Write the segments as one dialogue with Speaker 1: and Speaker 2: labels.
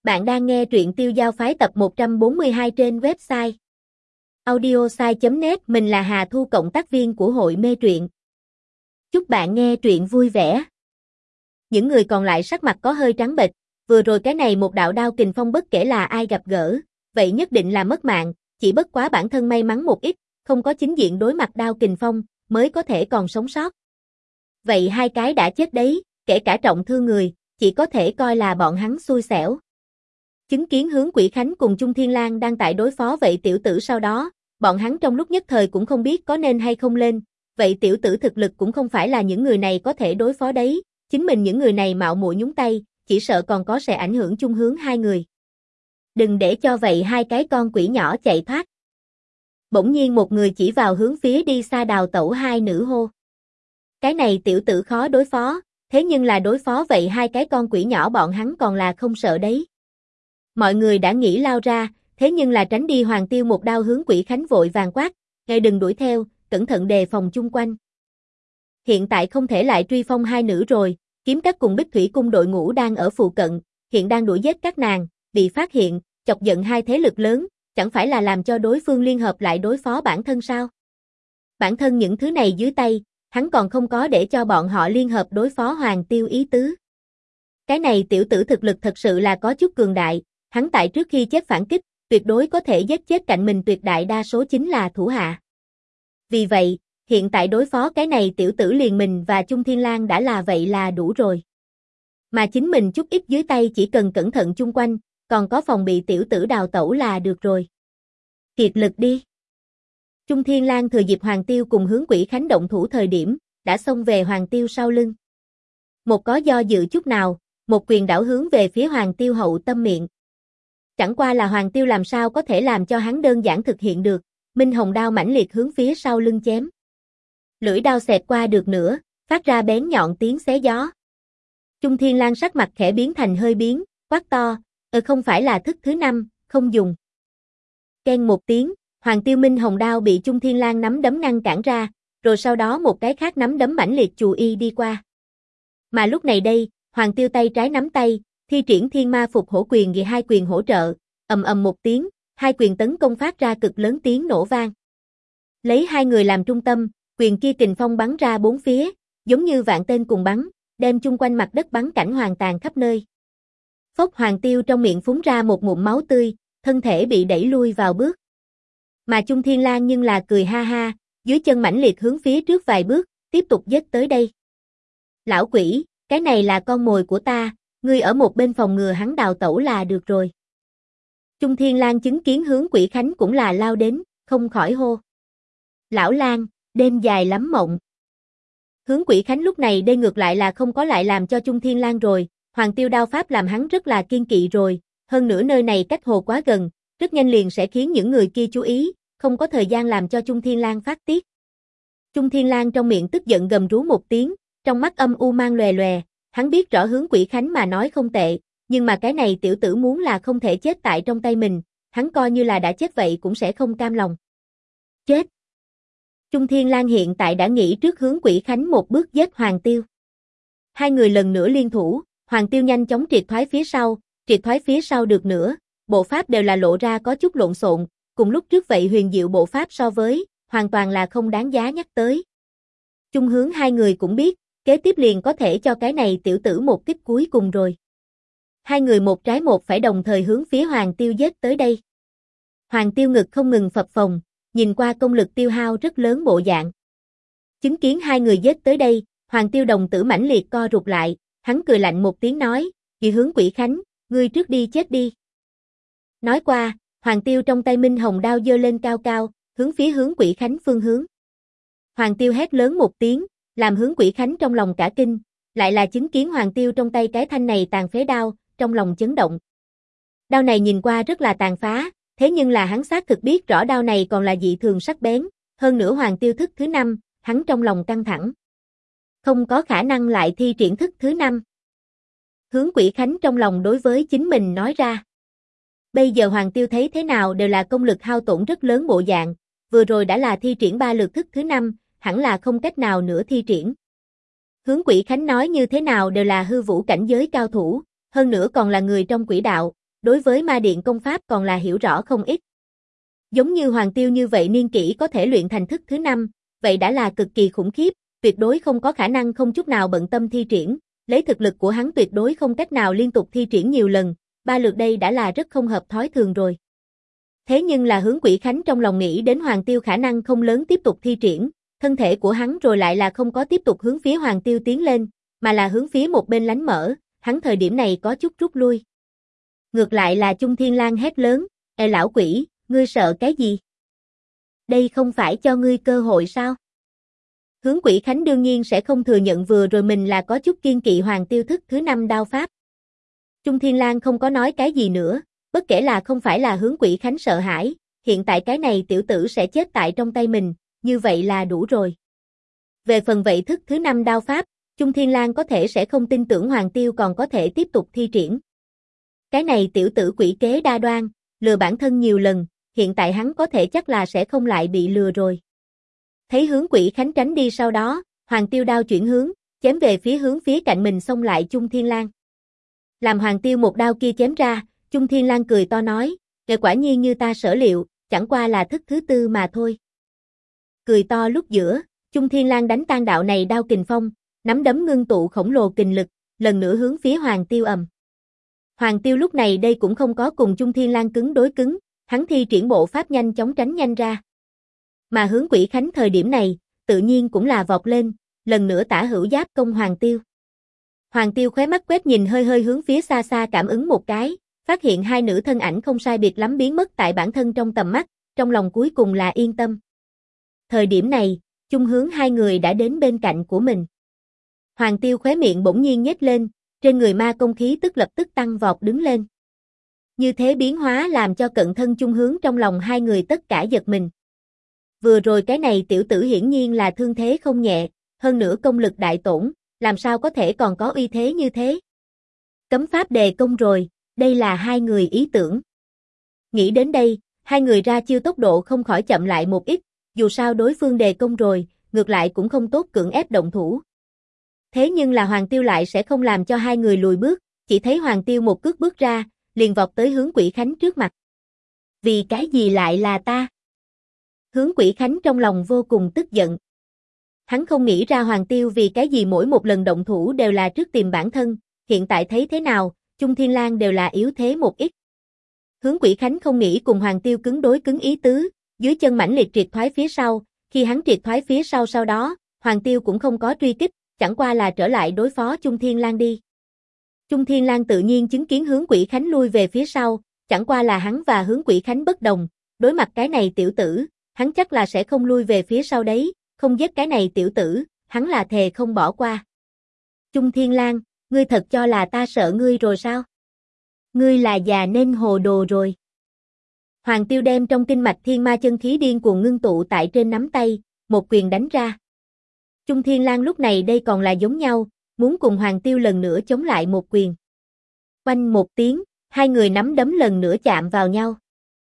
Speaker 1: Bạn đang nghe truyện Tiêu Giao Phái tập 142 trên website audiosai.net. Mình là Hà Thu, cộng tác viên của hội mê truyện. Chúc bạn nghe truyện vui vẻ. Những người còn lại sắc mặt có hơi trắng bệch, vừa rồi cái này một đạo đao kình phong bất kể là ai gặp gỡ, vậy nhất định là mất mạng, chỉ bất quá bản thân may mắn một ít, không có chính diện đối mặt đao kình phong, mới có thể còn sống sót. Vậy hai cái đã chết đấy, kể cả trọng thương người, chỉ có thể coi là bọn hắn xui xẻo. Chứng kiến Hướng Quỷ Khánh cùng Chung Thiên Lang đang tại đối phó vậy tiểu tử, sau đó, bọn hắn trong lúc nhất thời cũng không biết có nên hay không lên, vậy tiểu tử thực lực cũng không phải là những người này có thể đối phó đấy, chính mình những người này mạo muội nhúng tay, chỉ sợ còn có sẽ ảnh hưởng Chung Hướng hai người. Đừng để cho vậy hai cái con quỷ nhỏ chạy thoát. Bỗng nhiên một người chỉ vào hướng phía đi xa đào tẩu hai nữ hô. Cái này tiểu tử khó đối phó, thế nhưng là đối phó vậy hai cái con quỷ nhỏ bọn hắn còn là không sợ đấy. Mọi người đã nghĩ lao ra, thế nhưng là tránh đi Hoàng Tiêu một đao. Hướng Quỷ Khánh vội vàng quát, "Ngài đừng đuổi theo, cẩn thận đề phòng chung quanh." Hiện tại không thể lại truy phong hai nữ rồi, Kiếm Các cùng Bích Thủy Cung đội ngũ đang ở phụ cận, hiện đang đuổi giết các nàng, bị phát hiện, chọc giận hai thế lực lớn, chẳng phải là làm cho đối phương liên hợp lại đối phó bản thân sao? Bản thân những thứ này dưới tay, hắn còn không có để cho bọn họ liên hợp đối phó Hoàng Tiêu ý tứ. Cái này tiểu tử thực lực thật sự là có chút cường đại, hắn tại trước khi chết phản kích, tuyệt đối có thể giết chết cạnh mình tuyệt đại đa số chính là thủ hạ. Vì vậy, hiện tại đối phó cái này tiểu tử liền mình và Chung Thiên Lang đã là vậy là đủ rồi. Mà chính mình chút ít dưới tay chỉ cần cẩn thận chung quanh, còn có phòng bị tiểu tử đào tẩu là được rồi. Kiệt lực đi. Chung Thiên Lang thừa dịp Hoàng Tiêu cùng Hướng Quỷ Khánh động thủ thời điểm, đã xông về Hoàng Tiêu sau lưng. Một có do dự chút nào, một quyền đảo hướng về phía Hoàng Tiêu hậu tâm miệng. Chẳng qua là Hoàng Tiêu làm sao có thể làm cho hắn đơn giản thực hiện được, Minh Hồng đao mãnh liệt hướng phía sau lưng chém. Lưỡi đao xẹt qua được nữa, phát ra bén nhọn tiếng xé gió. Chung Thiên Lang sắc mặt khẽ biến thành hơi biến, quát to, không phải là thức thứ 5, không dùng. Keng một tiếng, Hoàng Tiêu Minh Hồng đao bị Chung Thiên Lang nắm đấm ngăn cản ra, rồi sau đó một cái khác nắm đấm mãnh liệt chù y đi qua. Mà lúc này đây, Hoàng Tiêu tay trái nắm tay, thi triển Thiên Ma Phục Hổ Quyền ghi hai quyền hỗ trợ, ầm ầm một tiếng, hai quyền tấn công phát ra cực lớn tiếng nổ vang. Lấy hai người làm trung tâm, quyền kia kình phong bắn ra bốn phía, giống như vạn tên cùng bắn, đem chung quanh mặt đất bắn cảnh hoàn tàn khắp nơi. Phốc, Hoàng Tiêu trong miệng phúng ra một ngụm máu tươi, thân thể bị đẩy lui vào bước. Mà Chung Thiên Lang nhưng là cười ha ha, dưới chân mãnh liệt hướng phía trước vài bước, tiếp tục giết tới đây. Lão quỷ, cái này là con mồi của ta, ngươi ở một bên phòng ngừa hắn đào tẩu là được rồi. Chung Thiên Lang chứng kiến Hướng Quỷ Khánh cũng là lao đến, không khỏi hô. Lão Lang, đêm dài lắm mộng. Hướng Quỷ Khánh lúc này đây ngược lại là không có lại làm cho Chung Thiên Lang rồi, Hoàng Tiêu đao pháp làm hắn rất là kiên kỵ rồi, hơn nữa nơi này cách hồ quá gần, rất nhanh liền sẽ khiến những người kia chú ý, không có thời gian làm cho Chung Thiên Lang phát tiết. Chung Thiên Lang trong miệng tức giận gầm rú một tiếng, trong mắt âm u mang lòe lòe, hắn biết rõ Hướng Quỷ Khánh mà nói không tệ, nhưng mà cái này tiểu tử muốn là không thể chết tại trong tay mình, hắn coi như là đã chết vậy cũng sẽ không cam lòng. Chết! Chung Thiên Lang hiện tại đã nghĩ trước Hướng Quỷ Khánh một bước giết Hoàng Tiêu. Hai người lần nữa liên thủ, Hoàng Tiêu nhanh chóng triệt thoái phía sau được nữa, bộ pháp đều là lộ ra có chút lộn xộn, cùng lúc trước vậy huyền diệu bộ pháp so với, hoàn toàn là không đáng giá nhắc tới. Chung Hướng hai người cũng biết, kế tiếp liền có thể cho cái này tiểu tử một kích cuối cùng rồi. Hai người một trái một phải đồng thời hướng phía Hoàng Tiêu giết tới đây. Hoàng Tiêu ngực không ngừng phập phồng, nhìn qua công lực tiêu hao rất lớn bộ dạng. Chứng kiến hai người giết tới đây, Hoàng Tiêu đồng tử mãnh liệt co rụt lại, hắn cười lạnh một tiếng nói, "Kỳ Hướng Quỷ Khánh, ngươi trước đi chết đi." Nói qua, Hoàng Tiêu trong tay Minh Hồng đao giơ lên cao cao, hướng phía Hướng Quỷ Khánh phương hướng. Hoàng Tiêu hét lớn một tiếng, làm Hướng Quỷ Khánh trong lòng cả kinh, lại là chứng kiến Hoàng Tiêu trong tay cái thanh này tàn phế đao, trong lòng chấn động. Đao này nhìn qua rất là tàn phá, thế nhưng là hắn xác thực biết rõ đao này còn là dị thường sắc bén, hơn nữa Hoàng Tiêu thức thứ 5, hắn trong lòng căng thẳng. Không có khả năng lại thi triển thức thứ 5. Hướng Quỷ Khánh trong lòng đối với chính mình nói ra. Bây giờ Hoàng Tiêu thấy thế nào đều là công lực hao tổn rất lớn bộ dạng, vừa rồi đã là thi triển 3 lượt thức thứ 5, hẳn là không cách nào nữa thi triển. Hướng Quỷ Khánh nói như thế nào đều là hư vũ cảnh giới cao thủ, hơn nữa còn là người trong quỷ đạo, đối với ma điện công pháp còn là hiểu rõ không ít. Giống như Hoàng Tiêu như vậy niên kỷ có thể luyện thành thức thứ 5, vậy đã là cực kỳ khủng khiếp, tuyệt đối không có khả năng không chút nào bận tâm thi triển, lấy thực lực của hắn tuyệt đối không cách nào liên tục thi triển nhiều lần, 3 lượt đây đã là rất không hợp thói thường rồi. Thế nhưng là Hướng Quỷ Khánh trong lòng nghĩ đến Hoàng Tiêu khả năng không lớn tiếp tục thi triển, thân thể của hắn rồi lại là không có tiếp tục hướng phía Hoàng Tiêu tiến lên, mà là hướng phía một bên lánh mở, hắn thời điểm này có chút rút lui. Ngược lại là Chung Thiên Lang hét lớn, "Ê lão quỷ, ngươi sợ cái gì? Đây không phải cho ngươi cơ hội sao?" Hướng Quỷ Khánh đương nhiên sẽ không thừa nhận vừa rồi mình là có chút kiên kỵ Hoàng Tiêu thức thứ 5 đao pháp. Chung Thiên Lang không có nói cái gì nữa, bất kể là không phải là Hướng Quỷ Khánh sợ hãi, hiện tại cái này tiểu tử sẽ chết tại trong tay mình, như vậy là đủ rồi. Về phần vậy thức thứ 5 đao pháp, Chung Thiên Lang có thể sẽ không tin tưởng Hoàng Tiêu còn có thể tiếp tục thi triển. Cái này tiểu tử quỷ kế đa đoan, lừa bản thân nhiều lần, hiện tại hắn có thể chắc là sẽ không lại bị lừa rồi. Thấy Hướng Quỷ Khánh tránh đi sau đó, Hoàng Tiêu đao chuyển hướng, chém về hướng phía cạnh mình xông lại Chung Thiên Lang. Làm Hoàng Tiêu một đao kia chém ra, Chung Thiên Lang cười to nói, "Nghệ quả nhiên như ta sở liệu, chẳng qua là thức thứ 4 mà thôi." Cười to lúc giữa, Chung Thiên Lang đánh tan đạo này đao kình phong, nắm đấm ngưng tụ khổng lồ kình lực, lần nữa hướng phía Hoàng Tiêu ầm. Hoàng Tiêu lúc này đây cũng không có cùng Chung Thiên Lang cứng đối cứng, hắn thi triển bộ pháp nhanh chóng tránh nhanh ra. Mà Hướng Quỷ Khánh thời điểm này, tự nhiên cũng là vọt lên, lần nữa tả hữu giáp công Hoàng Tiêu. Hoàng Tiêu khóe mắt quét nhìn hơi hơi hướng phía xa xa cảm ứng một cái, phát hiện hai nữ thân ảnh không sai biệt lắm biến mất tại bản thân trong tầm mắt, trong lòng cuối cùng là yên tâm. Thời điểm này, Chung Hướng hai người đã đến bên cạnh của mình. Hoàng Tiêu khóe miệng bỗng nhiên nhếch lên, trên người ma công khí tức lập tức tăng vọt đứng lên. Như thế biến hóa làm cho cận thân Chung Hướng trong lòng hai người tất cả giật mình. Vừa rồi cái này tiểu tử hiển nhiên là thương thế không nhẹ, hơn nữa công lực đại tổn, làm sao có thể còn có uy thế như thế. Cấm pháp đề công rồi, đây là hai người ý tưởng. Nghĩ đến đây, hai người ra chiêu tốc độ không khỏi chậm lại một ít, dù sao đối phương đề công rồi, ngược lại cũng không tốt cưỡng ép động thủ. Thế nhưng là Hoàng Tiêu lại sẽ không làm cho hai người lùi bước, chỉ thấy Hoàng Tiêu một cước bước ra, liền vọt tới Hướng Quỷ Khánh trước mặt. Vì cái gì lại là ta? Hướng Quỷ Khánh trong lòng vô cùng tức giận. Hắn không nghĩ ra Hoàng Tiêu vì cái gì mỗi một lần động thủ đều là trước tìm bản thân, hiện tại thấy thế nào, Chung Thiên Lang đều là yếu thế một ít. Hướng Quỷ Khánh không nghĩ cùng Hoàng Tiêu cứng đối cứng ý tứ, dưới chân mãnh liệt triệt thoái phía sau, khi hắn triệt thoái phía sau đó, Hoàng Tiêu cũng không có truy kích, chẳng qua là trở lại đối phó Chung Thiên Lang đi. Chung Thiên Lang tự nhiên chứng kiến Hướng Quỷ Khánh lui về phía sau, chẳng qua là hắn và Hướng Quỷ Khánh bất đồng, đối mặt cái này tiểu tử, hắn chắc là sẽ không lui về phía sau đấy, không giết cái này tiểu tử, hắn là thề không bỏ qua. Chung Thiên Lang, ngươi thật cho là ta sợ ngươi rồi sao? Ngươi là già nên hồ đồ rồi. Hoàng Tiêu đem trong kinh mạch thiên ma chân khí điên cuồng ngưng tụ tại trên nắm tay, một quyền đánh ra. Chung Thiên Lang lúc này đây còn là giống nhau, muốn cùng Hoàng Tiêu lần nữa chống lại một quyền. Oanh một tiếng, hai người nắm đấm lần nữa chạm vào nhau.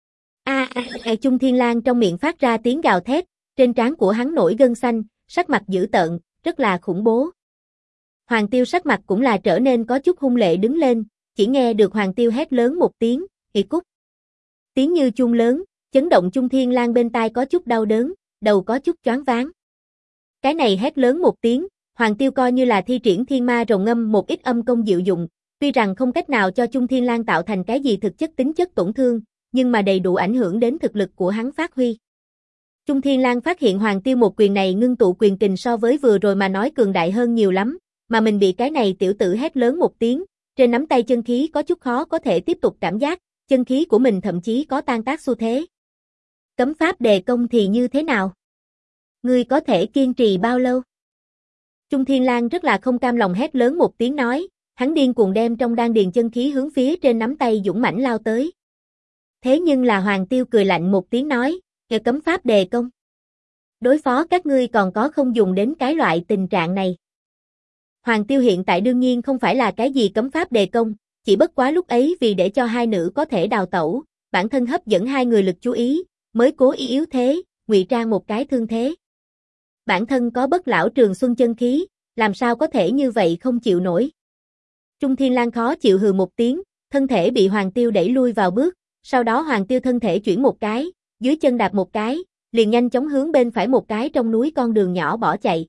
Speaker 1: Chung Thiên Lang trong miệng phát ra tiếng gào thét, trên trán của hắn nổi gân xanh, sắc mặt dữ tợn, rất là khủng bố. Hoàng Tiêu sắc mặt cũng là trở nên có chút hung lệ đứng lên, chỉ nghe được Hoàng Tiêu hét lớn một tiếng, "Ị cút!" Tiếng như chuông lớn, chấn động Chung Thiên Lang bên tai có chút đau đớn, đầu có chút choáng váng. Cái này hét lớn một tiếng, Hoàng Tiêu coi như là thi triển thiên ma rồng ngâm một ít âm công diệu dụng, tuy rằng không cách nào cho Chung Thiên Lang tạo thành cái gì thực chất tính chất tổn thương, nhưng mà đầy đủ ảnh hưởng đến thực lực của hắn phát huy. Chung Thiên Lang phát hiện Hoàng Tiêu một quyền này ngưng tụ quyền kình so với vừa rồi mà nói cường đại hơn nhiều lắm, mà mình bị cái này tiểu tử hét lớn một tiếng, trên nắm tay chân khí có chút khó có thể tiếp tục cảm giác, chân khí của mình thậm chí có tan tác xu thế. Cấm pháp đề công thì như thế nào? Ngươi có thể kiên trì bao lâu? Chung Thiên Lang rất là không cam lòng hét lớn một tiếng nói, hắn điên cuồng đem trong đan điền chân khí hướng phía trên nắm tay dũng mãnh lao tới. Thế nhưng là Hoàng Tiêu cười lạnh một tiếng nói, "Kẻ cấm pháp đề công. Đối phó các ngươi còn có không dùng đến cái loại tình trạng này." Hoàng Tiêu hiện tại đương nhiên không phải là cái gì cấm pháp đề công, chỉ bất quá lúc ấy vì để cho hai nữ có thể đào tẩu, bản thân hấp dẫn hai người lực chú ý, mới cố ý yếu thế, ngụy trang một cái thương thế. Bản thân có bất lão trường xuân chân khí, làm sao có thể như vậy không chịu nổi. Chung Thiên Lang khó chịu hừ một tiếng, thân thể bị Hoàng Tiêu đẩy lui vào bước, sau đó Hoàng Tiêu thân thể chuyển một cái, dưới chân đạp một cái, liền nhanh chóng hướng bên phải một cái trong núi con đường nhỏ bỏ chạy.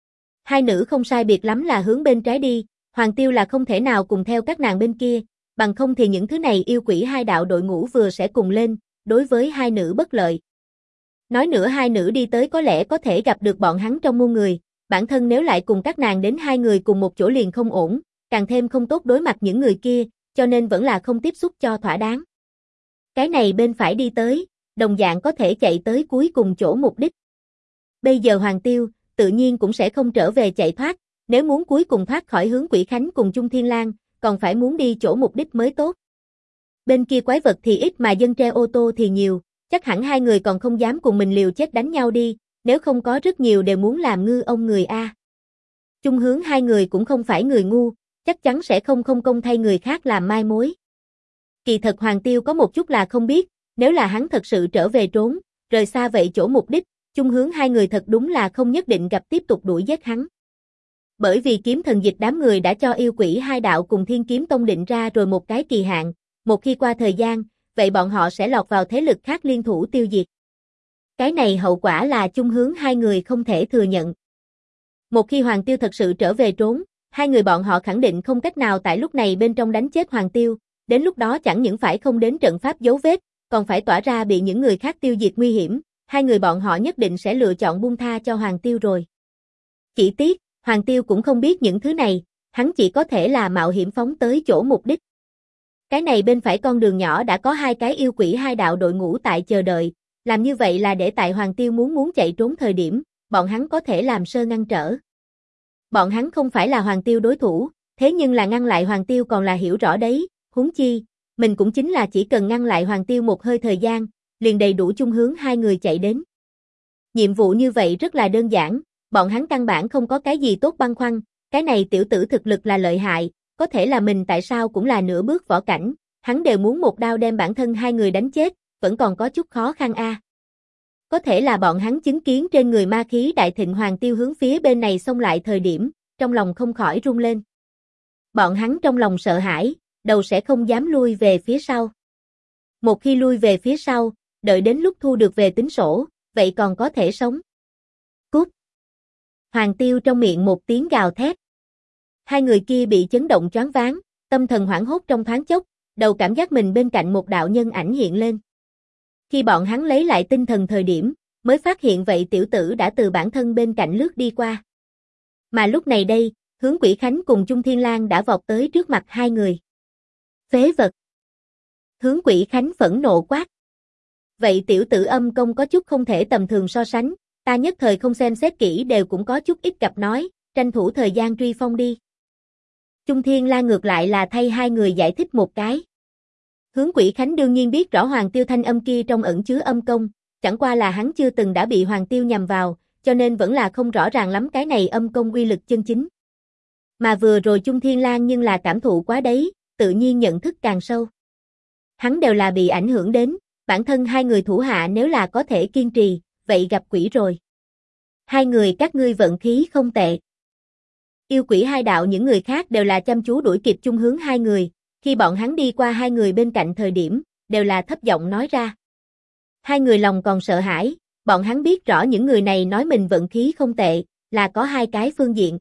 Speaker 1: Hai nữ không sai biệt lắm là hướng bên trái đi, Hoàng Tiêu là không thể nào cùng theo các nàng bên kia, bằng không thì những thứ này yêu quỷ hai đạo đội ngũ vừa sẽ cùng lên, đối với hai nữ bất lợi. Nói nữa hai nữ đi tới có lẽ có thể gặp được bọn hắn trong muôn người, bản thân nếu lại cùng các nàng đến hai người cùng một chỗ liền không ổn, càng thêm không tốt đối mặt những người kia, cho nên vẫn là không tiếp xúc cho thỏa đáng. Cái này bên phải đi tới, đồng dạng có thể chạy tới cuối cùng chỗ mục đích. Bây giờ Hoàng Tiêu, tự nhiên cũng sẽ không trở về chạy thoát, nếu muốn cuối cùng thoát khỏi hướng Quỷ Khánh cùng Chung Thiên Lang, còn phải muốn đi chỗ mục đích mới tốt. Bên kia quái vật thì ít mà dân tre ô tô thì nhiều, chắc hẳn hai người còn không dám cùng mình liều chết đánh nhau đi, nếu không có rất nhiều đều muốn làm ngư ông người A. Chung hướng hai người cũng không phải người ngu, chắc chắn sẽ không công thay người khác làm mai mối. Kỳ thật Hoàng Tiêu có một chút là không biết, nếu là hắn thật sự trở về trốn, rời xa vậy chỗ mục đích, Chung hướng hai người thật đúng là không nhất định gặp tiếp tục đuổi giết hắn. Bởi vì kiếm thần dịch đám người đã cho yêu quỷ hai đạo cùng Thiên Kiếm Tông định ra rồi một cái kỳ hạn, một khi qua thời gian, vậy bọn họ sẽ lọt vào thế lực khác liên thủ tiêu diệt. Cái này hậu quả là Chung hướng hai người không thể thừa nhận. Một khi Hoàng Tiêu thật sự trở về trốn, hai người bọn họ khẳng định không cách nào tại lúc này bên trong đánh chết Hoàng Tiêu, đến lúc đó chẳng những phải không đến trận pháp dấu vết, còn phải tỏa ra bị những người khác tiêu diệt nguy hiểm, hai người bọn họ nhất định sẽ lựa chọn buông tha cho Hoàng Tiêu rồi. Chỉ tiếc, Hoàng Tiêu cũng không biết những thứ này, hắn chỉ có thể là mạo hiểm phóng tới chỗ mục đích. Cái này bên phải con đường nhỏ đã có hai cái yêu quỷ hai đạo đội ngũ tại chờ đợi, làm như vậy là để tại Hoàng Tiêu muốn chạy trốn thời điểm, bọn hắn có thể làm sơ ngăn trở. Bọn hắn không phải là Hoàng Tiêu đối thủ, thế nhưng là ngăn lại Hoàng Tiêu còn là hiểu rõ đấy, huống chi, mình cũng chính là chỉ cần ngăn lại Hoàng Tiêu một hơi thời gian, liền đầy đủ Chung hướng hai người chạy đến. Nhiệm vụ như vậy rất là đơn giản, bọn hắn căn bản không có cái gì tốt băn khoăn, cái này tiểu tử thực lực là lợi hại, có thể là mình tại sao cũng là nửa bước võ cảnh, hắn đều muốn một đao đem bản thân hai người đánh chết, vẫn còn có chút khó khăn a. Có thể là bọn hắn chứng kiến trên người ma khí đại thịnh Hoàng Tiêu hướng phía bên này xông lại thời điểm, trong lòng không khỏi run lên. Bọn hắn trong lòng sợ hãi, đầu sẽ không dám lui về phía sau. Một khi lui về phía sau, đợi đến lúc thu được về tính sổ, vậy còn có thể sống. Cút! Hoàng Tiêu trong miệng một tiếng gào thét. Hai người kia bị chấn động choáng váng, tâm thần hoảng hốt trong thoáng chốc, đầu cảm giác mình bên cạnh một đạo nhân ảnh hiện lên. Khi bọn hắn lấy lại tinh thần thời điểm, mới phát hiện vậy tiểu tử đã từ bản thân bên cạnh lướt đi qua. Mà lúc này đây, hướng Quỷ Khánh cùng Chung Thiên Lang đã vọt tới trước mặt hai người. Phế vật! Hướng Quỷ Khánh phẫn nộ quát. Vậy tiểu tử âm công có chút không thể tầm thường so sánh, ta nhất thời không xem xét kỹ đều cũng có chút ít gặp nói, tranh thủ thời gian truy phong đi. Chung Thiên Lang ngược lại là thay hai người giải thích một cái. Hướng Quỷ Khánh đương nhiên biết rõ Hoàng Tiêu thanh âm kia trong ẩn chứa âm công, chẳng qua là hắn chưa từng đã bị Hoàng Tiêu nhằm vào, cho nên vẫn là không rõ ràng lắm cái này âm công uy lực chân chính. Mà vừa rồi Chung Thiên Lang nhưng là cảm thụ quá đấy, tự nhiên nhận thức càng sâu. Hắn đều là bị ảnh hưởng đến, bản thân hai người thủ hạ nếu là có thể kiên trì, vậy gặp quỷ rồi. Hai người các ngươi vận khí không tệ. Yêu quỷ hai đạo những người khác đều là chăm chú đuổi kịp Chung hướng hai người, khi bọn hắn đi qua hai người bên cạnh thời điểm, đều là thấp giọng nói ra. Hai người lòng còn sợ hãi, bọn hắn biết rõ những người này nói mình vận khí không tệ, là có hai cái phương diện.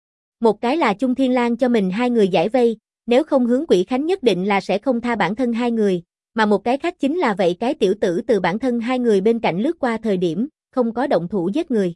Speaker 1: Một cái là Chung Thiên Lang cho mình hai người giải vây, nếu không hướng Quỷ Khánh nhất định là sẽ không tha bản thân hai người, mà một cái khác chính là vậy cái tiểu tử từ bản thân hai người bên cạnh lướt qua thời điểm, không có động thủ giết người.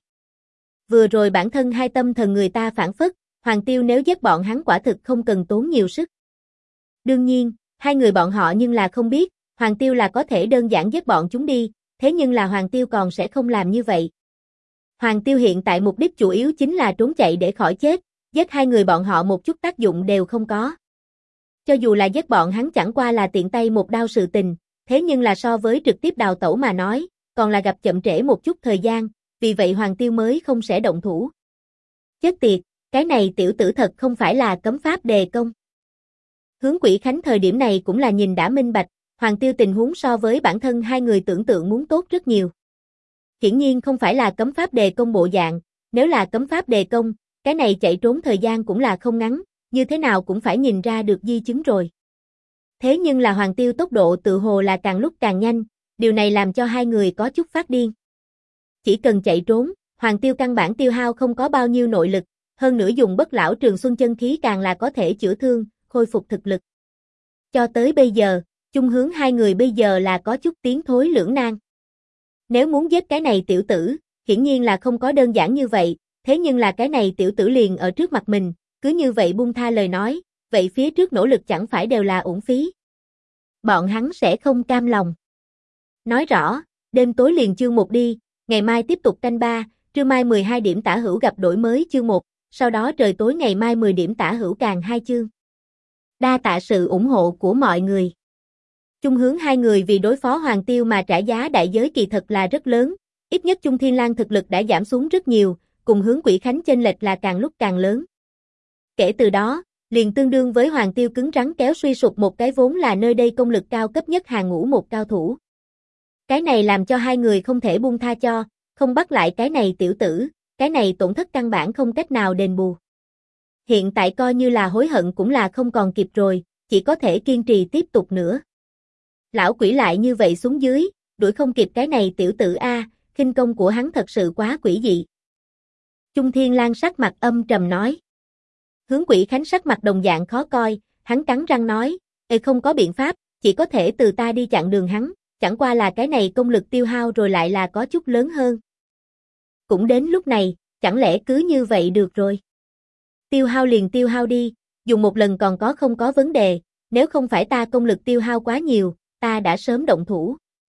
Speaker 1: Vừa rồi bản thân hai tâm thần người ta phản phất, Hoàng Tiêu nếu giết bọn hắn quả thực không cần tốn nhiều sức. Đương nhiên, hai người bọn họ nhưng là không biết, Hoàng Tiêu là có thể đơn giản giết bọn chúng đi, thế nhưng là Hoàng Tiêu còn sẽ không làm như vậy. Hoàng Tiêu hiện tại mục đích chủ yếu chính là trốn chạy để khỏi chết, giết hai người bọn họ một chút tác dụng đều không có. Cho dù là giết bọn hắn chẳng qua là tiện tay một đao sự tình, thế nhưng là so với trực tiếp đào tẩu mà nói, còn là gặp chậm trễ một chút thời gian, vì vậy Hoàng Tiêu mới không sẽ động thủ. Chết tiệt, cái này tiểu tử thật không phải là cấm pháp đề công. Hướng Quỷ Khánh thời điểm này cũng là nhìn đã minh bạch, Hoàng Tiêu tình huống so với bản thân hai người tưởng tượng muốn tốt rất nhiều. Hiển nhiên không phải là cấm pháp đề công bộ dạng, nếu là cấm pháp đề công, cái này chạy trốn thời gian cũng là không ngắn, như thế nào cũng phải nhìn ra được di chứng rồi. Thế nhưng là Hoàng Tiêu tốc độ tự hồ là càng lúc càng nhanh, điều này làm cho hai người có chút phát điên. Chỉ cần chạy trốn, Hoàng Tiêu căn bản tiêu hao không có bao nhiêu nội lực, hơn nữa dùng bất lão trường xuân chân khí càng là có thể chữa thương, khôi phục thực lực. Cho tới bây giờ, chung hướng hai người bây giờ là có chút tiến thối lưỡng nan. Nếu muốn giết cái này tiểu tử, hiển nhiên là không có đơn giản như vậy, thế nhưng là cái này tiểu tử liền ở trước mặt mình, cứ như vậy buông tha lời nói, vậy phía trước nỗ lực chẳng phải đều là uổng phí. Bọn hắn sẽ không cam lòng. Nói rõ, đêm tối liền chương 1 đi, ngày mai tiếp tục canh 3, trưa mai 12 điểm tả hữu gặp đổi mới chương 1, sau đó trời tối ngày mai 10 điểm tả hữu càng 2 chương. Đa tạ sự ủng hộ của mọi người. Chung hướng hai người vì đối phó Hoàng Tiêu mà trả giá đại giới kỳ thật là rất lớn, ít nhất Chung Thiên Lang thực lực đã giảm xuống rất nhiều, cùng hướng Quỷ Khánh chênh lệch là càng lúc càng lớn. Kể từ đó, liền tương đương với Hoàng Tiêu cứng rắn kéo suy sụp một cái vốn là nơi đây công lực cao cấp nhất hàng ngũ một cao thủ. Cái này làm cho hai người không thể buông tha cho, không bắt lại cái này tiểu tử, cái này tổn thất căn bản không cách nào đền bù. Hiện tại coi như là hối hận cũng là không còn kịp rồi, chỉ có thể kiên trì tiếp tục nữa. Lão quỷ lại như vậy xuống dưới, đuổi không kịp cái này tiểu tử a, khinh công của hắn thật sự quá quỷ dị. Chung Thiên Lang sắc mặt âm trầm nói. Hướng Quỷ Khánh sắc mặt đồng dạng khó coi, hắn cắn răng nói, không có biện pháp, chỉ có thể từ ta đi chặn đường hắn, chẳng qua là cái này công lực tiêu hao rồi lại là có chút lớn hơn. Cũng đến lúc này, chẳng lẽ cứ như vậy được rồi. Tiêu hao liền tiêu hao đi, dùng một lần còn có không có vấn đề, nếu không phải ta công lực tiêu hao quá nhiều, ta đã sớm động thủ.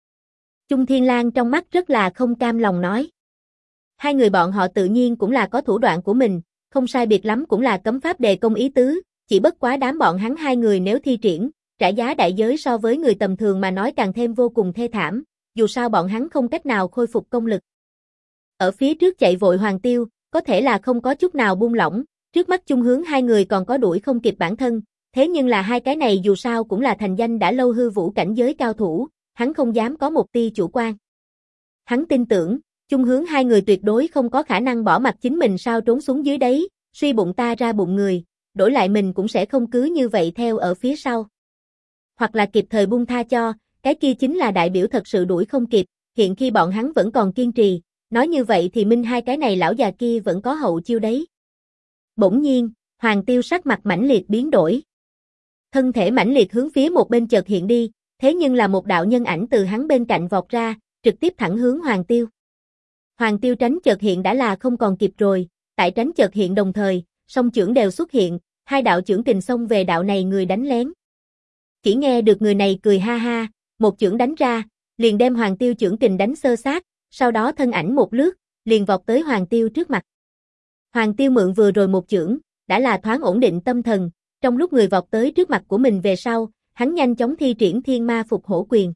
Speaker 1: Chung Thiên Lang trong mắt rất là không cam lòng nói. Hai người bọn họ tự nhiên cũng là có thủ đoạn của mình, không sai biệt lắm cũng là cấm pháp đề công ý tứ, chỉ bất quá đám bọn hắn hai người nếu thi triển, trả giá đại giới so với người tầm thường mà nói càng thêm vô cùng thê thảm, dù sao bọn hắn không cách nào khôi phục công lực. Ở phía trước chạy vội Hoàng Tiêu, có thể là không có chút nào buông lỏng, trước mắt chung hướng hai người còn có đuổi không kịp bản thân, thế nhưng là hai cái này dù sao cũng là thành danh đã lâu hư vũ cảnh giới cao thủ, hắn không dám có một tia chủ quan. Hắn tin tưởng, chung hướng hai người tuyệt đối không có khả năng bỏ mặc chính mình sao trốn xuống dưới đấy, suy bụng ta ra bụng người, đổi lại mình cũng sẽ không cứ như vậy theo ở phía sau. Hoặc là kịp thời buông tha cho, cái kia chính là đại biểu thật sự đuổi không kịp, hiện khi bọn hắn vẫn còn kiên trì, nói như vậy thì minh hai cái này lão già kia vẫn có hậu chiêu đấy. Bỗng nhiên, Hoàng Tiêu sắc mặt mãnh liệt biến đổi. Thân thể mãnh liệt hướng phía một bên chợt hiện đi, thế nhưng là một đạo nhân ảnh từ hắn bên cạnh vọt ra, trực tiếp thẳng hướng Hoàng Tiêu. Hoàng Tiêu tránh chợt hiện đã là không còn kịp rồi, tại tránh chợt hiện đồng thời, song chưởng đều xuất hiện, hai đạo chưởng kình xông về đạo này người đánh lén. Chỉ nghe được người này cười ha ha, một chưởng đánh ra, liền đem Hoàng Tiêu chưởng kình đánh xơ xác, sau đó thân ảnh một lướt, liền vọt tới Hoàng Tiêu trước mặt. Hoàng Tiêu mượn vừa rồi một chưởng, đã là thoáng ổn định tâm thần, trong lúc người vọt tới trước mặt của mình về sau, hắn nhanh chóng thi triển Thiên Ma Phục Hổ Quyền.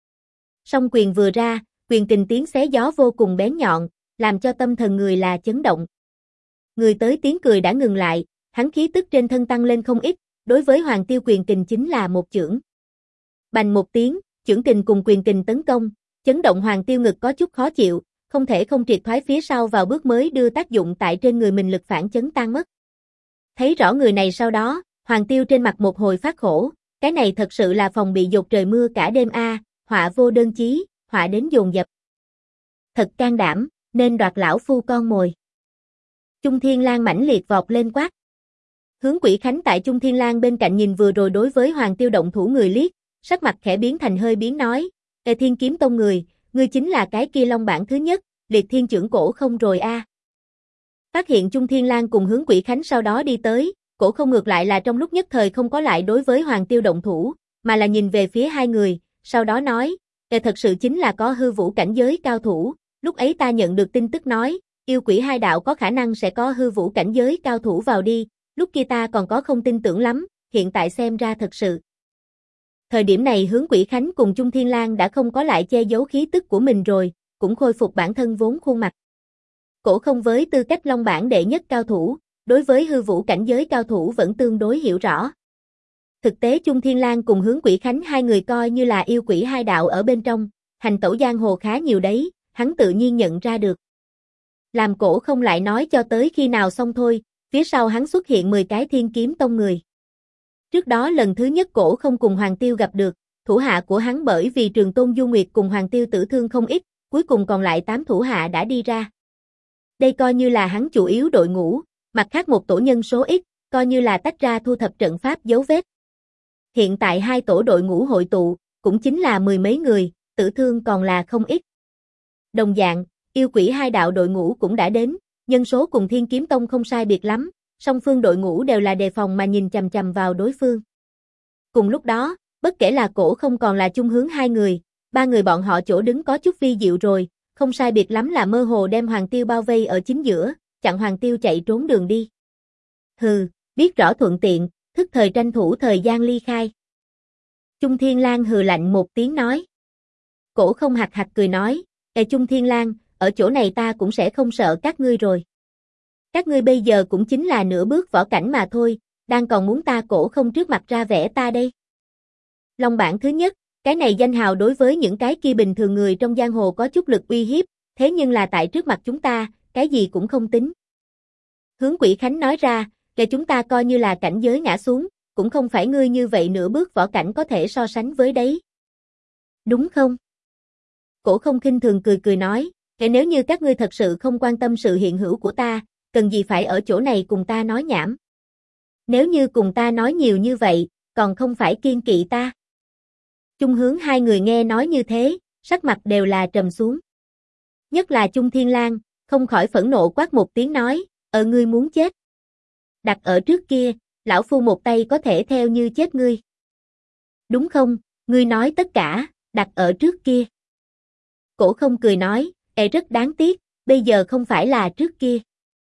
Speaker 1: Song quyền vừa ra, quyền kình tiếng xé gió vô cùng bén nhọn, làm cho tâm thần người là chấn động. Người tới tiếng cười đã ngừng lại, hắn khí tức trên thân tăng lên không ít, đối với Hoàng Tiêu quyền kình chính là một chưởng. Bành một tiếng, chưởng kình cùng quyền kình tấn công, chấn động Hoàng Tiêu ngực có chút khó chịu, không thể không triệt thoái phía sau vào bước mới đưa tác dụng tại trên người mình lực phản chấn tan mất. Thấy rõ người này sau đó, Hoàng Tiêu trên mặt một hồi phát khổ, cái này thật sự là phòng bị dột trời mưa cả đêm a, họa vô đơn chí, họa đến dồn dập. Thật can đảm, nên đoạt lão phu con mồi. Chung Thiên Lang mãnh liệt vọt lên quát. Hướng Quỷ Khánh tại Chung Thiên Lang bên cạnh nhìn vừa rồi đối với Hoàng Tiêu động thủ người liếc, sắc mặt khẽ biến thành hơi biến nói, Thiên Kiếm Tông người, ngươi chính là cái kia long bản thứ nhất, liệt thiên trưởng cổ không rồi a. Phát hiện Chung Thiên Lang cùng Hướng Quỷ Khánh sau đó đi tới, cổ không ngược lại là trong lúc nhất thời không có lại đối với Hoàng Tiêu động thủ, mà là nhìn về phía hai người, sau đó nói, thật sự chính là có hư vũ cảnh giới cao thủ, lúc ấy ta nhận được tin tức nói, yêu quỷ hai đạo có khả năng sẽ có hư vũ cảnh giới cao thủ vào đi, lúc kia ta còn có không tin tưởng lắm, hiện tại xem ra thật sự. Thời điểm này Hướng Quỷ Khánh cùng Chung Thiên Lang đã không có lại che giấu khí tức của mình rồi, cũng khôi phục bản thân vốn khuôn mặt. Cổ không với tư cách long bản đệ nhất cao thủ, đối với hư vũ cảnh giới cao thủ vẫn tương đối hiểu rõ. Thực tế Chung Thiên Lang cùng Hướng Quỷ Khánh hai người coi như là yêu quỷ hai đạo ở bên trong, hành tẩu giang hồ khá nhiều đấy, hắn tự nhiên nhận ra được. Làm cổ không lại nói cho tới khi nào xong thôi, phía sau hắn xuất hiện 10 cái Thiên Kiếm Tông người. Trước đó lần thứ nhất Cổ Không cùng Hoàng Tiêu gặp được, thủ hạ của hắn bởi vì Trường Tôn Du Nguyệt cùng Hoàng Tiêu tử thương không ít, cuối cùng còn lại 8 thủ hạ đã đi ra. Đây coi như là hắn chủ yếu đội ngũ, mặt khác một tổ nhân số ít, coi như là tách ra thu thập trận pháp dấu vết. Hiện tại hai tổ đội ngũ hội tụ, cũng chính là mười mấy người, tử thương còn là không ít. Đồng dạng, yêu quỷ hai đạo đội ngũ cũng đã đến, nhân số cùng Thiên Kiếm Tông không sai biệt lắm, song phương đội ngũ đều là đề phòng mà nhìn chằm chằm vào đối phương. Cùng lúc đó, bất kể là Cổ Không còn là Chung Hướng hai người, ba người bọn họ chỗ đứng có chút vi diệu rồi, không sai biệt lắm là mơ hồ đem Hoàng Tiêu bao vây ở chính giữa, chặn Hoàng Tiêu chạy trốn đường đi. Hừ, biết rõ thuận tiện, thức thời tranh thủ thời gian ly khai. Chung Thiên Lang hừ lạnh một tiếng nói. Cổ Không hạc hạc cười nói, Chung Thiên Lang, ở chỗ này ta cũng sẽ không sợ các ngươi rồi. Các ngươi bây giờ cũng chính là nửa bước võ cảnh mà thôi, đang còn muốn ta Cổ Không trước mặt ra vẻ ta đây. Long bản thứ nhất, cái này danh hào đối với những cái kia bình thường người trong giang hồ có chút lực uy hiếp, thế nhưng là tại trước mặt chúng ta, cái gì cũng không tính. Hướng Quỷ Khánh nói ra, để chúng ta coi như là cảnh giới ngã xuống, cũng không phải ngươi như vậy nửa bước võ cảnh có thể so sánh với đấy. Đúng không? Cổ Không khinh thường cười cười nói, nếu như các ngươi thật sự không quan tâm sự hiện hữu của ta, cần gì phải ở chỗ này cùng ta nói nhảm. Nếu như cùng ta nói nhiều như vậy, còn không phải kiêng kỵ ta. Chung Hướng hai người nghe nói như thế, sắc mặt đều là trầm xuống. Nhất là Chung Thiên Lang, không khỏi phẫn nộ quát một tiếng nói, ngươi muốn chết. Đặt ở trước kia, lão phu một tay có thể theo như chết ngươi. Đúng không, ngươi nói tất cả, đặt ở trước kia. Cổ Không cười nói, rất đáng tiếc, bây giờ không phải là trước kia.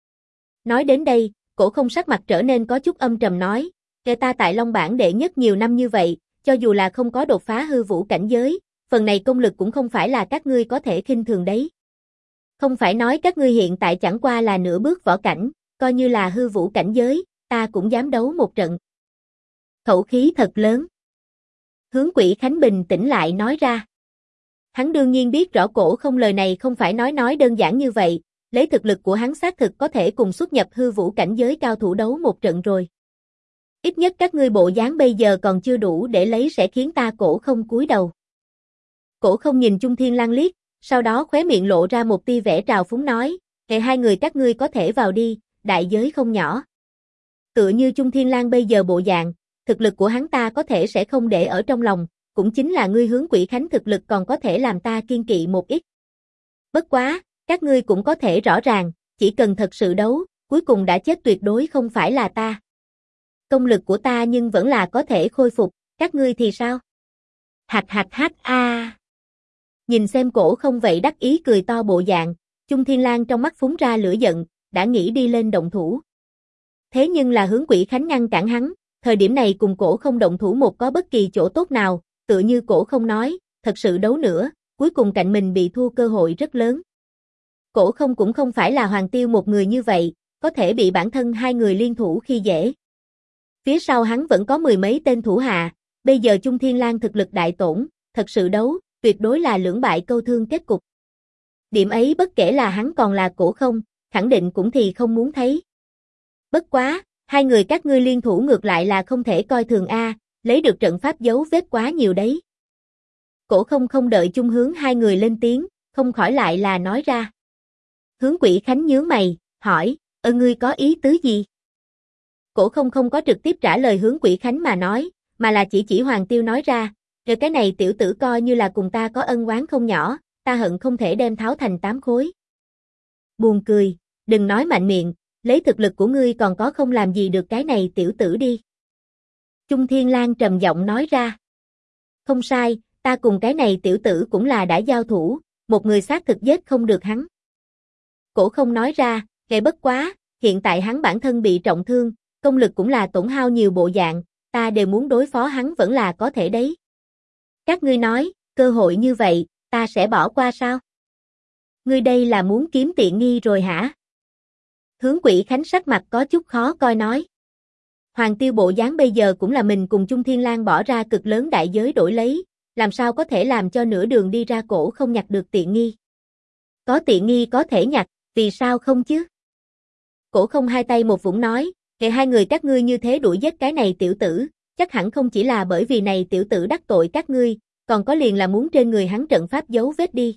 Speaker 1: Nói đến đây, Cổ Không sắc mặt trở nên có chút âm trầm nói, ta tại Long Bảng đệ nhất nhiều năm như vậy, cho dù là không có đột phá hư vũ cảnh giới, phần này công lực cũng không phải là các ngươi có thể khinh thường đấy. Không phải nói các ngươi hiện tại chẳng qua là nửa bước võ cảnh, coi như là hư vũ cảnh giới, ta cũng dám đấu một trận. Khẩu khí thật lớn. Hướng Quỷ Khánh bình tĩnh lại nói ra. Hắn đương nhiên biết rõ Cổ Không lời này không phải nói đơn giản như vậy, lấy thực lực của hắn xác thực có thể cùng xuất nhập hư vũ cảnh giới cao thủ đấu một trận rồi. Ít nhất các ngươi bộ dáng bây giờ còn chưa đủ để lấy sẽ khiến ta Cổ Không cúi đầu. Cổ Không nhìn Chung Thiên Lang liếc, sau đó khóe miệng lộ ra một tia vẻ trào phúng nói, hai người các ngươi có thể vào đi, đại giới không nhỏ. Tựa như Chung Thiên Lang bây giờ bộ dạng, thực lực của hắn ta có thể sẽ không để ở trong lòng, cũng chính là ngươi Hướng Quỷ Khánh thực lực còn có thể làm ta kiên kỵ một ít. Bất quá, các ngươi cũng có thể rõ ràng, chỉ cần thật sự đấu, cuối cùng đã chết tuyệt đối không phải là ta. Công lực của ta nhưng vẫn là có thể khôi phục, các ngươi thì sao? Hạch hạch hạch a. Nhìn xem Cổ Không vậy đắc ý cười to bộ dạng, Chung Thiên Lang trong mắt phúng ra lửa giận, đã nghĩ đi lên động thủ. Thế nhưng là Hướng Quỷ Khánh ngăn cản hắn, thời điểm này cùng Cổ Không động thủ một có bất kỳ chỗ tốt nào, tựa như Cổ Không nói, thật sự đấu nữa, cuối cùng cạnh mình bị thua cơ hội rất lớn. Cổ Không cũng không phải là Hoàng Tiêu một người như vậy, có thể bị bản thân hai người liên thủ khi dễ. Phía sau hắn vẫn có mười mấy tên thủ hạ, bây giờ Chung Thiên Lang thực lực đại tổn, thật sự đấu, tuyệt đối là lưỡng bại câu thương kết cục. Điểm ấy bất kể là hắn còn là Cổ Không, khẳng định cũng thì không muốn thấy. Bất quá, hai người các ngươi liên thủ ngược lại là không thể coi thường a, lấy được trận pháp dấu vết quá nhiều đấy. Cổ Không không đợi Chung Hướng hai người lên tiếng, không khỏi lại là nói ra. Hướng Quỷ Khánh nhướng mày, hỏi, ngươi có ý tứ gì? Cổ Không không có trực tiếp trả lời Hướng Quỷ Khánh mà nói, mà là chỉ Hoàng Tiêu nói ra, rồi cái này tiểu tử coi như là cùng ta có ân oán không nhỏ, ta hận không thể đem tháo thành 8 khối. Buồn cười, đừng nói mạnh miệng, lấy thực lực của ngươi còn có không làm gì được cái này tiểu tử đi. Chung Thiên Lang trầm giọng nói ra. Không sai, ta cùng cái này tiểu tử cũng là đã giao thủ, một người xác thực giết không được hắn. Cổ Không nói ra, bất quá, hiện tại hắn bản thân bị trọng thương, công lực cũng là tổn hao nhiều bộ dạng, ta đều muốn đối phó hắn vẫn là có thể đấy. Các ngươi nói, cơ hội như vậy, ta sẽ bỏ qua sao? Ngươi đây là muốn kiếm tiện nghi rồi hả? Hướng Quỷ Khánh sắc mặt có chút khó coi nói. Hoàng Tiêu bộ dáng bây giờ cũng là mình cùng Chung Thiên Lang bỏ ra cực lớn đại giới đổi lấy, làm sao có thể làm cho nửa đường đi ra Cổ không nhặt được tiện nghi. Có tiện nghi có thể nhặt, vì sao không chứ? Cổ Không hai tay một vũng nói, hai người các ngươi như thế đuổi giết cái này tiểu tử, Chắc hẳn không chỉ là bởi vì này tiểu tử đắc tội các ngươi, còn có liền là muốn trên người hắn trận pháp dấu vết đi.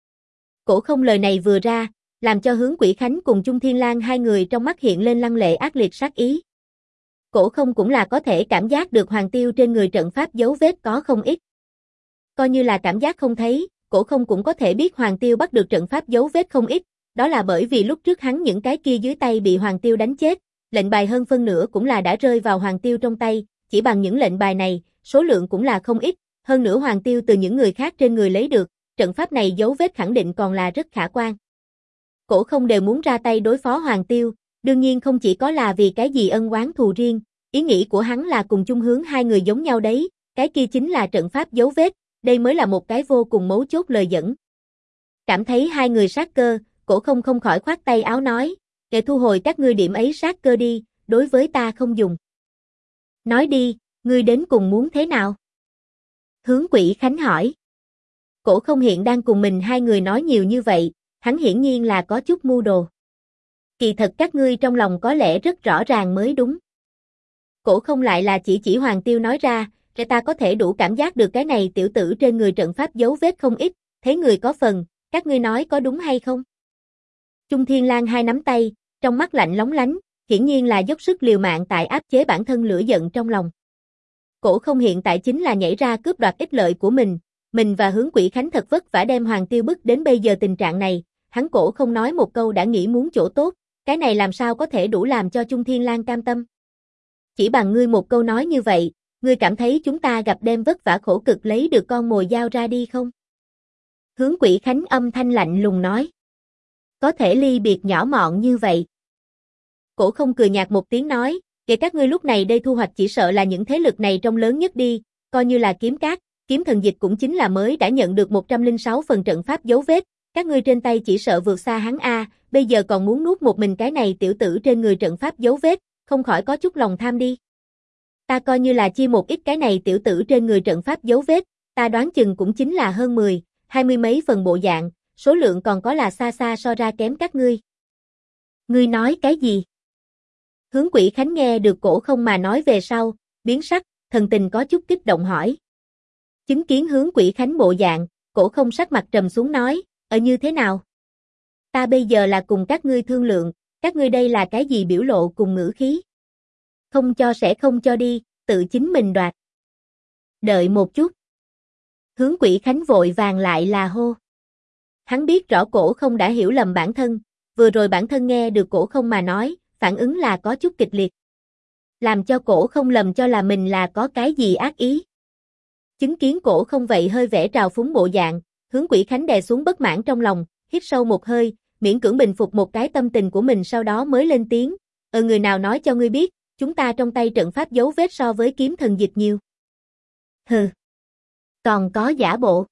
Speaker 1: Cổ Không lời này vừa ra, làm cho Hướng Quỷ Khánh cùng Chung Thiên Lang hai người trong mắt hiện lên lăng lệ ác liệt sát ý. Cổ Không cũng là có thể cảm giác được Hoàng Tiêu trên người trận pháp dấu vết có không ít. Coi như là cảm giác không thấy, Cổ Không cũng có thể biết Hoàng Tiêu bắt được trận pháp dấu vết không ít, đó là bởi vì lúc trước hắn những cái kia dưới tay bị Hoàng Tiêu đánh chết, lệnh bài hơn phân nửa cũng là đã rơi vào Hoàng Tiêu trong tay, chỉ bằng những lệnh bài này, số lượng cũng là không ít, hơn nữa Hoàng Tiêu từ những người khác trên người lấy được, trận pháp này dấu vết khẳng định còn là rất khả quan. Cổ Không đều muốn ra tay đối phó Hoàng Tiêu, đương nhiên không chỉ có là vì cái gì ân oán thù riêng, ý nghĩ của hắn là cùng Chung Hướng hai người giống nhau đấy, cái kia chính là trận pháp dấu vết, đây mới là một cái vô cùng mấu chốt lời dẫn. Cảm thấy hai người sát cơ, Cổ Không không khỏi khoát tay áo nói, để thu hồi các ngươi điểm ấy sát cơ đi, đối với ta không dùng. Nói đi, ngươi đến cùng muốn thế nào? Hướng Quỷ Khánh hỏi. Cổ Không hiện đang cùng mình hai người nói nhiều như vậy, hắn hiển nhiên là có chút mưu đồ. Kỳ thật các ngươi trong lòng có lẽ rất rõ ràng mới đúng. Cổ Không lại là chỉ Hoàng Tiêu nói ra, để ta có thể đủ cảm giác được cái này tiểu tử trên người trận pháp dấu vết không ít, thấy người có phần, các ngươi nói có đúng hay không? Chung Thiên Lang hai nắm tay, trong mắt lạnh lóng lánh, hiển nhiên là dốc sức liều mạng tại áp chế bản thân lửa giận trong lòng. Cổ Không hiện tại chính là nhảy ra cướp đoạt ích lợi của mình và Hướng Quỷ Khánh thật vất vả đem Hoàng Tiêu bức đến bây giờ tình trạng này, hắn Cổ Không nói một câu đã nghĩ muốn chỗ tốt, cái này làm sao có thể đủ làm cho Chung Thiên Lang cam tâm. Chỉ bằng ngươi một câu nói như vậy, ngươi cảm thấy chúng ta gặp đêm vất vả khổ cực lấy được con mồi giao ra đi không? Hướng Quỷ Khánh âm thanh lạnh lùng nói. Có thể ly biệt nhỏ mọn như vậy. Cổ Không cười nhạt một tiếng nói, kể các ngươi lúc này đây thu hoạch chỉ sợ là những thế lực này trong lớn nhất đi, coi như là Kiếm Cát, Kiếm Thần Dịch cũng chính là mới đã nhận được 106 phần trận pháp dấu vết, các ngươi trên tay chỉ sợ vượt xa hắn a, bây giờ còn muốn nuốt một mình cái này tiểu tử trên người trận pháp dấu vết, không khỏi có chút lòng tham đi. Ta coi như là chia một ít cái này tiểu tử trên người trận pháp dấu vết, ta đoán chừng cũng chính là hơn 10, 20 mấy phần bộ dạng, số lượng còn có là xa xa so ra kém các ngươi. Ngươi nói cái gì? Hướng Quỷ Khánh nghe được Cổ Không mà nói về sau, biến sắc, thần tình có chút kích động hỏi. Chứng kiến Hướng Quỷ Khánh bộ dạng, Cổ Không sắc mặt trầm xuống nói, như thế nào? Ta bây giờ là cùng các ngươi thương lượng, các ngươi đây là cái gì biểu lộ cùng ngữ khí? Không cho sẽ không cho đi, tự chính mình đoạt. Đợi một chút. Hướng Quỷ Khánh vội vàng lại là hô. Hắn biết rõ Cổ Không đã hiểu lầm bản thân, vừa rồi bản thân nghe được Cổ Không mà nói, phản ứng là có chút kịch liệt. Làm cho Cổ Không lầm cho là mình là có cái gì ác ý. Chứng kiến Cổ Không vậy hơi vẻ trào phúng bộ dạng, Hướng Quỷ Khánh đè xuống bất mãn trong lòng, hít sâu một hơi, miễn cưỡng bình phục một cái tâm tình của mình sau đó mới lên tiếng, người nào nói cho ngươi biết, chúng ta trong tay trận pháp dấu vết so với Kiếm Thần Dịch nhiều. Hừ. Còn có giả bộ.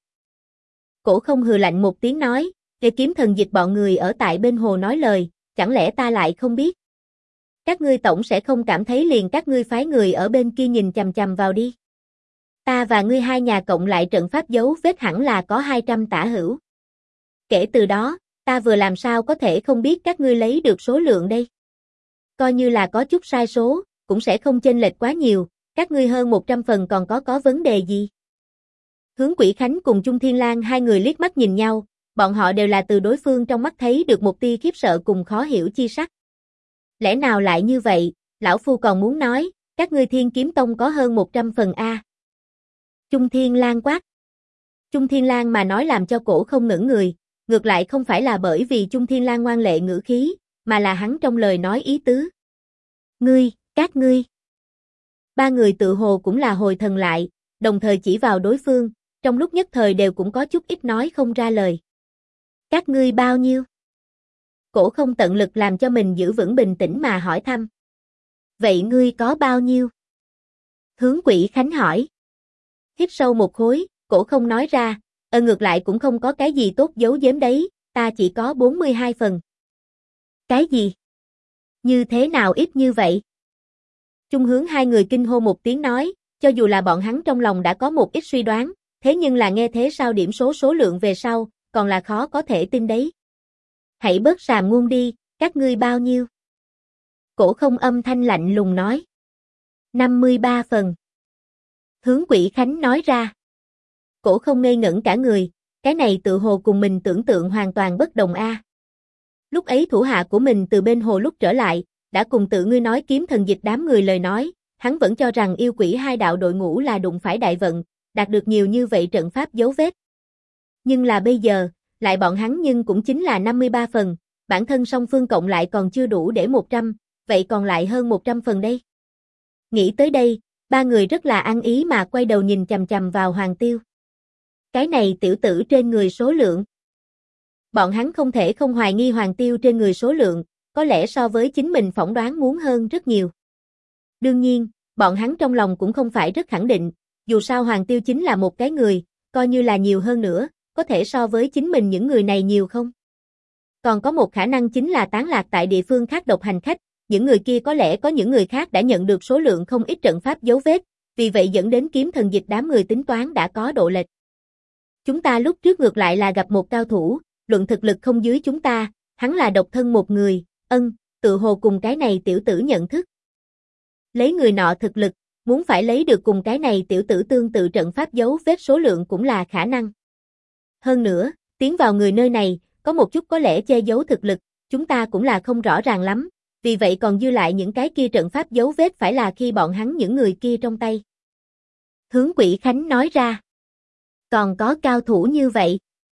Speaker 1: Cổ Không hừ lạnh một tiếng nói, để Kiếm Thần Dịch bọn người ở tại bên hồ nói lời, chẳng lẽ ta lại không biết? Các ngươi tổng sẽ không cảm thấy liền các ngươi phái người ở bên kia nhìn chằm chằm vào đi. Ta và ngươi hai nhà cộng lại trận pháp dấu vết hẳn là có 200 tả hữu. Kể từ đó, ta vừa làm sao có thể không biết các ngươi lấy được số lượng đây? Coi như là có chút sai số, cũng sẽ không chênh lệch quá nhiều, các ngươi hơn 100 phần còn có vấn đề gì? Hướng Quỷ Khánh cùng Chung Thiên Lang hai người liếc mắt nhìn nhau, bọn họ đều là từ đối phương trong mắt thấy được một tia khiếp sợ cùng khó hiểu chi sắc. Lẽ nào lại như vậy, lão phu còn muốn nói, các ngươi Thiên Kiếm Tông có hơn 100 phần a. Chung Thiên Lang quát. Chung Thiên Lang mà nói làm cho Cổ Không ngẩn người, ngược lại không phải là bởi vì Chung Thiên Lang ngoan lệ ngữ khí, mà là hắn trong lời nói ý tứ. Ngươi, các ngươi. Ba người tự hồ cũng là hồi thần lại, đồng thời chỉ vào đối phương, trong lúc nhất thời đều cũng có chút ít nói không ra lời. Các ngươi bao nhiêu? Cổ Không tận lực làm cho mình giữ vững bình tĩnh mà hỏi thăm. Vậy ngươi có bao nhiêu? Hướng Quỷ Khánh hỏi. Hít sâu một khối, Cổ Không nói ra, ngược lại cũng không có cái gì tốt giấu giếm đấy, ta chỉ có 42 phần. Cái gì? Như thế nào ít như vậy? Chung Hướng hai người kinh hô một tiếng nói, cho dù là bọn hắn trong lòng đã có một ít suy đoán, thế nhưng là nghe thế sao điểm số lượng về sau, còn là khó có thể tin đấy. Hãy bớt sàm ngôn đi, các ngươi bao nhiêu? Cổ Không âm thanh lạnh lùng nói. 53 phần. Hướng Quỷ Khánh nói ra. Cổ không ngây ngẩn cả người, cái này tự hồ cùng mình tưởng tượng hoàn toàn bất đồng a. Lúc ấy thủ hạ của mình từ bên hồ lúc trở lại, đã cùng tự ngươi nói kiếm thần dịch đám người lời nói, hắn vẫn cho rằng yêu quỷ hai đạo đội ngũ là đụng phải đại vận, đạt được nhiều như vậy trận pháp dấu vết. Nhưng là bây giờ, lại bọn hắn nhưng cũng chính là 53 phần, bản thân song phương cộng lại còn chưa đủ để 100, vậy còn lại hơn 100 phần đây. Nghĩ tới đây, ba người rất là ăn ý mà quay đầu nhìn chằm chằm vào Hoàng Tiêu. Cái này tiểu tử trên người số lượng. Bọn hắn không thể không hoài nghi Hoàng Tiêu trên người số lượng, có lẽ so với chính mình phỏng đoán muốn hơn rất nhiều. Đương nhiên, bọn hắn trong lòng cũng không phải rất khẳng định, dù sao Hoàng Tiêu chính là một cái người, coi như là nhiều hơn nữa, có thể so với chính mình những người này nhiều không? Còn có một khả năng chính là tán lạc tại địa phương khác độc hành khách, những người kia có lẽ có những người khác đã nhận được số lượng không ít trận pháp dấu vết, vì vậy dẫn đến kiếm thần dịch đám người tính toán đã có độ lệch. Chúng ta lúc trước ngược lại là gặp một cao thủ, luận thực lực không dưới chúng ta, hắn là độc thân một người, tự hồ cùng cái này tiểu tử nhận thức. Lấy người nọ thực lực, muốn phải lấy được cùng cái này tiểu tử tương tự trận pháp dấu vết số lượng cũng là khả năng. Hơn nữa, tiến vào người nơi này, có một chút có lẽ che giấu thực lực, chúng ta cũng là không rõ ràng lắm, vì vậy còn dư lại những cái kia trận pháp dấu vết phải là khi bọn hắn những người kia trong tay. Hướng Quỷ Khánh nói ra. Còn có cao thủ như vậy.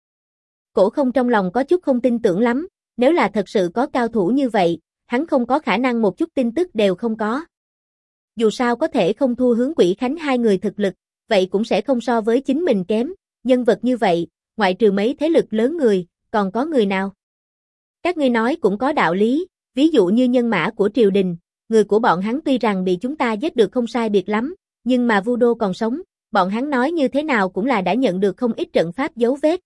Speaker 1: Cổ không trong lòng có chút không tin tưởng lắm, nếu là thật sự có cao thủ như vậy, hắn không có khả năng một chút tin tức đều không có. Dù sao có thể không thua Hướng Quỷ Khánh hai người thực lực, vậy cũng sẽ không so với chính mình kém, nhân vật như vậy, ngoại trừ mấy thế lực lớn người, còn có người nào? Các ngươi nói cũng có đạo lý, ví dụ như nhân mã của triều đình, người của bọn hắn tuy rằng bị chúng ta giết được không sai biệt lắm, nhưng mà Vu Đô còn sống, bọn hắn nói như thế nào cũng là đã nhận được không ít trận pháp dấu vết.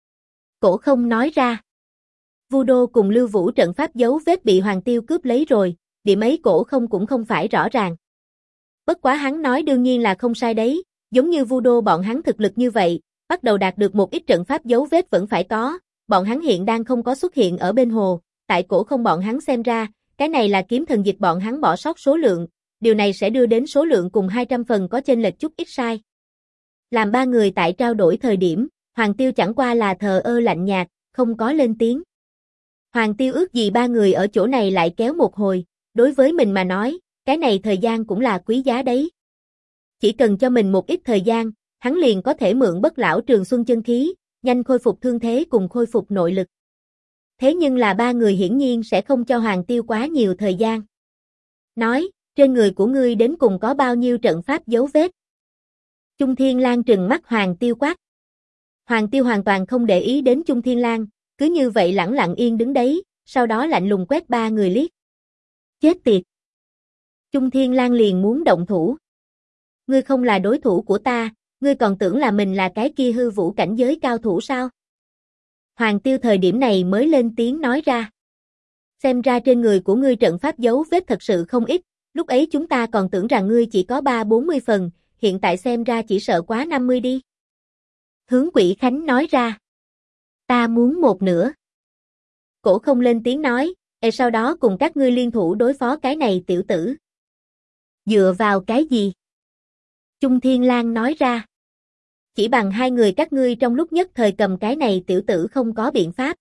Speaker 1: Cổ không nói ra. Vu Đô cùng Lưu Vũ trận pháp dấu vết bị Hoàng Tiêu cướp lấy rồi, điểm ấy cổ không cũng không phải rõ ràng. Bất quá hắn nói đương nhiên là không sai đấy, giống như Vu Đô bọn hắn thực lực như vậy, bắt đầu đạt được một ít trận pháp dấu vết vẫn phải có, bọn hắn hiện đang không có xuất hiện ở bên hồ, tại cổ không bọn hắn xem ra, cái này là kiếm thần dịch bọn hắn bỏ sót số lượng, điều này sẽ đưa đến số lượng cùng 200 phần có chênh lệch chút ít sai. Làm ba người tại trao đổi thời điểm, Hoàng Tiêu chẳng qua là thờ ơ lạnh nhạt, không có lên tiếng. Hoàng Tiêu ước gì ba người ở chỗ này lại kéo một hồi, đối với mình mà nói, cái này thời gian cũng là quý giá đấy. Chỉ cần cho mình một ít thời gian, hắn liền có thể mượn bất lão trường xuân chân khí, nhanh khôi phục thương thế cùng khôi phục nội lực. Thế nhưng là ba người hiển nhiên sẽ không cho Hoàng Tiêu quá nhiều thời gian. Nói, trên người của ngươi đến cùng có bao nhiêu trận pháp dấu vết? Trung Thiên Lang trừng mắt Hoàng Tiêu quát. Hoàng Tiêu hoàn toàn không để ý đến Trung Thiên Lang, cứ như vậy lẳng lặng yên đứng đấy, sau đó lạnh lùng quét ba người liếc. Chết tiệt! Trung Thiên Lang liền muốn động thủ. Ngươi không là đối thủ của ta, ngươi còn tưởng là mình là cái kia hư vũ cảnh giới cao thủ sao? Hoàng Tiêu thời điểm này mới lên tiếng nói ra. Xem ra trên người của ngươi trận pháp dấu vết thật sự không ít, lúc ấy chúng ta còn tưởng rằng ngươi chỉ có 30-40 phần, hiện tại xem ra chỉ sợ quá 50 đi. Hướng Quỷ Khánh nói ra. Ta muốn một nửa. Cổ không lên tiếng nói, sau đó cùng các ngươi liên thủ đối phó cái này tiểu tử. Dựa vào cái gì? Trung Thiên Lang nói ra. Chỉ bằng hai người các ngươi trong lúc nhất thời cầm cái này tiểu tử không có biện pháp.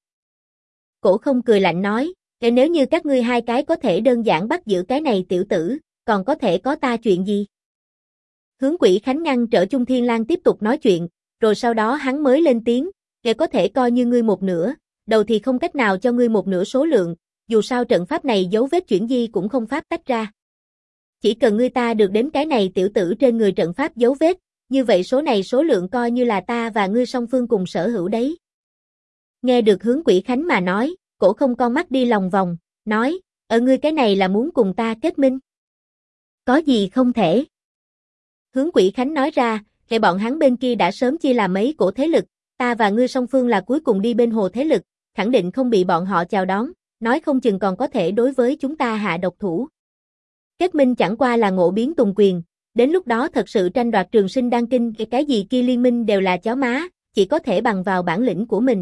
Speaker 1: Cổ không cười lạnh nói, nếu như các ngươi hai cái có thể đơn giản bắt giữ cái này tiểu tử, còn có thể có ta chuyện gì? Hướng Quỷ Khánh ngăn trở Trung Thiên Lang tiếp tục nói chuyện, rồi sau đó hắn mới lên tiếng, có thể coi như ngươi một nửa, đầu thì không cách nào cho ngươi một nửa số lượng, dù sao trận pháp này dấu vết chuyển di cũng không pháp tách ra. Chỉ cần ngươi ta được đến cái này tiểu tử trên người trận pháp dấu vết, như vậy số này số lượng coi như là ta và ngươi song phương cùng sở hữu đấy. Nghe được Hướng Quỷ Khánh mà nói, cổ không con mắt đi lòng vòng, nói, ngươi cái này là muốn cùng ta kết minh. Có gì không thể? Hướng Quỷ Khánh nói ra, bọn hắn bên kia đã sớm chia làm mấy cổ thế lực, ta và ngươi song phương là cuối cùng đi bên hồ thế lực, khẳng định không bị bọn họ chào đón, nói không chừng còn có thể đối với chúng ta hạ độc thủ. Kết minh chẳng qua là ngộ biến tùng quyền, đến lúc đó thật sự tranh đoạt trường sinh đan kinh, cái gì kia liên minh đều là chó má, chỉ có thể bằng vào bản lĩnh của mình.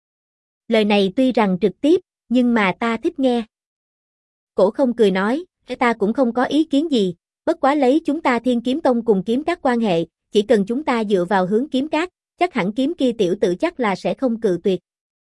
Speaker 1: Lời này tuy rằng trực tiếp, nhưng mà ta thích nghe. Cổ không cười nói, ta cũng không có ý kiến gì, Bất quá lấy chúng ta Thiên Kiếm Tông cùng kiếm các quan hệ, chỉ cần chúng ta dựa vào hướng kiếm các, chắc hẳn kiếm kia tiểu tử chắc là sẽ không cự tuyệt.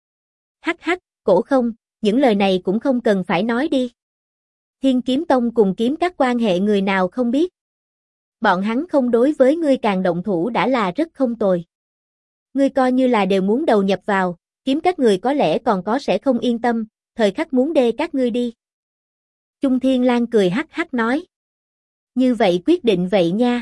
Speaker 1: Hắc hắc, Cổ Không, những lời này cũng không cần phải nói đi. Thiên Kiếm Tông cùng kiếm các quan hệ người nào không biết. Bọn hắn không đối với ngươi càng động thủ đã là rất không tồi. Ngươi coi như là đều muốn đầu nhập vào, kiếm các người có lẽ còn có sẽ không yên tâm, thời khắc muốn đê các ngươi đi. Trung Thiên Lang cười hắc hắc nói. Như vậy quyết định vậy nha.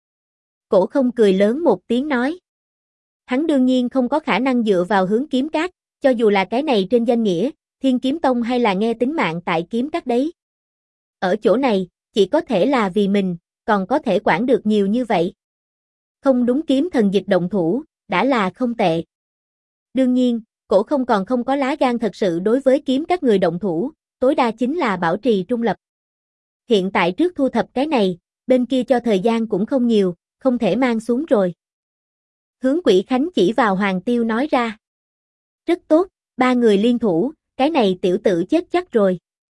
Speaker 1: Cổ Không cười lớn một tiếng nói. Hắn đương nhiên không có khả năng dựa vào hướng kiếm các, cho dù là cái này trên danh nghĩa, Thiên Kiếm Tông hay là nghe tính mạng tại kiếm các đấy. Ở chỗ này, chỉ có thể là vì mình, còn có thể quản được nhiều như vậy. Không đúng kiếm thần dịch động thủ, đã là không tệ. Đương nhiên, Cổ Không còn không có lá gan thật sự đối với kiếm các người động thủ, tối đa chính là bảo trì trung lập. Hiện tại trước thu thập cái này, bên kia cho thời gian cũng không nhiều, không thể mang xuống rồi. Hướng Quỷ Khánh chỉ vào Hoàng Tiêu nói ra. Rất tốt, ba người liên thủ, cái này tiểu tử chết chắc rồi.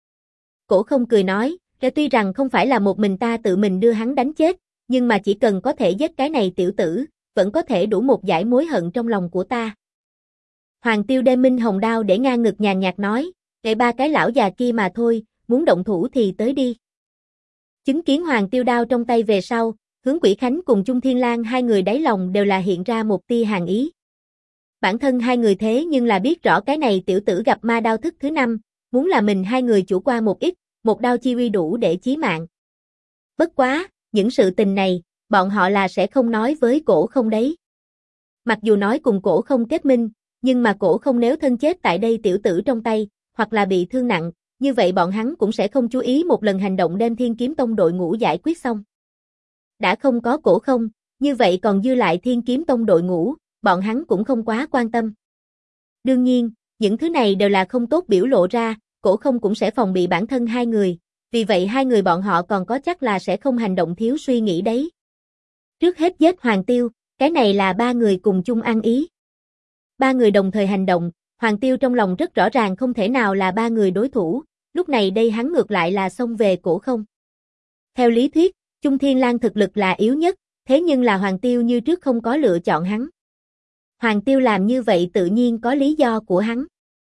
Speaker 1: Cổ Không cười nói, tuy rằng không phải là một mình ta tự mình đưa hắn đánh chết, nhưng mà chỉ cần có thể giết cái này tiểu tử, vẫn có thể đủ một giải mối hận trong lòng của ta. Hoàng Tiêu đem Minh Hồng đao để ngang ngực nhàn nhạt nói, ba cái lão già kia mà thôi, muốn động thủ thì tới đi. Chứng kiến Hoàng Tiêu đao trong tay về sau, Hướng Quỷ Khánh cùng Trung Thiên Lang hai người đáy lòng đều là hiện ra một tia hàn ý. Bản thân hai người thế nhưng là biết rõ cái này tiểu tử gặp ma đao thức thứ 5, muốn là mình hai người chủ qua một ít, một đao chi uy đủ để chí mạng. Bất quá, những sự tình này, bọn họ là sẽ không nói với Cổ Không đấy. Mặc dù nói cùng Cổ Không kết minh, nhưng mà Cổ Không nếu thân chết tại đây tiểu tử trong tay, hoặc là bị thương nặng, như vậy bọn hắn cũng sẽ không chú ý một lần hành động đem Thiên Kiếm Tông đội ngũ giải quyết xong. Đã không có Cổ Không, như vậy còn dư lại Thiên Kiếm Tông đội ngũ, bọn hắn cũng không quá quan tâm. Đương nhiên, những thứ này đều là không tốt biểu lộ ra, Cổ Không cũng sẽ phòng bị bản thân hai người, vì vậy hai người bọn họ còn có chắc là sẽ không hành động thiếu suy nghĩ đấy. Trước hết giết Hoàng Tiêu, cái này là ba người cùng chung ăn ý. Ba người đồng thời hành động, Hoàng Tiêu trong lòng rất rõ ràng không thể nào là ba người đối thủ, lúc này đây hắn ngược lại là xông về Cổ Không. Theo lý thuyết, Trung Thiên Lang thực lực là yếu nhất, thế nhưng là Hoàng Tiêu như trước không có lựa chọn hắn. Hoàng Tiêu làm như vậy tự nhiên có lý do của hắn.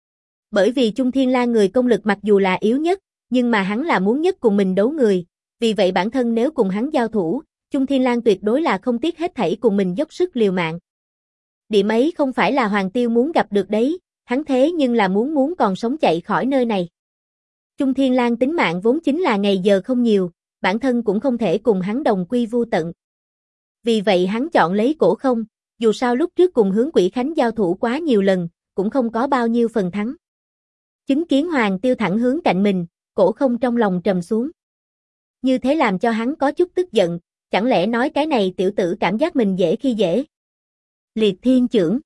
Speaker 1: Bởi vì Trung Thiên Lang người công lực mặc dù là yếu nhất, nhưng mà hắn là muốn nhất cùng mình đấu người, vì vậy bản thân nếu cùng hắn giao thủ, Trung Thiên Lang tuyệt đối là không tiếc hết thảy cùng mình dốc sức liều mạng. Điểm ấy không phải là Hoàng Tiêu muốn gặp được đấy, hắn thế nhưng là muốn còn sống chạy khỏi nơi này. Trung Thiên Lang tính mạng vốn chính là ngày giờ không nhiều, bản thân cũng không thể cùng hắn đồng quy vu tận. Vì vậy hắn chọn lấy Cổ Không, dù sao lúc trước cùng Hướng Quỷ Khánh giao thủ quá nhiều lần, cũng không có bao nhiêu phần thắng. Chứng kiến Hoàng Tiêu thẳng hướng cạnh mình, Cổ Không trong lòng trầm xuống. Như thế làm cho hắn có chút tức giận, chẳng lẽ nói cái này tiểu tử cảm giác mình dễ khi dễ. Liệt Thiên Chưởng.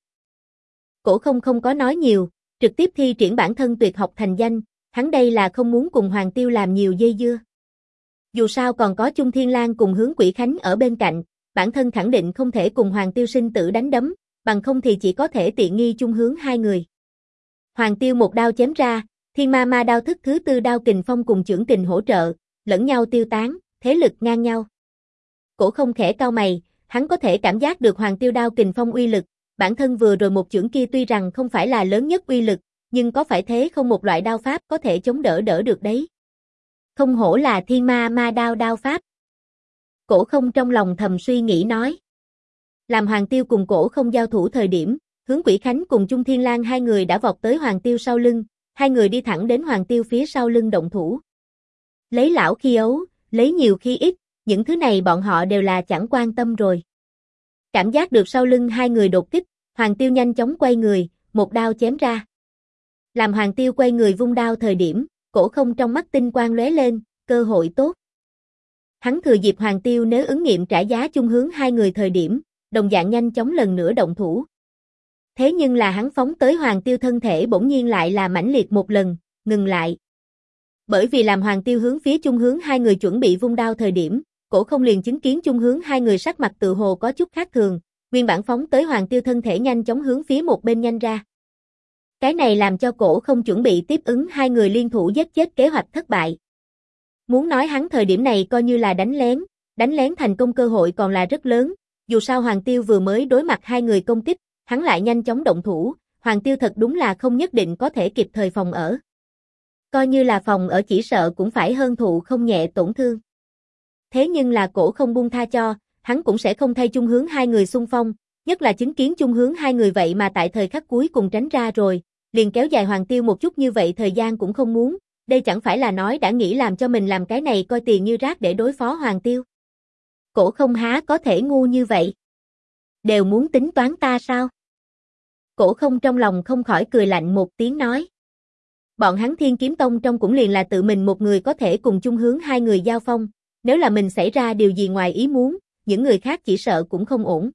Speaker 1: Cổ Không không có nói nhiều, trực tiếp thi triển bản thân tuyệt học thành danh, hắn đây là không muốn cùng Hoàng Tiêu làm nhiều dây dưa. Dù sao còn có Trung Thiên Lang cùng Hướng Quỷ Khánh ở bên cạnh, bản thân khẳng định không thể cùng Hoàng Tiêu sinh tử đánh đấm, bằng không thì chỉ có thể tiện nghi Trung Hướng hai người. Hoàng Tiêu một đao chém ra, Thiên Ma Ma đao thức thứ 4 đao kình phong cùng chưởng kình hỗ trợ, lẫn nhau tiêu tán, thế lực ngang nhau. Cổ Không khẽ cau mày, hắn có thể cảm giác được Hoàng Tiêu đao kình phong uy lực, bản thân vừa rồi một chưởng kia tuy rằng không phải là lớn nhất uy lực, nhưng có phải thế không một loại đao pháp có thể chống đỡ được đấy. Không hổ là Thiên Ma Ma đao đao pháp. Cổ Không trong lòng thầm suy nghĩ nói. Làm Hoàng Tiêu cùng Cổ Không giao thủ thời điểm, Hướng Quỷ Khánh cùng Trung Thiên Lang hai người đã vọt tới Hoàng Tiêu sau lưng, hai người đi thẳng đến Hoàng Tiêu phía sau lưng động thủ. Lấy lão khi ấu, lấy nhiều khi ít, những thứ này bọn họ đều là chẳng quan tâm rồi. Cảm giác được sau lưng hai người đột kích, Hoàng Tiêu nhanh chóng quay người, một đao chém ra. Làm Hoàng Tiêu quay người vung đao thời điểm, Cổ Không trong mắt tinh quang lóe lên, cơ hội tốt. Hắn thừa dịp Hoàng Tiêu nếu ứng nghiệm trả giá chung hướng hai người thời điểm, đồng dạng nhanh chóng lần nữa động thủ. Thế nhưng là hắn phóng tới Hoàng Tiêu thân thể bỗng nhiên lại là mãnh liệt một lần, ngừng lại. Bởi vì làm Hoàng Tiêu hướng phía chung hướng hai người chuẩn bị vung đao thời điểm, Cổ Không liền chứng kiến chung hướng hai người sắc mặt tự hồ có chút khác thường, nguyên bản phóng tới Hoàng Tiêu thân thể nhanh chóng hướng phía một bên nhanh ra. Cái này làm cho Cổ Không chuẩn bị tiếp ứng hai người liên thủ giết chết kế hoạch thất bại. Muốn nói hắn thời điểm này coi như là đánh lén thành công cơ hội còn là rất lớn, dù sao Hoàng Tiêu vừa mới đối mặt hai người công kích, hắn lại nhanh chóng động thủ, Hoàng Tiêu thật đúng là không nhất định có thể kịp thời phòng ở. Coi như là phòng ở chỉ sợ cũng phải hơn thụ không nhẹ tổn thương. Thế nhưng là Cổ không buông tha cho, hắn cũng sẽ không thay Chung Hướng hai người xung phong, nhất là chứng kiến Chung Hướng hai người vậy mà tại thời khắc cuối cùng tránh ra rồi, liền kéo dài Hoàng Tiêu một chút như vậy thời gian cũng không muốn, đây chẳng phải là nói đã nghĩ làm cho mình làm cái này coi tiền như rác để đối phó Hoàng Tiêu. Cổ không há có thể ngu như vậy. Đều muốn tính toán ta sao? Cổ không trong lòng không khỏi cười lạnh một tiếng nói. Bọn hắn Thiên Kiếm Tông trong cũng liền là tự mình một người có thể cùng Chung Hướng hai người giao phong, nếu là mình xảy ra điều gì ngoài ý muốn, những người khác chỉ sợ cũng không ổn.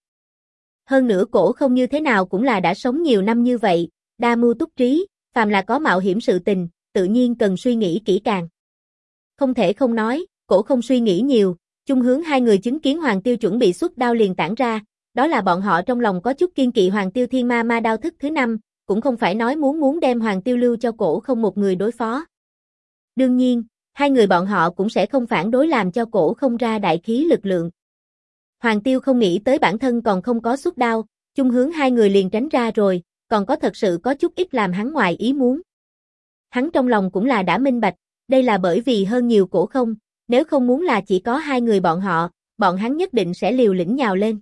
Speaker 1: Hơn nữa Cổ không như thế nào cũng là đã sống nhiều năm như vậy, đa mưu túc trí, phàm là có mạo hiểm sự tình, tự nhiên cần suy nghĩ kỹ càng. Không thể không nói, Cổ không suy nghĩ nhiều, Chung Hướng hai người chứng kiến Hoàng Tiêu chuẩn bị xuất đao liền tản ra, đó là bọn họ trong lòng có chút kiên kỵ Hoàng Tiêu Thiên Ma Ma đao thức thứ 5, cũng không phải nói muốn đem Hoàng Tiêu lưu cho Cổ không một người đối phó. Đương nhiên, hai người bọn họ cũng sẽ không phản đối làm cho Cổ không ra đại khí lực lượng. Hoàng Tiêu không nghĩ tới bản thân còn không có xuất đao, Chung Hướng hai người liền tránh ra rồi, còn có thật sự có chút ít làm hắn ngoài ý muốn. Hắn trong lòng cũng là đã minh bạch, đây là bởi vì hơn nhiều Cổ không, nếu không muốn là chỉ có hai người bọn họ, bọn hắn nhất định sẽ liều lĩnh nhào lên.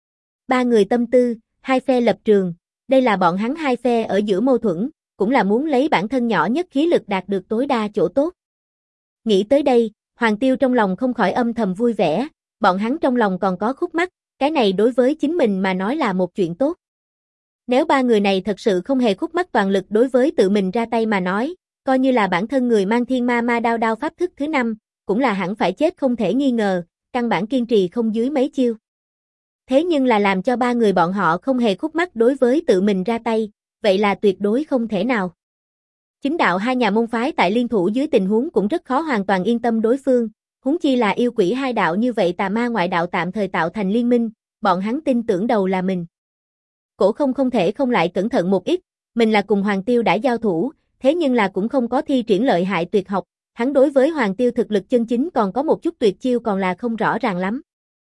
Speaker 1: Ba người tâm tư, hai phe lập trường, đây là bọn hắn hai phe ở giữa mâu thuẫn, cũng là muốn lấy bản thân nhỏ nhất khí lực đạt được tối đa chỗ tốt. Nghĩ tới đây, Hoàng Tiêu trong lòng không khỏi âm thầm vui vẻ, bọn hắn trong lòng còn có khúc mắc, cái này đối với chính mình mà nói là một chuyện tốt. Nếu ba người này thật sự không hề khúc mắc toàn lực đối với tự mình ra tay mà nói, coi như là bản thân người mang Thiên Ma Ma đao pháp thức thứ 5, cũng là hẳn phải chết không thể nghi ngờ, căn bản kiên trì không dưới mấy chiêu. Thế nhưng là làm cho ba người bọn họ không hề khúc mắc đối với tự mình ra tay, vậy là tuyệt đối không thể nào. Chính đạo hai nhà môn phái tại liên thủ dưới tình huống cũng rất khó hoàn toàn yên tâm đối phương, huống chi là yêu quỷ hai đạo như vậy tà ma ngoại đạo tạm thời tạo thành liên minh, bọn hắn tin tưởng đầu là mình. Cổ không thể không lại cẩn thận một ít, mình là cùng Hoàng Tiêu đã giao thủ, thế nhưng là cũng không có thi triển lợi hại tuyệt học, hắn đối với Hoàng Tiêu thực lực chân chính còn có một chút tuyệt chiêu còn là không rõ ràng lắm.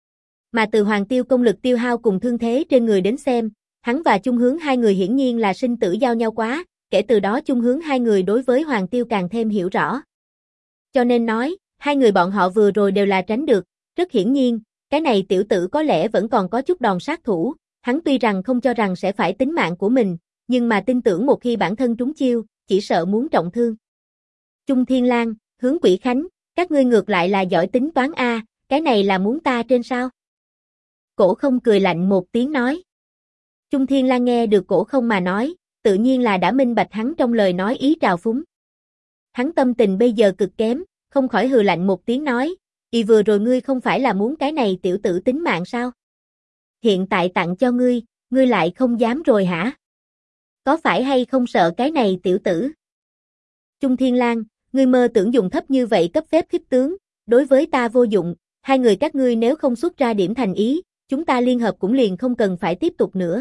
Speaker 1: Mà từ Hoàng Tiêu công lực tiêu hao cùng thương thế trên người đến xem, hắn và Chung Hướng hai người hiển nhiên là sinh tử giao nhau quá, kể từ đó Chung Hướng hai người đối với Hoàng Tiêu càng thêm hiểu rõ. Cho nên nói, hai người bọn họ vừa rồi đều là tránh được, rất hiển nhiên, cái này tiểu tử có lẽ vẫn còn có chút đòn sát thủ, hắn tuy rằng không cho rằng sẽ phải tính mạng của mình, nhưng mà tin tưởng một khi bản thân trúng chiêu, chỉ sợ muốn trọng thương. Chung Thiên Lang, Hướng Quỷ Khánh, các ngươi ngược lại là giỏi tính toán a, cái này là muốn ta trên sao? Cổ không cười lạnh một tiếng nói. Chung Thiên Lang nghe được Cổ không mà nói, tự nhiên là đã minh bạch hắn trong lời nói ý trào phúng. Hắn tâm tình bây giờ cực kém, không khỏi hừ lạnh một tiếng nói, vừa rồi ngươi không phải là muốn cái này tiểu tử tính mạng sao? Hiện tại tặng cho ngươi lại không dám rồi hả? Có phải hay không sợ cái này tiểu tử? Chung Thiên Lang, ngươi mơ tưởng dùng thấp như vậy cấp phép khích tướng, đối với ta vô dụng, hai người các ngươi nếu không xuất ra điểm thành ý, chúng ta liên hợp cũng liền không cần phải tiếp tục nữa.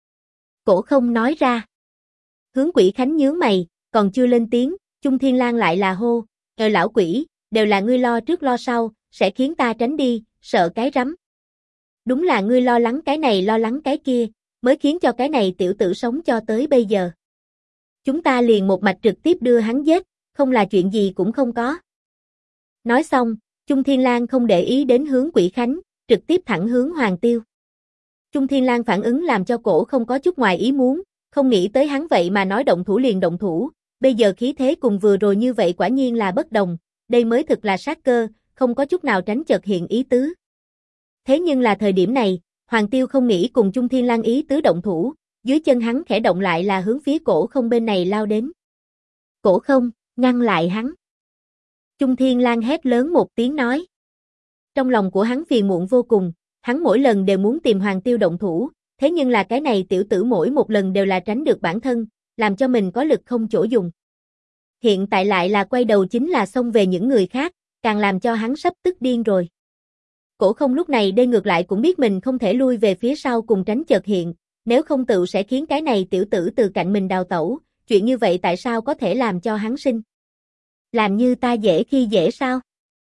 Speaker 1: Cổ không nói ra. Hướng Quỷ Khánh nhướng mày, còn chưa lên tiếng, Chung Thiên Lang lại là hô, lão quỷ, đều là ngươi lo trước lo sau, sẽ khiến ta tránh đi, sợ cái rắm. Đúng là ngươi lo lắng cái này lo lắng cái kia, mới khiến cho cái này tiểu tử sống cho tới bây giờ. Chúng ta liền một mạch trực tiếp đưa hắn giết, không là chuyện gì cũng không có. Nói xong, Chung Thiên Lang không để ý đến Hướng Quỷ Khánh, trực tiếp thẳng hướng Hoàng Tiêu. Chung Thiên Lang phản ứng làm cho Cổ không có chút ngoài ý muốn, không nghĩ tới hắn vậy mà nói động thủ liền động thủ, bây giờ khí thế cùng vừa rồi như vậy quả nhiên là bất đồng, đây mới thực là sát cơ, không có chút nào tránh chợt hiện ý tứ. Thế nhưng là thời điểm này, Hoàng Tiêu không nghĩ cùng Chung Thiên Lang ý tứ động thủ, dưới chân hắn khẽ động lại là hướng phía Cổ không bên này lao đến. Cổ không, ngăn lại hắn. Chung Thiên Lang hét lớn một tiếng nói. Trong lòng của hắn phiền muộn vô cùng, hắn mỗi lần đều muốn tìm Hoàng Tiêu động thủ, thế nhưng là cái này tiểu tử mỗi một lần đều là tránh được bản thân, làm cho mình có lực không chỗ dùng. Hiện tại lại là quay đầu chính là xông về những người khác, càng làm cho hắn sắp tức điên rồi. Cổ không lúc này đây ngược lại cũng biết mình không thể lui về phía sau cùng tránh chợt hiện, nếu không tự sẽ khiến cái này tiểu tử từ cạnh mình đào tẩu, chuyện như vậy tại sao có thể làm cho hắn sinh? Làm như ta dễ khi dễ sao?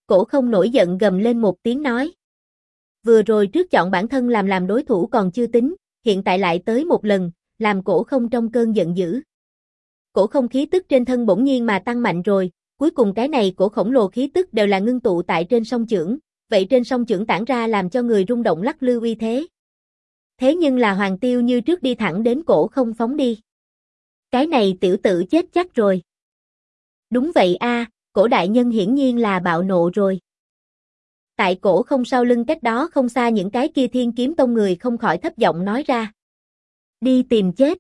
Speaker 1: Cổ Không nổi giận gầm lên một tiếng nói. Vừa rồi trước chọn bản thân làm đối thủ còn chưa tính, hiện tại lại tới một lần, làm Cổ Không trong cơn giận dữ. Cổ Không khí tức trên thân bỗng nhiên mà tăng mạnh rồi, cuối cùng cái này cổ khổng lồ khí tức đều là ngưng tụ tại trên song chưởng, vậy trên song chưởng tản ra làm cho người rung động lắc lư uy thế. Thế nhưng là Hoàng Tiêu như trước đi thẳng đến Cổ Không phóng đi. Cái này tiểu tử chết chắc rồi. Đúng vậy a, Cổ đại nhân hiển nhiên là bạo nộ rồi. Tại Cổ Không sau lưng cách đó không xa những cái kia Thiên Kiếm Tông người không khỏi thấp giọng nói ra. Đi tìm chết.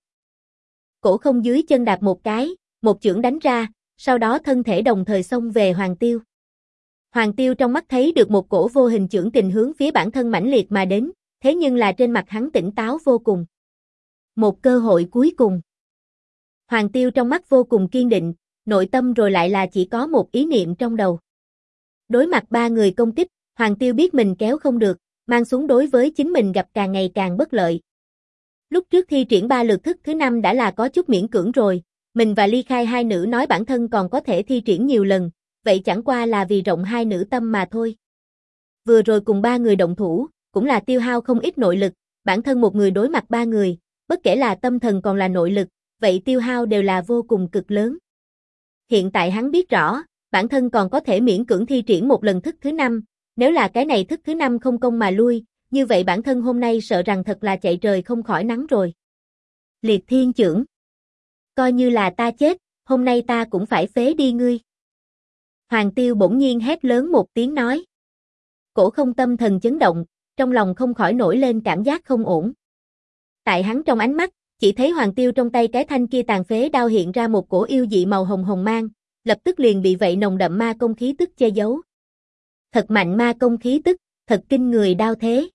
Speaker 1: Cổ Không dưới chân đạp một cái, một chưởng đánh ra, sau đó thân thể đồng thời xông về Hoàng Tiêu. Hoàng Tiêu trong mắt thấy được một cổ vô hình chưởng kình hướng phía bản thân mãnh liệt mà đến, thế nhưng là trên mặt hắn tỉnh táo vô cùng. Một cơ hội cuối cùng. Hoàng Tiêu trong mắt vô cùng kiên định, nội tâm rồi lại là chỉ có một ý niệm trong đầu. Đối mặt ba người công kích, Hoàng Tiêu biết mình kéo không được, mang xuống đối với chính mình gặp càng ngày càng bất lợi. Lúc trước thi triển 3 lượt thức thứ 5 đã là có chút miễn cưỡng rồi, mình và Ly Khai hai nữ nói bản thân còn có thể thi triển nhiều lần, vậy chẳng qua là vì rộng hai nữ tâm mà thôi. Vừa rồi cùng ba người động thủ, cũng là tiêu hao không ít nội lực, bản thân một người đối mặt ba người, bất kể là tâm thần còn là nội lực, vậy tiêu hao đều là vô cùng cực lớn. Hiện tại hắn biết rõ, bản thân còn có thể miễn cưỡng thi triển một lần thức thứ 5, nếu là cái này thức thứ 5 không công mà lui, như vậy bản thân hôm nay sợ rằng thật là chạy trời không khỏi nắng rồi. Liệt thiên chưởng. Coi như là ta chết, hôm nay ta cũng phải phế đi ngươi. Hoàng Tiêu bỗng nhiên hét lớn một tiếng nói. Cổ Không tâm thần chấn động, trong lòng không khỏi nổi lên cảm giác không ổn. Tại hắn trong ánh mắt, chỉ thấy Hoàng Tiêu trong tay cái thanh kia tàn phế đao hiện ra một cổ yêu dị màu hồng hồng mang, lập tức liền bị vậy nồng đậm ma công khí tức che giấu. Thật mạnh ma công khí tức, thật kinh người đao thế.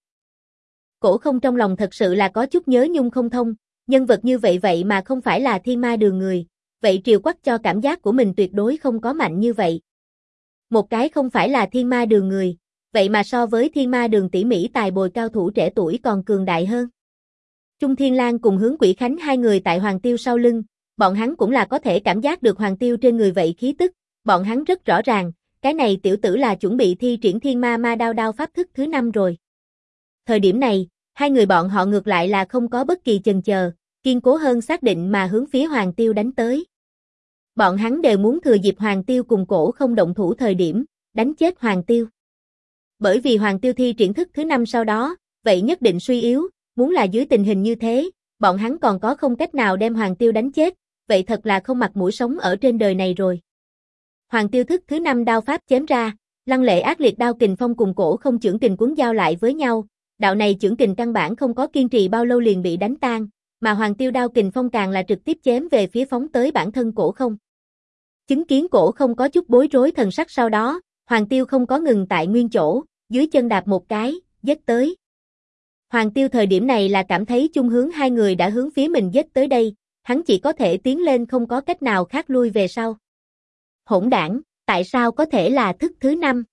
Speaker 1: Cổ Không trong lòng thật sự là có chút nhớ nhung không thông, nhân vật như vậy mà không phải là thiên ma đường người, vậy Triều Quắc cho cảm giác của mình tuyệt đối không có mạnh như vậy. Một cái không phải là thiên ma đường người, vậy mà so với thiên ma đường tỉ mỉ tài bồi cao thủ trẻ tuổi còn cường đại hơn. Trung Thiên Lang cùng Hướng Quỷ Khánh hai người tại Hoàng Tiêu sau lưng, bọn hắn cũng là có thể cảm giác được Hoàng Tiêu trên người vậy khí tức, bọn hắn rất rõ ràng, cái này tiểu tử là chuẩn bị thi triển thiên ma ma đao pháp thức thứ 5 rồi. Thời điểm này, hai người bọn họ ngược lại là không có bất kỳ chần chờ, kiên cố hơn xác định mà hướng phía Hoàng Tiêu đánh tới. Bọn hắn đều muốn thừa dịp Hoàng Tiêu cùng Cổ Không động thủ thời điểm, đánh chết Hoàng Tiêu. Bởi vì Hoàng Tiêu thi triển thức thứ 5 sau đó, vậy nhất định suy yếu, muốn là dưới tình hình như thế, bọn hắn còn có không cách nào đem Hoàng Tiêu đánh chết, vậy thật là không mặt mũi sống ở trên đời này rồi. Hoàng Tiêu thức thứ 5 đao pháp chém ra, lăng lệ ác liệt đao kình phong cùng Cổ Không chưởng kình cuốn giao lại với nhau, đạo này chưởng kình căn bản không có kiên trì bao lâu liền bị đánh tan, mà Hoàng Tiêu đao kình phong càng là trực tiếp chém về phía phóng tới bản thân Cổ Không. Chứng kiến Cổ Không có chút bối rối thần sắc sau đó, Hoàng Tiêu không có ngừng tại nguyên chỗ, dưới chân đạp một cái, giết tới. Hoàng Tiêu thời điểm này là cảm thấy chung hướng hai người đã hướng phía mình giết tới đây, hắn chỉ có thể tiến lên không có cách nào khác lui về sau. Hỗn đảng, tại sao có thể là thức thứ 5?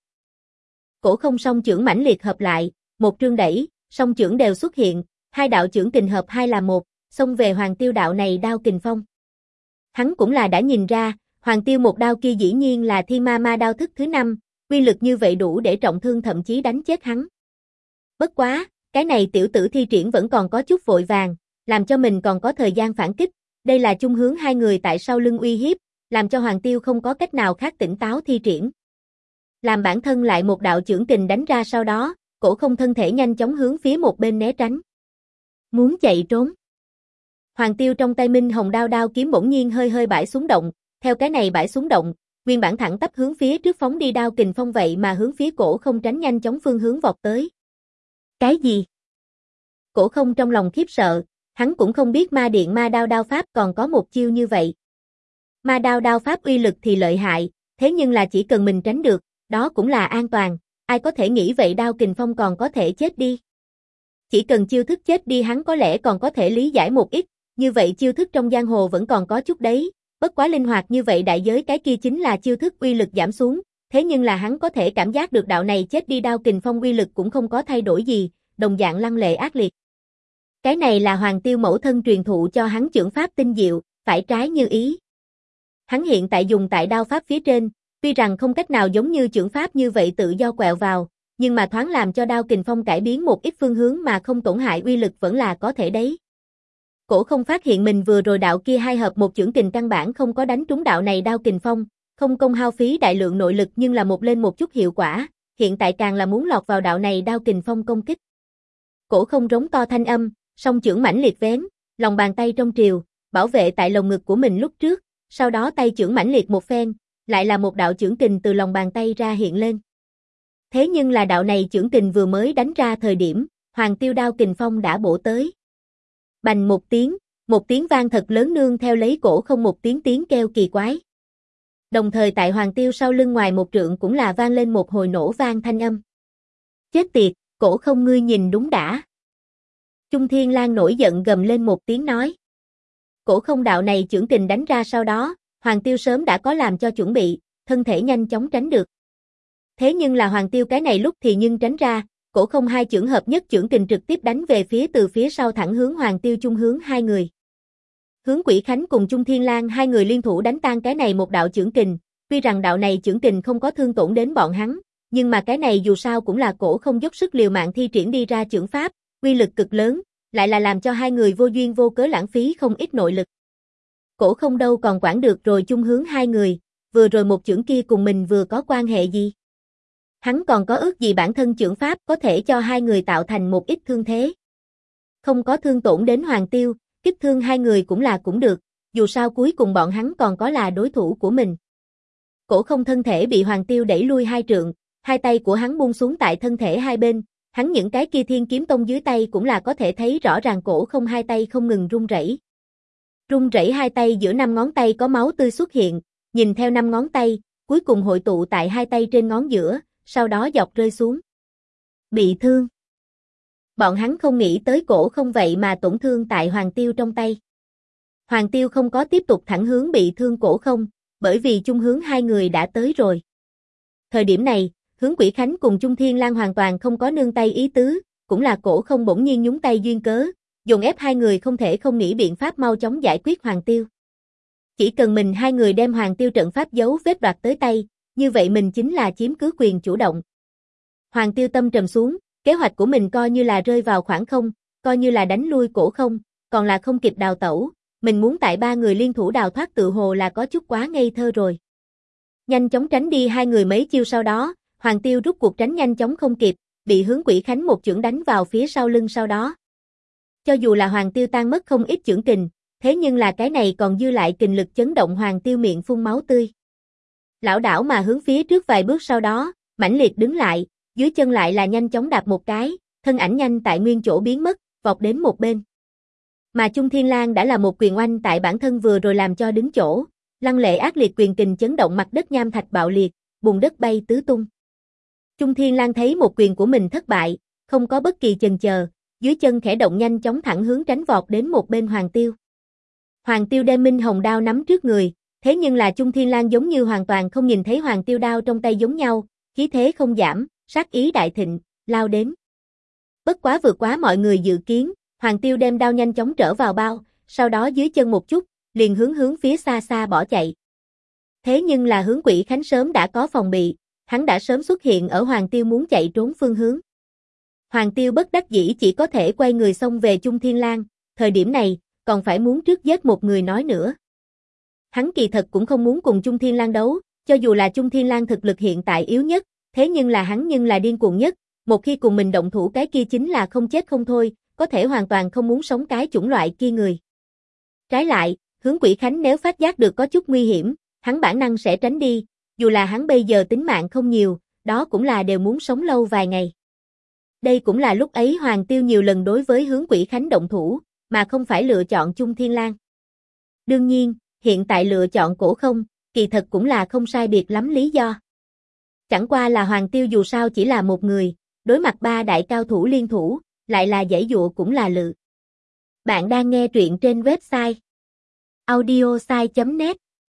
Speaker 1: Cổ Không song chưởng mãnh liệt hợp lại, một trương đẩy, song chưởng đều xuất hiện, hai đạo chưởng kình hợp hai là một, xông về Hoàng Tiêu đạo này đao kình phong. Hắn cũng là đã nhìn ra, Hoàng Tiêu một đao kia dĩ nhiên là thiên ma ma đao thức thứ 5, uy lực như vậy đủ để trọng thương thậm chí đánh chết hắn. Bất quá, cái này tiểu tử thi triển vẫn còn có chút vội vàng, làm cho mình còn có thời gian phản kích, đây là chung hướng hai người tại sau lưng uy hiếp, làm cho Hoàng Tiêu không có cách nào khác tỉnh táo thi triển. Làm bản thân lại một đạo chưởng kình đánh ra sau đó, Cổ Không thân thể nhanh chóng hướng phía một bên né tránh. Muốn chạy trốn. Hoàng Tiêu trong tay minh hồng đao kiếm bỗng nhiên hơi hơi bãi xuống động, theo cái này bãi xuống động, nguyên bản thẳng tắp hướng phía trước phóng đi đao kình phong vậy mà hướng phía Cổ Không tránh nhanh chóng phương hướng vọt tới. Cái gì? Cổ Không trong lòng khiếp sợ, hắn cũng không biết ma điện ma đao pháp còn có một chiêu như vậy. Ma đao pháp uy lực thì lợi hại, thế nhưng là chỉ cần mình tránh được, đó cũng là an toàn, ai có thể nghĩ vậy đao kình phong còn có thể chết đi. Chỉ cần chiêu thức chết đi hắn có lẽ còn có thể lý giải một ít, như vậy chiêu thức trong giang hồ vẫn còn có chút đấy, bất quá linh hoạt như vậy đại giới cái kia chính là chiêu thức uy lực giảm xuống, thế nhưng là hắn có thể cảm giác được đạo này chết đi đao kình phong uy lực cũng không có thay đổi gì, đồng dạng lăng lệ ác liệt. Cái này là Hoàng Tiêu mẫu thân truyền thụ cho hắn chưởng pháp tinh diệu, phải trái như ý. Hắn hiện tại dùng tại đao pháp phía trên, Tuy rằng không cách nào giống như chưởng pháp như vậy tự do quẹo vào, nhưng mà thoáng làm cho đao kình phong cải biến một ít phương hướng mà không tổn hại uy lực vẫn là có thể đấy. Cổ không phát hiện mình vừa rồi đạo kia hai hợp một chưởng kình căn bản không có đánh trúng đạo này đao kình phong, không công hao phí đại lượng nội lực nhưng là một lên một chút hiệu quả, hiện tại càng là muốn lọt vào đạo này đao kình phong công kích. Cổ không rống to thanh âm, song chưởng mãnh liệt vén, lòng bàn tay trong triều, bảo vệ tại lồng ngực của mình lúc trước, sau đó tay chưởng mãnh liệt một phen, lại là một đạo chưởng kình từ lòng bàn tay ra hiện lên. Thế nhưng là đạo này chưởng kình vừa mới đánh ra thời điểm, Hoàng Tiêu đao kình phong đã bổ tới. Bành một tiếng vang thật lớn nương theo lấy cổ không một tiếng kêu kỳ quái. Đồng thời tại Hoàng Tiêu sau lưng ngoài một trượng cũng là vang lên một hồi nổ vang thanh âm. Chết tiệt, cổ không ngươi nhìn đúng đã. Trung Thiên Lang nổi giận gầm lên một tiếng nói. Cổ không đạo này chưởng kình đánh ra sau đó, Hoàng Tiêu sớm đã có làm cho chuẩn bị, thân thể nhanh chóng tránh được. Thế nhưng là Hoàng Tiêu cái này lúc thì nhưng tránh ra, cổ không hai chưởng hợp nhất chưởng kình trực tiếp đánh về phía từ phía sau thẳng hướng Hoàng Tiêu chung hướng hai người. Hướng Quỷ Khánh cùng Trung Thiên Lang hai người liên thủ đánh tan cái này một đạo chưởng kình, tuy rằng đạo này chưởng kình không có thương tổn đến bọn hắn, nhưng mà cái này dù sao cũng là cổ không dốc sức liều mạng thi triển đi ra chưởng pháp, uy lực cực lớn, lại là làm cho hai người vô duyên vô cớ lãng phí không ít nội lực. Cổ không đâu còn quản được rồi chung hướng hai người, vừa rồi một chưởng kia cùng mình vừa có quan hệ gì? Hắn còn có ước gì bản thân chưởng pháp có thể cho hai người tạo thành một ít thương thế. Không có thương tổn đến Hoàng Tiêu, kích thương hai người cũng được, dù sao cuối cùng bọn hắn còn có là đối thủ của mình. Cổ không thân thể bị Hoàng Tiêu đẩy lui hai trượng, hai tay của hắn buông xuống tại thân thể hai bên, hắn những cái kia Thiên Kiếm Tông dưới tay cũng là có thể thấy rõ ràng cổ không hai tay không ngừng run rẩy. Run rẩy hai tay giữa năm ngón tay có máu tươi xuất hiện, nhìn theo năm ngón tay, cuối cùng hội tụ tại hai tay trên ngón giữa, sau đó dọc rơi xuống. Bị thương. Bọn hắn không nghĩ tới cổ không vậy mà tổn thương tại Hoàng Tiêu trong tay. Hoàng Tiêu không có tiếp tục thẳng hướng bị thương cổ không, bởi vì chung hướng hai người đã tới rồi. Thời điểm này, Hướng Quỷ Khánh cùng Trung Thiên Lang hoàn toàn không có nương tay ý tứ, cũng là cổ không bỗng nhiên nhúng tay duyên cớ, dồn ép hai người không thể không nghĩ biện pháp mau chóng giải quyết Hoàng Tiêu. Chỉ cần mình hai người đem Hoàng Tiêu trận pháp giấu vết đoạt tới tay, như vậy mình chính là chiếm cứ quyền chủ động. Hoàng Tiêu tâm trầm xuống, kế hoạch của mình coi như là rơi vào khoảng không, coi như là đánh lui cổ không, còn là không kịp đào tẩu, mình muốn tại ba người liên thủ đào thoát tự hồ là có chút quá ngây thơ rồi. Nhanh chóng tránh đi hai người mấy chiêu sau đó, Hoàng Tiêu rút cuộc tránh nhanh chóng không kịp, bị Hướng Quỷ Khánh một chưởng đánh vào phía sau lưng sau đó. Cho dù là Hoàng Tiêu tan mất không ít chưởng kình, thế nhưng là cái này còn dư lại kình lực chấn động Hoàng Tiêu miệng phun máu tươi. Lảo đảo mà hướng phía trước vài bước sau đó, mãnh liệt đứng lại, dưới chân lại là nhanh chóng đạp một cái, thân ảnh nhanh tại nguyên chỗ biến mất, vọt đến một bên. Mà Trung Thiên Lang đã là một quyền oanh tại bản thân vừa rồi làm cho đứng chỗ, lăng lệ ác liệt quyền kình chấn động mặt đất nham thạch bạo liệt, bùn đất bay tứ tung. Trung Thiên Lang thấy một quyền của mình thất bại, không có bất kỳ chần chờ, dưới chân khẽ động nhanh chóng thẳng hướng tránh vọt đến một bên Hoàng Tiêu. Hoàng Tiêu đem Minh Hồng đao nắm trước người, thế nhưng là Trung Thiên Lang giống như hoàn toàn không nhìn thấy Hoàng Tiêu đao trong tay giống nhau, khí thế không giảm, sát ý đại thịnh, lao đến. Bất quá vượt quá mọi người dự kiến, Hoàng Tiêu đem đao nhanh chóng trở vào bao, sau đó dưới chân một chút, liền hướng phía xa xa bỏ chạy. Thế nhưng là Hướng Quỷ Khánh sớm đã có phòng bị, hắn đã sớm xuất hiện ở Hoàng Tiêu muốn chạy trốn phương hướng. Hoàng Tiêu bất đắc dĩ chỉ có thể quay người xông về Trung Thiên Lang, thời điểm này, còn phải muốn trước giết một người nói nữa. Hắn kỳ thật cũng không muốn cùng Trung Thiên Lang đấu, cho dù là Trung Thiên Lang thực lực hiện tại yếu nhất, thế nhưng là hắn nhưng là điên cuồng nhất, một khi cùng mình động thủ cái kia chính là không chết không thôi, có thể hoàn toàn không muốn sống cái chủng loại kia người. Trái lại, Hướng Quỷ Khánh nếu phát giác được có chút nguy hiểm, hắn bản năng sẽ tránh đi, dù là hắn bây giờ tính mạng không nhiều, đó cũng là đều muốn sống lâu vài ngày. Đây cũng là lúc ấy Hoàng Tiêu nhiều lần đối với Hướng Quỷ Khánh động thủ, mà không phải lựa chọn Trung Thiên Lang. Đương nhiên, hiện tại lựa chọn cổ không, kỳ thật cũng là không sai biệt lắm lý do. Chẳng qua là Hoàng Tiêu dù sao chỉ là một người, đối mặt ba đại cao thủ liên thủ, lại là giãy giụa cũng là lự. Bạn đang nghe truyện trên website audiosai.net.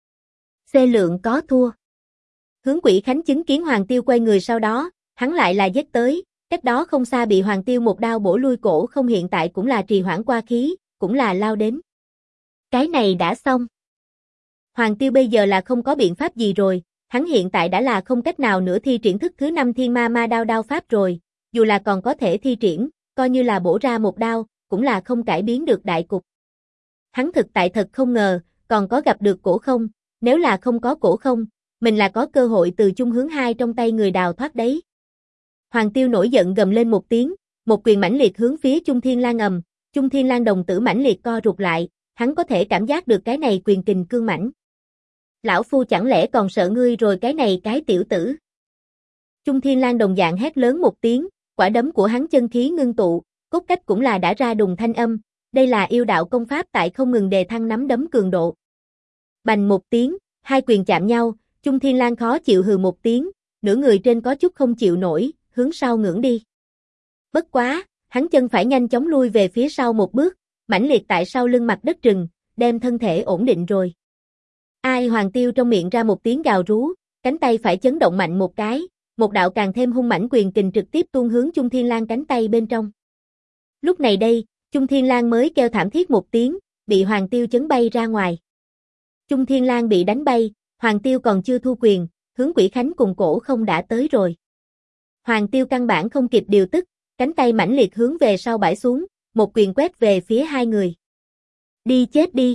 Speaker 1: C lượng có thua. Hướng Quỷ Khánh chứng kiến Hoàng Tiêu quay người sau đó, hắn lại là giết tới, cách đó không xa bị Hoàng Tiêu một đao bổ lui cổ không hiện tại cũng là trì hoãn qua khí, cũng là lao đến. Cái này đã xong. Hoàng Tiêu bây giờ là không có biện pháp gì rồi, hắn hiện tại đã là không cách nào nữa thi triển thức thứ 5 Thiên Ma Ma đao pháp rồi, dù là còn có thể thi triển, coi như là bổ ra một đao, cũng là không cải biến được đại cục. Hắn thực tại thật không ngờ, còn có gặp được Cổ Không, nếu là không có Cổ Không, mình là có cơ hội từ chung hướng 2 trong tay người đào thoát đấy. Hoàng Tiêu nổi giận gầm lên một tiếng, một quyền mãnh liệt hướng phía Chung Thiên Lang ầm, Chung Thiên Lang đồng tử mãnh liệt co rụt lại, hắn có thể cảm giác được cái này quyền kình cương mãnh. Lão phu chẳng lẽ còn sợ ngươi rồi cái này cái tiểu tử. Chung Thiên Lang đồng dạng hét lớn một tiếng, quả đấm của hắn chân khí ngưng tụ, cốt cách cũng là đã ra đùng thanh âm, đây là yêu đạo công pháp tại không ngừng đề thăng nắm đấm cường độ. Bành một tiếng, hai quyền chạm nhau, Chung Thiên Lang khó chịu hừ một tiếng, nửa người trên có chút không chịu nổi, hướng sau ngưỡng đi. Bất quá, hắn chân phải nhanh chóng lui về phía sau một bước, mãnh liệt tại sau lưng mặt đất rừng, đem thân thể ổn định rồi. Ai Hoàng Tiêu trong miệng ra một tiếng gào rú, cánh tay phải chấn động mạnh một cái, một đạo càng thêm hung mãnh quyền kình trực tiếp tuôn hướng Chung Thiên Lang cánh tay bên trong. Lúc này đây, Chung Thiên Lang mới kêu thảm thiết một tiếng, bị Hoàng Tiêu chấn bay ra ngoài. Chung Thiên Lang bị đánh bay, Hoàng Tiêu còn chưa thu quyền, hướng Quỷ Khánh cùng Cổ Không đã tới rồi. Hoàng Tiêu căn bản không kịp điều tức, cánh tay mãnh liệt hướng về sau bãi xuống, một quyền quét về phía hai người. Đi chết đi.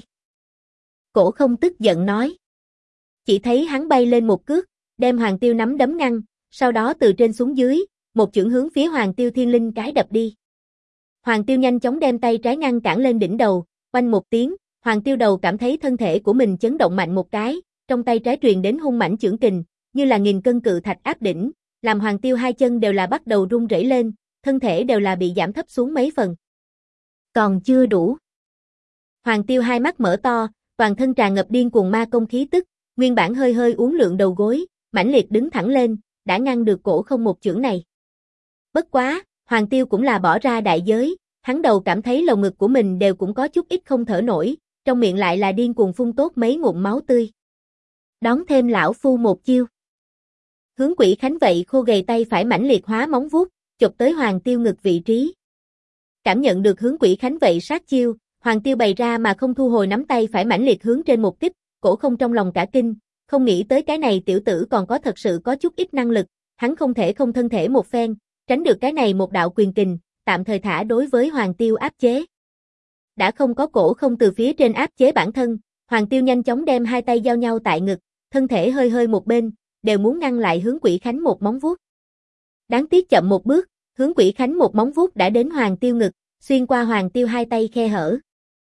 Speaker 1: Cổ Không tức giận nói. Chỉ thấy hắn bay lên một cước, đem Hoàng Tiêu nắm đấm ngăn, sau đó từ trên xuống dưới, một chưởng hướng phía Hoàng Tiêu thiên linh cái đập đi. Hoàng Tiêu nhanh chóng đem tay trái ngăn cản lên đỉnh đầu, oanh một tiếng, Hoàng Tiêu đầu cảm thấy thân thể của mình chấn động mạnh một cái, trong tay trái truyền đến hung mãnh chưởng kình, như là nghìn cân cự thạch áp đỉnh, làm Hoàng Tiêu hai chân đều là bắt đầu run rẩy lên, thân thể đều là bị giảm thấp xuống mấy phần. Còn chưa đủ. Hoàng Tiêu hai mắt mở to, toàn thân tràn ngập điên cuồng ma công khí tức, nguyên bản hơi hơi uốn lượn đầu gối, mãnh liệt đứng thẳng lên, đã ngăn được Cổ Không một chưởng này. Bất quá, Hoàng Tiêu cũng là bỏ ra đại giới, hắn đầu cảm thấy lồng ngực của mình đều cũng có chút ít không thở nổi, trong miệng lại là điên cuồng phun tốt mấy ngụm máu tươi. Đón thêm lão phu một chiêu. Hướng Quỷ Khánh vậy khô gầy tay phải mãnh liệt hóa móng vuốt, chụp tới Hoàng Tiêu ngực vị trí. Cảm nhận được hướng Quỷ Khánh vậy sát chiêu, Hoàng Tiêu bày ra mà không thu hồi nắm tay phải mãnh liệt hướng trên một kích, Cổ Không trong lòng cả kinh, không nghĩ tới cái này tiểu tử còn có thật sự có chút ít năng lực, hắn không thể không thân thể một phen, tránh được cái này một đạo quyền kình, tạm thời thả đối với Hoàng Tiêu áp chế. Đã không có Cổ Không từ phía trên áp chế bản thân, Hoàng Tiêu nhanh chóng đem hai tay giao nhau tại ngực, thân thể hơi hơi một bên, đều muốn ngăn lại hướng Quỷ Khánh một móng vuốt. Đáng tiếc chậm một bước, hướng Quỷ Khánh một móng vuốt đã đến Hoàng Tiêu ngực, xuyên qua Hoàng Tiêu hai tay khe hở.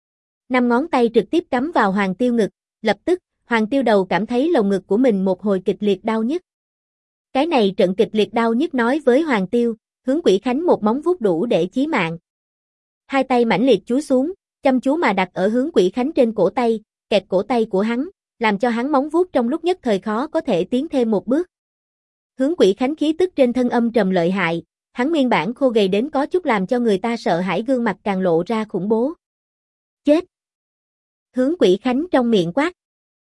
Speaker 1: 5 ngón tay trực tiếp cắm vào Hoàng Tiêu ngực, lập tức, Hoàng Tiêu đầu cảm thấy lồng ngực của mình một hồi kịch liệt đau nhức. Cái này trận kịch liệt đau nhức nói với Hoàng Tiêu, hướng Quỷ Khánh một móng vuốt đủ để chí mạng. Hai tay mãnh liệt chúi xuống, chăm chú mà đặt ở hướng Quỷ Khánh trên cổ tay, kẹp cổ tay của hắn, làm cho hắn móng vuốt trong lúc nhất thời khó có thể tiến thêm một bước. Hướng Quỷ Khánh khí tức trên thân âm trầm lợi hại, hắn nguyên bản khô gầy đến có chút làm cho người ta sợ hãi gương mặt càng lộ ra khủng bố. Chết! Hướng Quỷ Khánh trong miệng quát.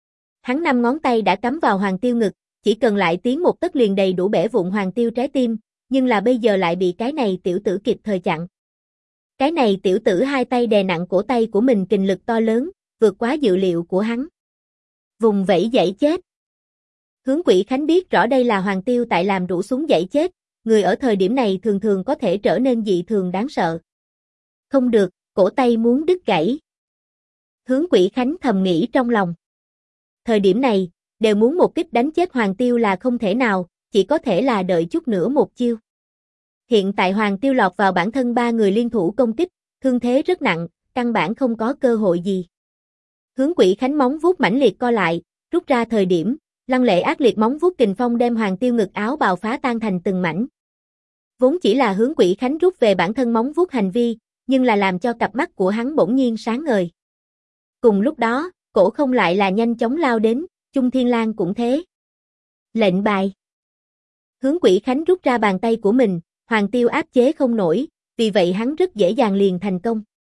Speaker 1: Hắn 5 ngón tay đã cắm vào Hoàng Tiêu ngực, chỉ cần lại tiến một tấc liền đầy đủ bẻ vụn Hoàng Tiêu trái tim, nhưng là bây giờ lại bị cái này tiểu tử kịp thời chặn. Cái này tiểu tử hai tay đè nặng cổ tay của mình kình lực to lớn, vượt quá dự liệu của hắn. Vùng vẫy dãy chết. Hướng Quỷ Khánh biết rõ đây là Hoàng Tiêu tại làm rũ xuống dãy chết, người ở thời điểm này thường thường có thể trở nên dị thường đáng sợ. Không được, cổ tay muốn đứt gãy. Hướng Quỷ Khánh thầm nghĩ trong lòng. Thời điểm này, đều muốn một kích đánh chết Hoàng Tiêu là không thể nào, chỉ có thể là đợi chút nữa một chiêu. Hiện tại Hoàng Tiêu lọt vào bản thân 3 người liên thủ công kích, thương thế rất nặng, căn bản không có cơ hội gì. Hướng Quỷ Khánh móng vuốt mãnh liệt co lại, rút ra thời điểm, lăng lệ ác liệt móng vuốt kình phong đem Hoàng Tiêu ngực áo bào phá tan thành từng mảnh. Vốn chỉ là hướng Quỷ Khánh rút về bản thân móng vuốt hành vi, nhưng là làm cho cặp mắt của hắn bỗng nhiên sáng ngời. Cùng lúc đó, Cổ Không lại là nhanh chóng lao đến, Chung Thiên Lang cũng thế. Lệnh bài. Hướng Quỷ Khánh rút ra bàn tay của mình, Hoàng Tiêu áp chế không nổi, vì vậy hắn rất dễ dàng liền thành công.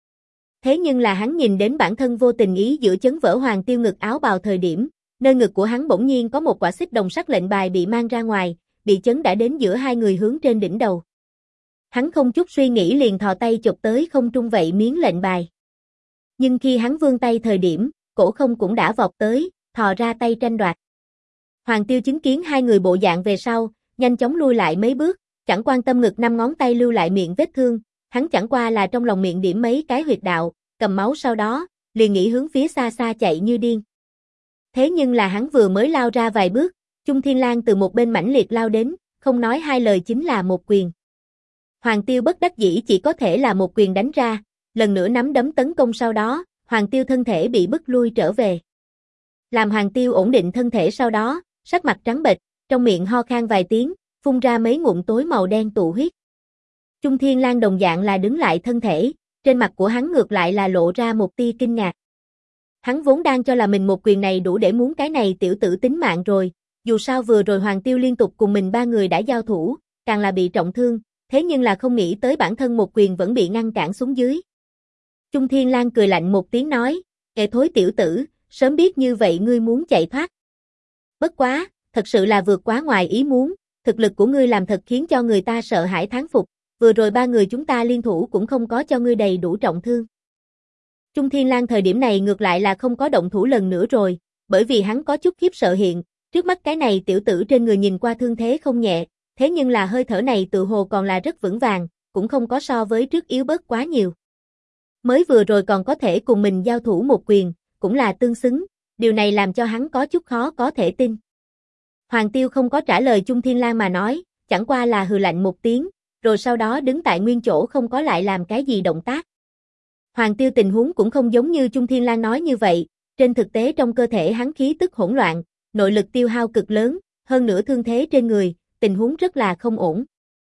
Speaker 1: Thế nhưng là hắn nhìn đến bản thân vô tình ý giữa chấn vỡ Hoàng Tiêu ngực áo bào thời điểm, nơi ngực của hắn bỗng nhiên có một quả xích đồng sắt lệnh bài bị mang ra ngoài, bị chấn đã đến giữa hai người hướng trên đỉnh đầu. Hắn không chút suy nghĩ liền thò tay chụp tới không trung vậy miếng lệnh bài. Nhưng khi hắn vươn tay thời điểm, Cổ Không cũng đã vọt tới, thò ra tay tranh đoạt. Hoàng Tiêu chứng kiến hai người bộ dạng về sau, nhanh chóng lui lại mấy bước, chẳng quan tâm ngực 5 ngón tay lưu lại miệng vết thương, hắn chẳng qua là trong lòng miệng điểm mấy cái huyệt đạo, cầm máu sau đó, liền nghĩ hướng phía xa xa chạy như điên. Thế nhưng là hắn vừa mới lao ra vài bước, Chung Thiên Lang từ một bên mãnh liệt lao đến, không nói hai lời chính là một quyền. Hoàng Tiêu bất đắc dĩ chỉ có thể là một quyền đánh ra, lần nữa nắm đấm tấn công sau đó, Hoàng Tiêu thân thể bị bức lui trở về. Làm Hoàng Tiêu ổn định thân thể sau đó, sắc mặt trắng bệch, trong miệng ho khan vài tiếng, phun ra mấy ngụm tối màu đen tụ huyết. Chung Thiên Lang đồng dạng là đứng lại thân thể, trên mặt của hắn ngược lại là lộ ra một tia kinh ngạc. Hắn vốn đang cho là mình một quyền này đủ để muốn cái này tiểu tử tính mạng rồi, dù sao vừa rồi Hoàng Tiêu liên tục cùng mình ba người đã giao thủ, càng là bị trọng thương, thế nhưng là không nghĩ tới bản thân một quyền vẫn bị ngăn cản xuống dưới. Chung Thiên Lang cười lạnh một tiếng nói, "Ê thối tiểu tử, sớm biết như vậy ngươi muốn chạy thoát. Bất quá, thật sự là vượt quá ngoài ý muốn, thực lực của ngươi làm thật khiến cho người ta sợ hãi thán phục, vừa rồi ba người chúng ta liên thủ cũng không có cho ngươi đầy đủ trọng thương." Chung Thiên Lang thời điểm này ngược lại là không có động thủ lần nữa rồi, bởi vì hắn có chút khiếp sợ hiện, trước mắt cái này tiểu tử trên người nhìn qua thương thế không nhẹ, thế nhưng là hơi thở này tự hồ còn là rất vững vàng, cũng không có so với trước yếu bớt quá nhiều. Mới vừa rồi còn có thể cùng mình giao thủ một quyền, cũng là tương xứng, điều này làm cho hắn có chút khó có thể tin. Hoàng Tiêu không có trả lời Chung Thiên Lang mà nói, chẳng qua là hừ lạnh một tiếng, rồi sau đó đứng tại nguyên chỗ không có lại làm cái gì động tác. Hoàng Tiêu tình huống cũng không giống như Chung Thiên Lang nói như vậy, trên thực tế trong cơ thể hắn khí tức hỗn loạn, nội lực tiêu hao cực lớn, hơn nữa thương thế trên người, tình huống rất là không ổn.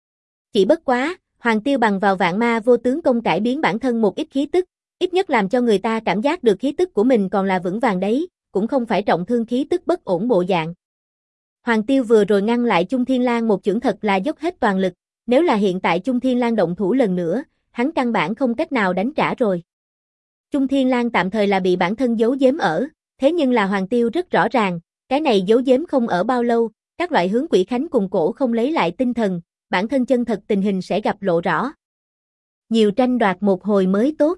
Speaker 1: Chỉ bất quá, Hoàng Tiêu bằng vào vạn ma vô tướng công cải biến bản thân một ít khí tức, ít nhất làm cho người ta cảm giác được khí tức của mình còn là vững vàng đấy, cũng không phải trọng thương khí tức bất ổn bộ dạng. Hoàng Tiêu vừa rồi ngăn lại Chung Thiên Lang một chưởng thật là dốc hết toàn lực, nếu là hiện tại Chung Thiên Lang động thủ lần nữa, hắn căn bản không cách nào đánh trả rồi. Chung Thiên Lang tạm thời là bị bản thân giấu giếm ở, thế nhưng là Hoàng Tiêu rất rõ ràng, cái này giấu giếm không ở bao lâu, các loại hướng Quỷ Khánh cùng cổ không lấy lại tinh thần, bản thân chân thật tình hình sẽ gặp lộ rõ. Nhiều tranh đoạt một hồi mới tốt.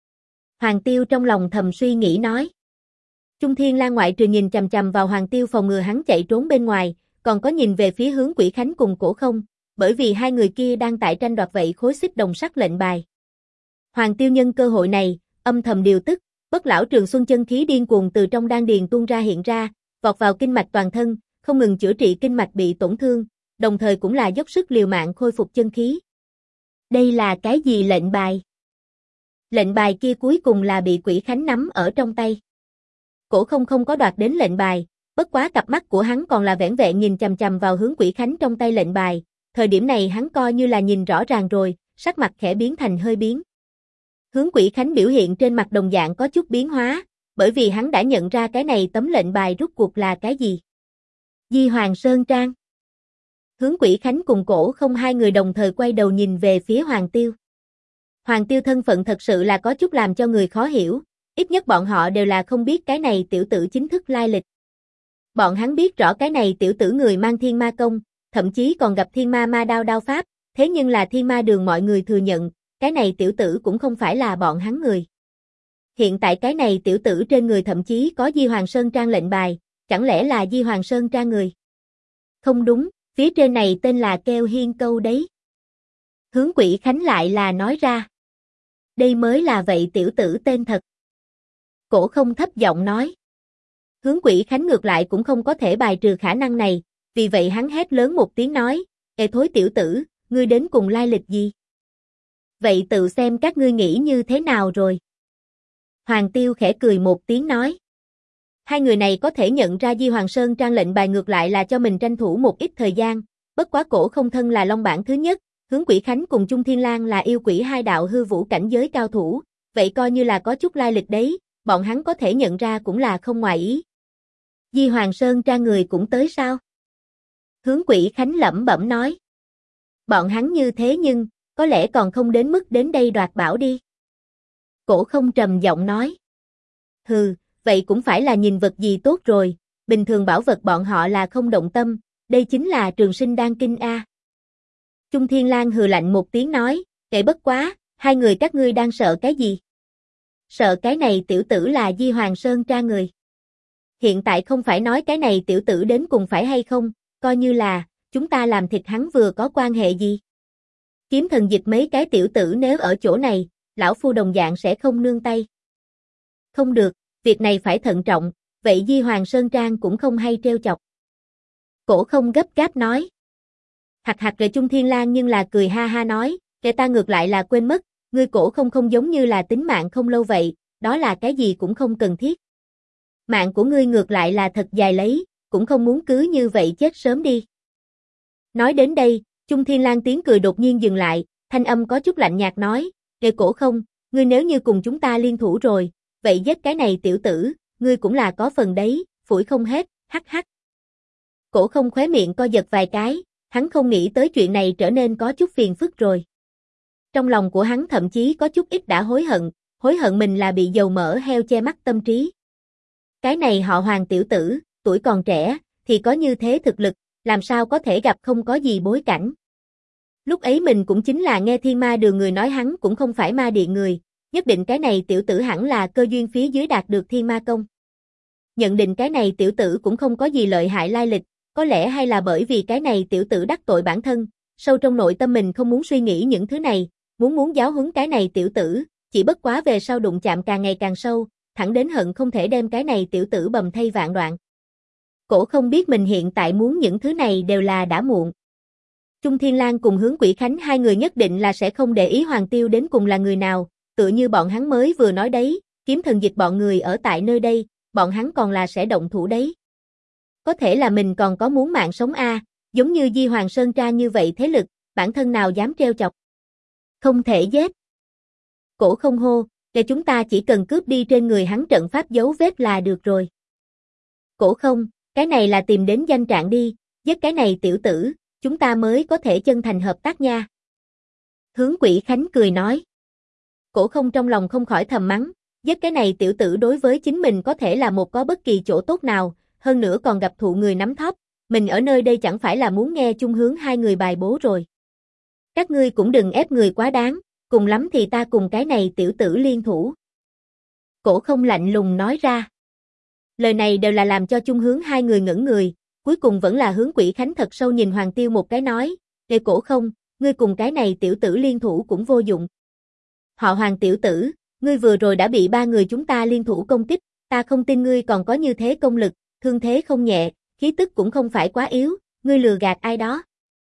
Speaker 1: Hoàng Tiêu trong lòng thầm suy nghĩ nói. Chung Thiên Lang ngoại trừ nhìn chằm chằm vào Hoàng Tiêu phòng ngừa hắn chạy trốn bên ngoài, còn có nhìn về phía hướng Quỷ Khánh cùng cổ không, bởi vì hai người kia đang tại tranh đoạt vậy khối xích đồng sắt lệnh bài. Hoàng Tiêu nhân cơ hội này, âm thầm điều tức, Bất Lão Trường Xuân chân khí điên cuồng từ trong đan điền tuôn ra hiện ra, vọt vào kinh mạch toàn thân, không ngừng chữa trị kinh mạch bị tổn thương, đồng thời cũng là dốc sức liều mạng khôi phục chân khí. Đây là cái gì lệnh bài? Lệnh bài kia cuối cùng là bị Quỷ Khánh nắm ở trong tay. Cổ không có đoạt đến lệnh bài, bất quá cặp mắt của hắn còn là vẻn vẹn nhìn chằm chằm vào hướng Quỷ Khánh trong tay lệnh bài, thời điểm này hắn coi như là nhìn rõ ràng rồi, sắc mặt khẽ biến thành hơi biến. Hướng Quỷ Khánh biểu hiện trên mặt đồng dạng có chút biến hóa, bởi vì hắn đã nhận ra cái này tấm lệnh bài rút cuộc là cái gì. Di Hoàng Sơn Trang. Hướng Quỷ Khánh cùng cổ không hai người đồng thời quay đầu nhìn về phía Hoàng Tiêu. Hoàng Tiêu thân phận thật sự là có chút làm cho người khó hiểu, ít nhất bọn họ đều là không biết cái này tiểu tử chính thức lai lịch. Bọn hắn biết rõ cái này tiểu tử người mang thiên ma công, thậm chí còn gặp thiên ma ma đao pháp, thế nhưng là thiên ma đường mọi người thừa nhận, cái này tiểu tử cũng không phải là bọn hắn người. Hiện tại cái này tiểu tử trên người thậm chí có Di Hoàng Sơn Trang lệnh bài, chẳng lẽ là Di Hoàng Sơn Trang người? Không đúng, phía trên này tên là Keo Hiên Câu đấy. Hướng Quỷ Khánh lại là nói ra. Đây mới là vậy tiểu tử tên thật. Cổ không thấp giọng nói. Hướng Quỷ Khánh ngược lại cũng không có thể bài trừ khả năng này, vì vậy hắn hét lớn một tiếng nói, "Ê thối tiểu tử, ngươi đến cùng lai lịch gì? Vậy tự xem các ngươi nghĩ như thế nào rồi." Hoàng Tiêu khẽ cười một tiếng nói. Hai người này có thể nhận ra Di Hoàng Sơn Trang lệnh bài ngược lại là cho mình tranh thủ một ít thời gian, bất quá cổ không thân là long bản thứ nhất, hướng Quỷ Khánh cùng Chung Thiên Lang là yêu quỷ hai đạo hư vũ cảnh giới cao thủ, vậy coi như là có chút lai lịch đấy, bọn hắn có thể nhận ra cũng là không ngoài ý. Di Hoàng Sơn Trang người cũng tới sao? Hướng Quỷ Khánh lẩm bẩm nói. Bọn hắn như thế nhưng, có lẽ còn không đến mức đến đây đoạt bảo đi. Cổ không trầm giọng nói. Hừ, vậy cũng phải là nhìn vật gì tốt rồi, bình thường bảo vật bọn họ là không động tâm, đây chính là Trường Sinh Đan Kinh A. Chung Thiên Lang hừ lạnh một tiếng nói, kệ bất quá, hai người các ngươi đang sợ cái gì? Sợ cái này tiểu tử là Di Hoàng Sơn Trang người. Hiện tại không phải nói cái này tiểu tử đến cùng phải hay không, coi như là, chúng ta làm thịt hắn vừa có quan hệ gì. Kiếm thần dịch mấy cái tiểu tử nếu ở chỗ này, lão phu đồng dạng sẽ không nương tay. Không được, việc này phải thận trọng, vậy Di Hoàng Sơn Trang cũng không hay trêu chọc. Cổ không gấp gáp nói. Hạc hạc rồi Trung Thiên Lang nhưng là cười ha ha nói, kẻ ta ngược lại là quên mất, ngươi cổ không giống như là tính mạng không lâu vậy, đó là cái gì cũng không cần thiết. Mạng của ngươi ngược lại là thật dài lấy, cũng không muốn cứ như vậy chết sớm đi. Nói đến đây, Trung Thiên Lang tiếng cười đột nhiên dừng lại, thanh âm có chút lạnh nhạt nói, kẻ cổ không, ngươi nếu như cùng chúng ta liên thủ rồi, vậy giết cái này tiểu tử, ngươi cũng là có phần đấy, phủi không hết, hắc hắc. Cổ không khóe miệng co giật vài cái, hắn không nghĩ tới chuyện này trở nên có chút phiền phức rồi. Trong lòng của hắn thậm chí có chút ít đã hối hận mình là bị dầu mỡ heo che mắt tâm trí. Cái này họ Hoàng tiểu tử, tuổi còn trẻ, thì có như thế thực lực, làm sao có thể gặp không có gì bối cảnh. Lúc ấy mình cũng chính là nghe Thiên Ma Đường người nói hắn cũng không phải ma điện người, nhất định cái này tiểu tử hẳn là cơ duyên phía dưới đạt được Thiên Ma Công. Nhận định cái này tiểu tử cũng không có gì lợi hại lai lịch, có lẽ hay là bởi vì cái này tiểu tử đắc tội bản thân, sâu trong nội tâm mình không muốn suy nghĩ những thứ này, muốn giáo huấn cái này tiểu tử, chỉ bất quá về sau đụng chạm càng ngày càng sâu, thẳng đến hận không thể đem cái này tiểu tử bầm thây vạn đoạn. Cổ không biết mình hiện tại muốn những thứ này đều là đã muộn. Trung Thiên Lang cùng Hướng Quỷ Khánh hai người nhất định là sẽ không để ý Hoàng Tiêu đến cùng là người nào, tựa như bọn hắn mới vừa nói đấy, kiếm thần dịch bọn người ở tại nơi đây, bọn hắn còn là sẽ động thủ đấy. Có thể là mình còn có muốn mạng sống giống như Di Hoàng Sơn Trang như vậy thế lực, bản thân nào dám trêu chọc. Không thể giết. Cổ không hô, để chúng ta chỉ cần cướp đi trên người hắn trận pháp dấu vết là được rồi. Cổ không, cái này là tìm đến danh trạng đi, giết cái này tiểu tử, chúng ta mới có thể chân thành hợp tác nha. Hướng Quỷ Khánh cười nói. Cổ không trong lòng không khỏi thầm mắng, giết cái này tiểu tử đối với chính mình có thể là một có bất kỳ chỗ tốt nào, hơn nữa còn gặp thụ người nắm thóp, mình ở nơi đây chẳng phải là muốn nghe Chung Hướng hai người bài bố rồi. Các ngươi cũng đừng ép người quá đáng, cùng lắm thì ta cùng cái này tiểu tử liên thủ. Cổ không lạnh lùng nói ra. Lời này đều là làm cho Chung Hướng hai người ngẩn người, cuối cùng vẫn là Hướng Quỷ Khánh thật sâu nhìn Hoàng Tiêu một cái nói, "Ê Cổ không, ngươi cùng cái này tiểu tử liên thủ cũng vô dụng. Họ Hoàng tiểu tử, ngươi vừa rồi đã bị ba người chúng ta liên thủ công kích, ta không tin ngươi còn có như thế công lực, thương thế không nhẹ, khí tức cũng không phải quá yếu, ngươi lừa gạt ai đó."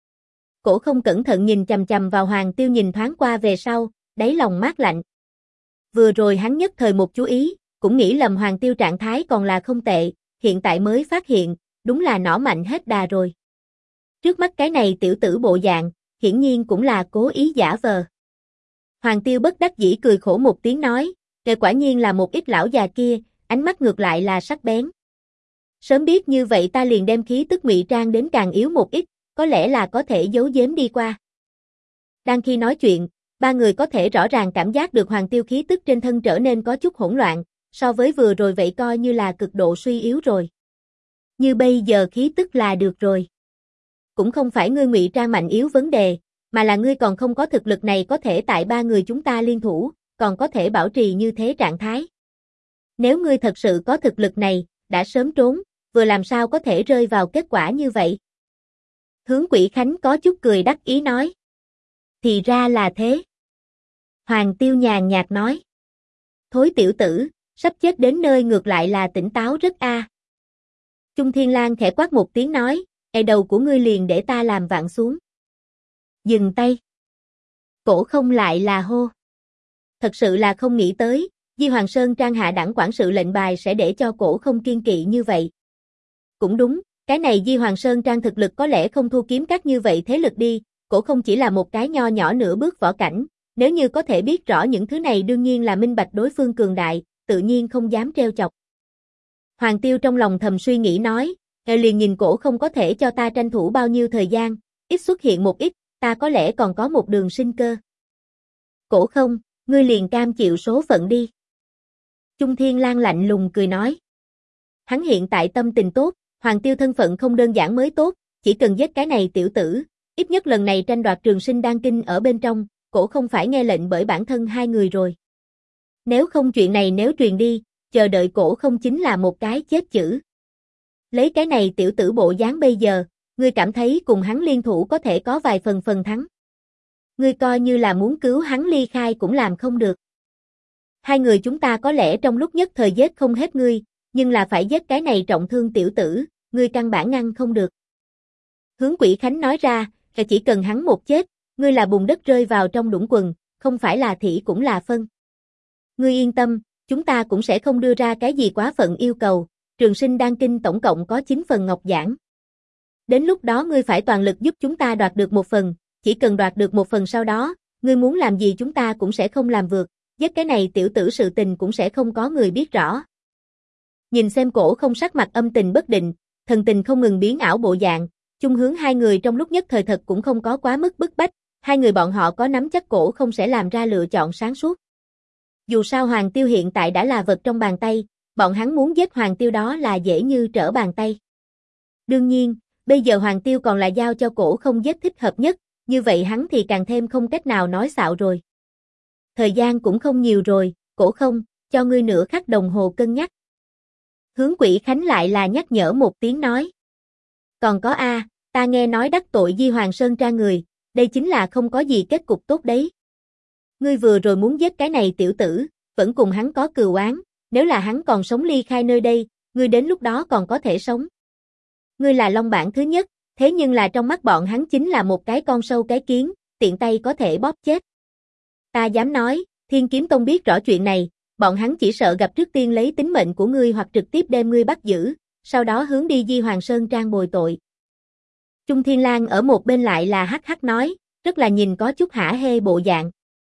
Speaker 1: Cổ không cẩn thận nhìn chằm chằm vào Hoàng Tiêu nhìn thoáng qua về sau, đáy lòng mát lạnh. Vừa rồi hắn nhất thời một chú ý, cũng nghĩ lầm Hoàng Tiêu trạng thái còn là không tệ, hiện tại mới phát hiện, đúng là nỏ mạnh hết đà rồi. Trước mắt cái này tiểu tử bộ dạng, hiển nhiên cũng là cố ý giả vờ. Hoàng Tiêu bất đắc dĩ cười khổ một tiếng nói, kể quả nhiên là một ít lão già kia, ánh mắt ngược lại là sắc bén. Sớm biết như vậy ta liền đem khí tức ngụy trang đến càng yếu một ít, có lẽ là có thể giấu giếm đi qua. Đang khi nói chuyện, ba người có thể rõ ràng cảm giác được Hoàng Tiêu khí tức trên thân trở nên có chút hỗn loạn, so với vừa rồi vậy coi như là cực độ suy yếu rồi. Như bây giờ khí tức là được rồi. Cũng không phải ngươi ngụy trang mạnh yếu vấn đề, mà là ngươi còn không có thực lực này có thể tại ba người chúng ta liên thủ, còn có thể bảo trì như thế trạng thái. Nếu ngươi thật sự có thực lực này, đã sớm trốn, vừa làm sao có thể rơi vào kết quả như vậy? Hướng Quỷ Khánh có chút cười đắc ý nói. Thì ra là thế. Hoàng Tiêu nhàn nhạt nói. Thối tiểu tử, sắp chết đến nơi ngược lại là tỉnh táo rất Trung Thiên Lang khẽ quát một tiếng nói, đầu của ngươi liền để ta làm vạn xuống. Dừng tay. Cổ không lại là hô. Thật sự là không nghĩ tới, Di Hoàng Sơn Trang hạ đẳng quản sự lệnh bài sẽ để cho cổ không kiên kỵ như vậy. Cũng đúng, cái này Di Hoàng Sơn Trang thực lực có lẽ không thua kiếm các như vậy thế lực đi, cổ không chỉ là một cái nho nhỏ nửa bước võ cảnh, nếu như có thể biết rõ những thứ này đương nhiên là minh bạch đối phương cường đại, tự nhiên không dám trêu chọc. Hoàng Tiêu trong lòng thầm suy nghĩ nói, liền nhìn cổ không có thể cho ta tranh thủ bao nhiêu thời gian, ít xuất hiện một ít, ta có lẽ còn có một đường sinh cơ. Cổ không, ngươi liền cam chịu số phận đi. Trung Thiên Lang lạnh lùng cười nói. Hắn hiện tại tâm tình tốt, Hoàng Tiêu thân phận không đơn giản mới tốt, chỉ cần giết cái này tiểu tử, ít nhất lần này tranh đoạt trường sinh đan kinh ở bên trong, cổ không phải nghe lệnh bởi bản thân hai người rồi. Nếu không chuyện này nếu truyền đi, chờ đợi cổ không chính là một cái chết chữ. Lấy cái này tiểu tử bộ dáng bây giờ, ngươi cảm thấy cùng hắn liên thủ có thể có vài phần thắng. Ngươi coi như là muốn cứu hắn ly khai cũng làm không được. Hai người chúng ta có lẽ trong lúc nhất thời giết không hết ngươi, nhưng là phải giết cái này trọng thương tiểu tử, ngươi căn bản ngăn không được. Hướng Quỷ Khánh nói ra, chỉ cần hắn một chết, ngươi là bùn đất rơi vào trong đũng quần, không phải là thỉ cũng là phân. Ngươi yên tâm, chúng ta cũng sẽ không đưa ra cái gì quá phận yêu cầu, Trường Sinh Đan Kinh tổng cộng có 9 phần ngọc giản. Đến lúc đó ngươi phải toàn lực giúp chúng ta đoạt được một phần, chỉ cần đoạt được một phần sau đó, ngươi muốn làm gì chúng ta cũng sẽ không làm vượt, giết cái này tiểu tử sự tình cũng sẽ không có người biết rõ. Nhìn xem Cổ Không sắc mặt âm tình bất định, thần tình không ngừng biến ảo bộ dạng, Chung Hướng hai người trong lúc nhất thời thật cũng không có quá mức bức bách, hai người bọn họ có nắm chắc Cổ Không sẽ làm ra lựa chọn sáng suốt. Dù sao Hoàng Tiêu hiện tại đã là vật trong bàn tay, bọn hắn muốn giết Hoàng Tiêu đó là dễ như trở bàn tay. Đương nhiên, bây giờ Hoàng Tiêu còn là giao cho Cổ Không giết thích hợp nhất, như vậy hắn thì càng thêm không cách nào nói xạo rồi. Thời gian cũng không nhiều rồi, Cổ Không, cho ngươi nửa khắc đồng hồ cân nhắc. Hướng Quỷ Khánh lại là nhắc nhở một tiếng nói. Còn có ta nghe nói đắc tội Di Hoàng Sơn Trang người, đây chính là không có gì kết cục tốt đấy. Ngươi vừa rồi muốn giết cái này tiểu tử, vẫn cùng hắn có cừu oán, nếu là hắn còn sống ly khai nơi đây, ngươi đến lúc đó còn có thể sống. Ngươi là Long Bản thứ nhất, thế nhưng là trong mắt bọn hắn chính là một cái con sâu cái kiến, tiện tay có thể bóp chết. Ta dám nói, Thiên Kiếm Tông biết rõ chuyện này, bọn hắn chỉ sợ gặp trước tiên lấy tính mệnh của ngươi hoặc trực tiếp đem ngươi bắt giữ, sau đó hướng đi Di Hoàng Sơn Trang bồi tội. Trung Thiên Lang ở một bên lại là hắc hắc nói, rất là nhìn có chút hả hê bộ dạng.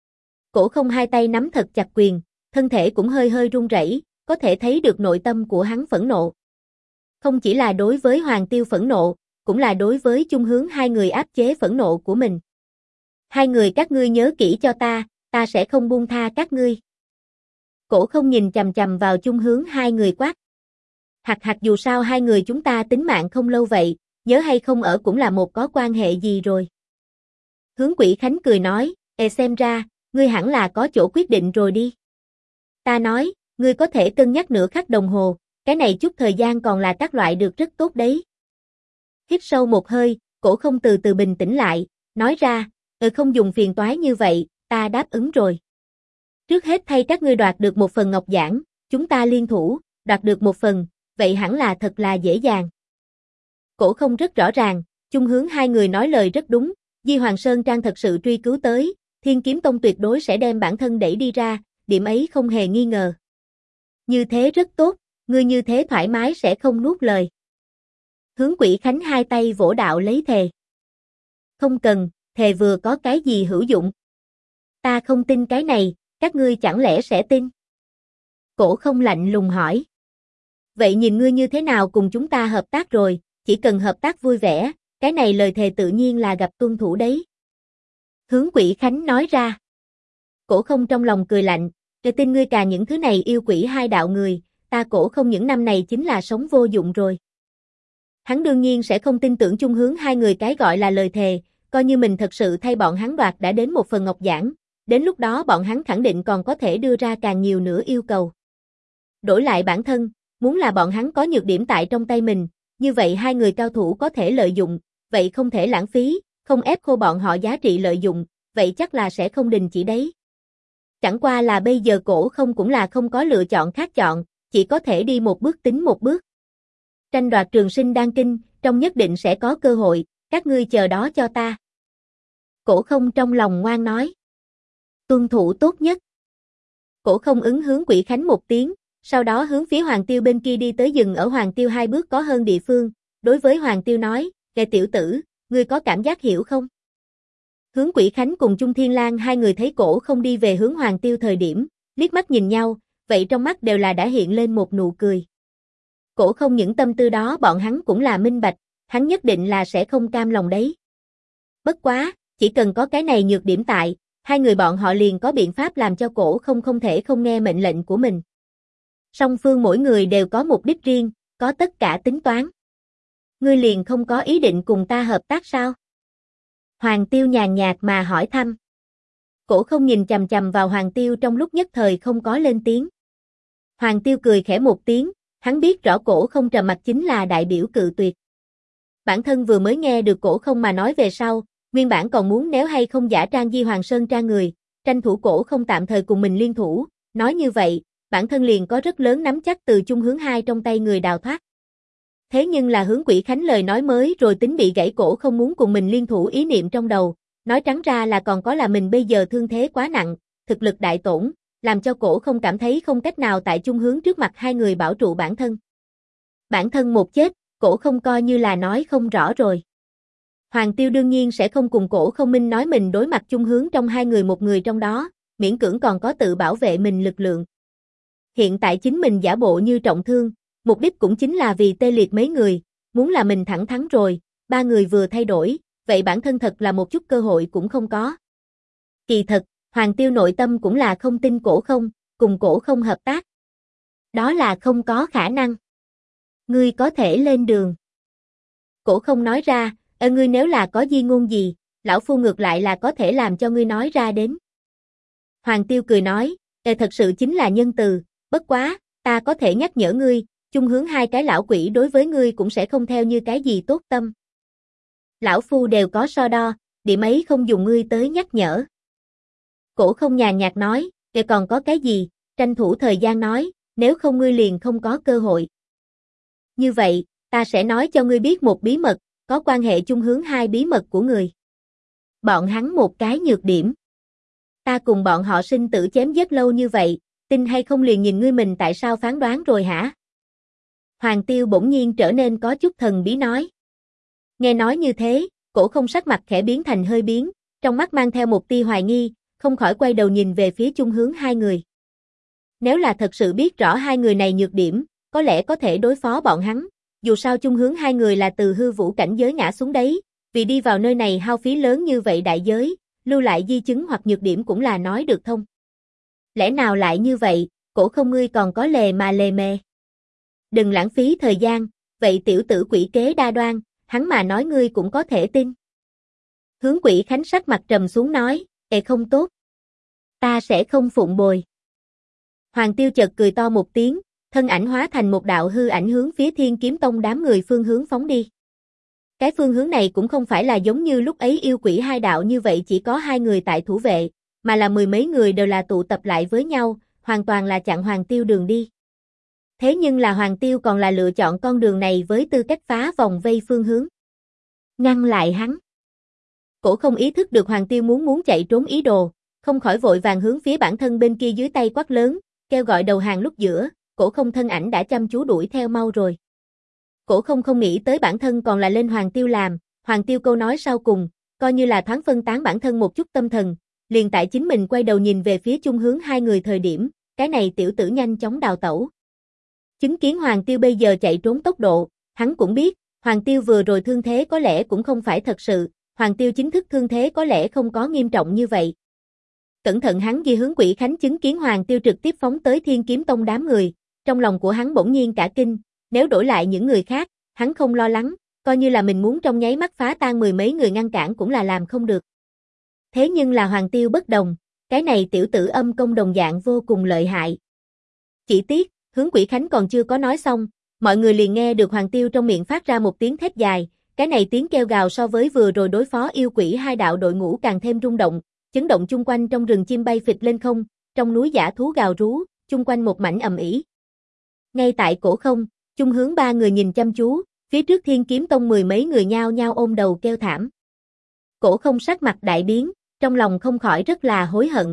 Speaker 1: Cổ Không hai tay nắm thật chặt quyền, thân thể cũng hơi hơi run rẩy, có thể thấy được nội tâm của hắn phẫn nộ. Không chỉ là đối với Hoàng Tiêu phẫn nộ, cũng là đối với Chung Hướng hai người áp chế phẫn nộ của mình. Hai người các ngươi nhớ kỹ cho ta sẽ không buông tha các ngươi. Cổ Không nhìn chằm chằm vào Chung Hướng hai người quát. Hạt dù sao hai người chúng ta tính mạng không lâu vậy, nhớ hay không ở cũng là một có quan hệ gì rồi. Hướng Quỷ Khánh cười nói, xem ra, ngươi hẳn là có chỗ quyết định rồi đi. Ta nói, ngươi có thể cân nhắc nửa khắc đồng hồ, cái này chút thời gian còn là các loại được rất tốt đấy. Hít sâu một hơi, Cổ Không từ từ bình tĩnh lại, nói ra, không dùng phiền toái như vậy, ta đáp ứng rồi. Trước hết thay các ngươi đoạt được một phần ngọc giản, chúng ta liên thủ, đoạt được một phần, vậy hẳn là thật là dễ dàng. Cổ Không rất rõ ràng, Chung Hướng hai người nói lời rất đúng, Di Hoàng Sơn Trang thật sự truy cứu tới, Thiên Kiếm Tông tuyệt đối sẽ đem bản thân đẩy đi ra, điểm ấy không hề nghi ngờ. Như thế rất tốt, ngươi như thế thoải mái sẽ không nuốt lời. Hướng Quỷ Khánh hai tay vỗ đạo lấy thề. Không cần, thề vừa có cái gì hữu dụng. Ta không tin cái này, các ngươi chẳng lẽ sẽ tin? Cổ Không lạnh lùng hỏi. Vậy nhìn ngươi như thế nào cùng chúng ta hợp tác rồi, chỉ cần hợp tác vui vẻ, cái này lời thề tự nhiên là gặp tuân thủ đấy. Hướng Quỷ Khánh nói ra. Cổ Không trong lòng cười lạnh, tin ngươi cà những thứ này yêu quỷ hai đạo người, ta Cổ Không những năm này chính là sống vô dụng rồi. Hắn đương nhiên sẽ không tin tưởng Chung Hướng hai người cái gọi là lời thề, coi như mình thật sự thay bọn hắn đoạt đã đến một phần ngọc giản, đến lúc đó bọn hắn khẳng định còn có thể đưa ra càng nhiều nữa yêu cầu. Đổi lại bản thân, muốn là bọn hắn có nhược điểm tại trong tay mình, như vậy hai người cao thủ có thể lợi dụng, vậy không thể lãng phí, không ép khô bọn họ giá trị lợi dụng, vậy chắc là sẽ không đình chỉ đấy. Chẳng qua là bây giờ Cổ Không cũng là không có lựa chọn khác chọn, chỉ có thể đi một bước tính một bước. Tranh đoạt Trường Sinh Đan Kinh, trong nhất định sẽ có cơ hội, các ngươi chờ đó cho ta. Cổ Không trong lòng ngoan nói. Tuân thủ tốt nhất. Cổ Không ứng Hướng Quỷ Khánh một tiếng, sau đó hướng phía Hoàng Tiêu bên kia đi tới dừng ở Hoàng Tiêu hai bước có hơn địa phương, đối với Hoàng Tiêu nói, "Kẻ tiểu tử, ngươi có cảm giác hiểu không?" Hướng Quỷ Khánh cùng Trung Thiên Lang hai người thấy Cổ Không đi về hướng Hoàng Tiêu thời điểm, liếc mắt nhìn nhau, vậy trong mắt đều là đã hiện lên một nụ cười. Cổ Không những tâm tư đó bọn hắn cũng là minh bạch, hắn nhất định là sẽ không cam lòng đấy. Bất quá, chỉ cần có cái này nhược điểm tại, hai người bọn họ liền có biện pháp làm cho Cổ Không không thể không nghe mệnh lệnh của mình. Song phương mỗi người đều có mục đích riêng, có tất cả tính toán. Ngươi liền không có ý định cùng ta hợp tác sao? Hoàng Tiêu nhàn nhạt mà hỏi thăm. Cổ Không nhìn chằm chằm vào Hoàng Tiêu trong lúc nhất thời không có lên tiếng. Hoàng Tiêu cười khẽ một tiếng, Hắn biết rõ Cổ Không trầm mặt chính là đại biểu cự tuyệt. Bản thân vừa mới nghe được Cổ Không mà nói về sau, nguyên bản còn muốn nếu hay không giả trang Di Hoàng Sơn tra người, tranh thủ Cổ Không tạm thời cùng mình liên thủ, nói như vậy, bản thân liền có rất lớn nắm chắc từ Chung Hướng 2 trong tay người đào thoát. Thế nhưng là Hướng Quỷ Khánh lời nói mới rồi tính bị gãy Cổ Không muốn cùng mình liên thủ ý niệm trong đầu, nói trắng ra là còn có là mình bây giờ thương thế quá nặng, thực lực đại tổn, làm cho Cổ Không cảm thấy không cách nào tại Chung Hướng trước mặt hai người bảo trụ bản thân. Bản thân một chết, Cổ Không coi như là nói không rõ rồi. Hoàng Tiêu đương nhiên sẽ không cùng Cổ Không minh nói mình đối mặt Chung Hướng trong hai người một người trong đó, miễn cưỡng còn có tự bảo vệ mình lực lượng. Hiện tại chính mình giả bộ như trọng thương, mục đích cũng chính là vì tê liệt mấy người, muốn là mình thẳng thắn rồi, ba người vừa thay đổi, vậy bản thân thật là một chút cơ hội cũng không có. Kỳ thật, Hoàng Tiêu nội tâm cũng là không tin Cổ Không, cùng Cổ Không hợp tác. Đó là không có khả năng. Ngươi có thể lên đường. Cổ Không nói ra, ngươi nếu là có di ngôn gì, lão phu ngược lại là có thể làm cho ngươi nói ra đến. Hoàng Tiêu cười nói, thật sự chính là nhân từ, bất quá, ta có thể nhắc nhở ngươi, Chung Hướng hai cái lão quỷ đối với ngươi cũng sẽ không theo như cái gì tốt tâm. Lão phu đều có so đo, điểm ấy không dùng ngươi tới nhắc nhở. Cổ Không nhàn nhạt nói, còn có cái gì, tranh thủ thời gian nói, nếu không ngươi liền không có cơ hội. Như vậy, ta sẽ nói cho ngươi biết một bí mật, có quan hệ Chung Hướng hai bí mật của người. Bọn hắn một cái nhược điểm. Ta cùng bọn họ sinh tử chém giết lâu như vậy, tin hay không liền nhìn ngươi mình tại sao phán đoán rồi hả? Hoàng Tiêu bỗng nhiên trở nên có chút thần bí nói. Nghe nói như thế, Cổ Không sắc mặt khẽ biến thành hơi biến, trong mắt mang theo một tia hoài nghi, không khỏi quay đầu nhìn về phía Chung Hướng hai người. Nếu là thật sự biết rõ hai người này nhược điểm, có lẽ có thể đối phó bọn hắn, dù sao Chung Hướng hai người là từ hư vũ cảnh giới ngã xuống đấy, vì đi vào nơi này hao phí lớn như vậy đại giới, lưu lại di chứng hoặc nhược điểm cũng là nói được thông. Lẽ nào lại như vậy, Cổ Không ngươi còn có lề mà lề mề. Đừng lãng phí thời gian, vậy tiểu tử quỷ kế đa đoan, hắn mà nói ngươi cũng có thể tin. Hướng Quỷ Khánh sắc mặt trầm xuống nói, không tốt. Ta sẽ không phụng bồi. Hoàng Tiêu chợt cười to một tiếng, thân ảnh hóa thành một đạo hư ảnh hướng phía Thiên Kiếm Tông đám người phương hướng phóng đi. Cái phương hướng này cũng không phải là giống như lúc ấy yêu quỷ hai đạo như vậy chỉ có hai người tại thủ vệ, mà là mười mấy người đều là tụ tập lại với nhau, hoàn toàn là chặn Hoàng Tiêu đường đi. Thế nhưng là Hoàng Tiêu còn là lựa chọn con đường này với tư cách phá vòng vây phương hướng. Ngăn lại hắn. Cổ Không ý thức được Hoàng Tiêu muốn chạy trốn ý đồ, không khỏi vội vàng hướng phía bản thân bên kia dưới tay quát lớn, kêu gọi đầu hàng lúc giữa, Cổ Không thân ảnh đã chăm chú đuổi theo mau rồi. Cổ Không không nghĩ tới bản thân còn là lên Hoàng Tiêu làm, Hoàng Tiêu câu nói sau cùng, coi như là thoáng phân tán bản thân một chút tâm thần, liền tại chính mình quay đầu nhìn về phía Chung Hướng hai người thời điểm, cái này tiểu tử nhanh chóng đào tẩu. Chứng kiến Hoàng Tiêu bây giờ chạy trốn tốc độ, hắn cũng biết, Hoàng Tiêu vừa rồi thương thế có lẽ cũng không phải thật sự, Hoàng Tiêu chính thức thương thế có lẽ không có nghiêm trọng như vậy. Cẩn thận hắn ghi Hướng Quỷ Khánh chứng kiến Hoàng Tiêu trực tiếp phóng tới Thiên Kiếm Tông đám người, trong lòng của hắn bỗng nhiên cả kinh, nếu đổi lại những người khác, hắn không lo lắng, coi như là mình muốn trong nháy mắt phá tan mười mấy người ngăn cản cũng là làm không được. Thế nhưng là Hoàng Tiêu bất đồng, cái này tiểu tử âm công đồng dạng vô cùng lợi hại. Chỉ tiếc, Hướng Quỷ Khánh còn chưa có nói xong, mọi người liền nghe được Hoàng Tiêu trong miệng phát ra một tiếng thét dài, cái này tiếng kêu gào so với vừa rồi đối phó yêu quỷ hai đạo đội ngũ càng thêm rung động, chấn động chung quanh trong rừng chim bay phịch lên không, trong núi dã thú gào rú, chung quanh một mảnh ầm ĩ. Ngay tại Cổ Không, Chung Hướng ba người nhìn chăm chú, phía trước Thiên Kiếm Tông mười mấy người nhao nhao ôm đầu kêu thảm. Cổ Không sắc mặt đại biến, trong lòng không khỏi rất là hối hận.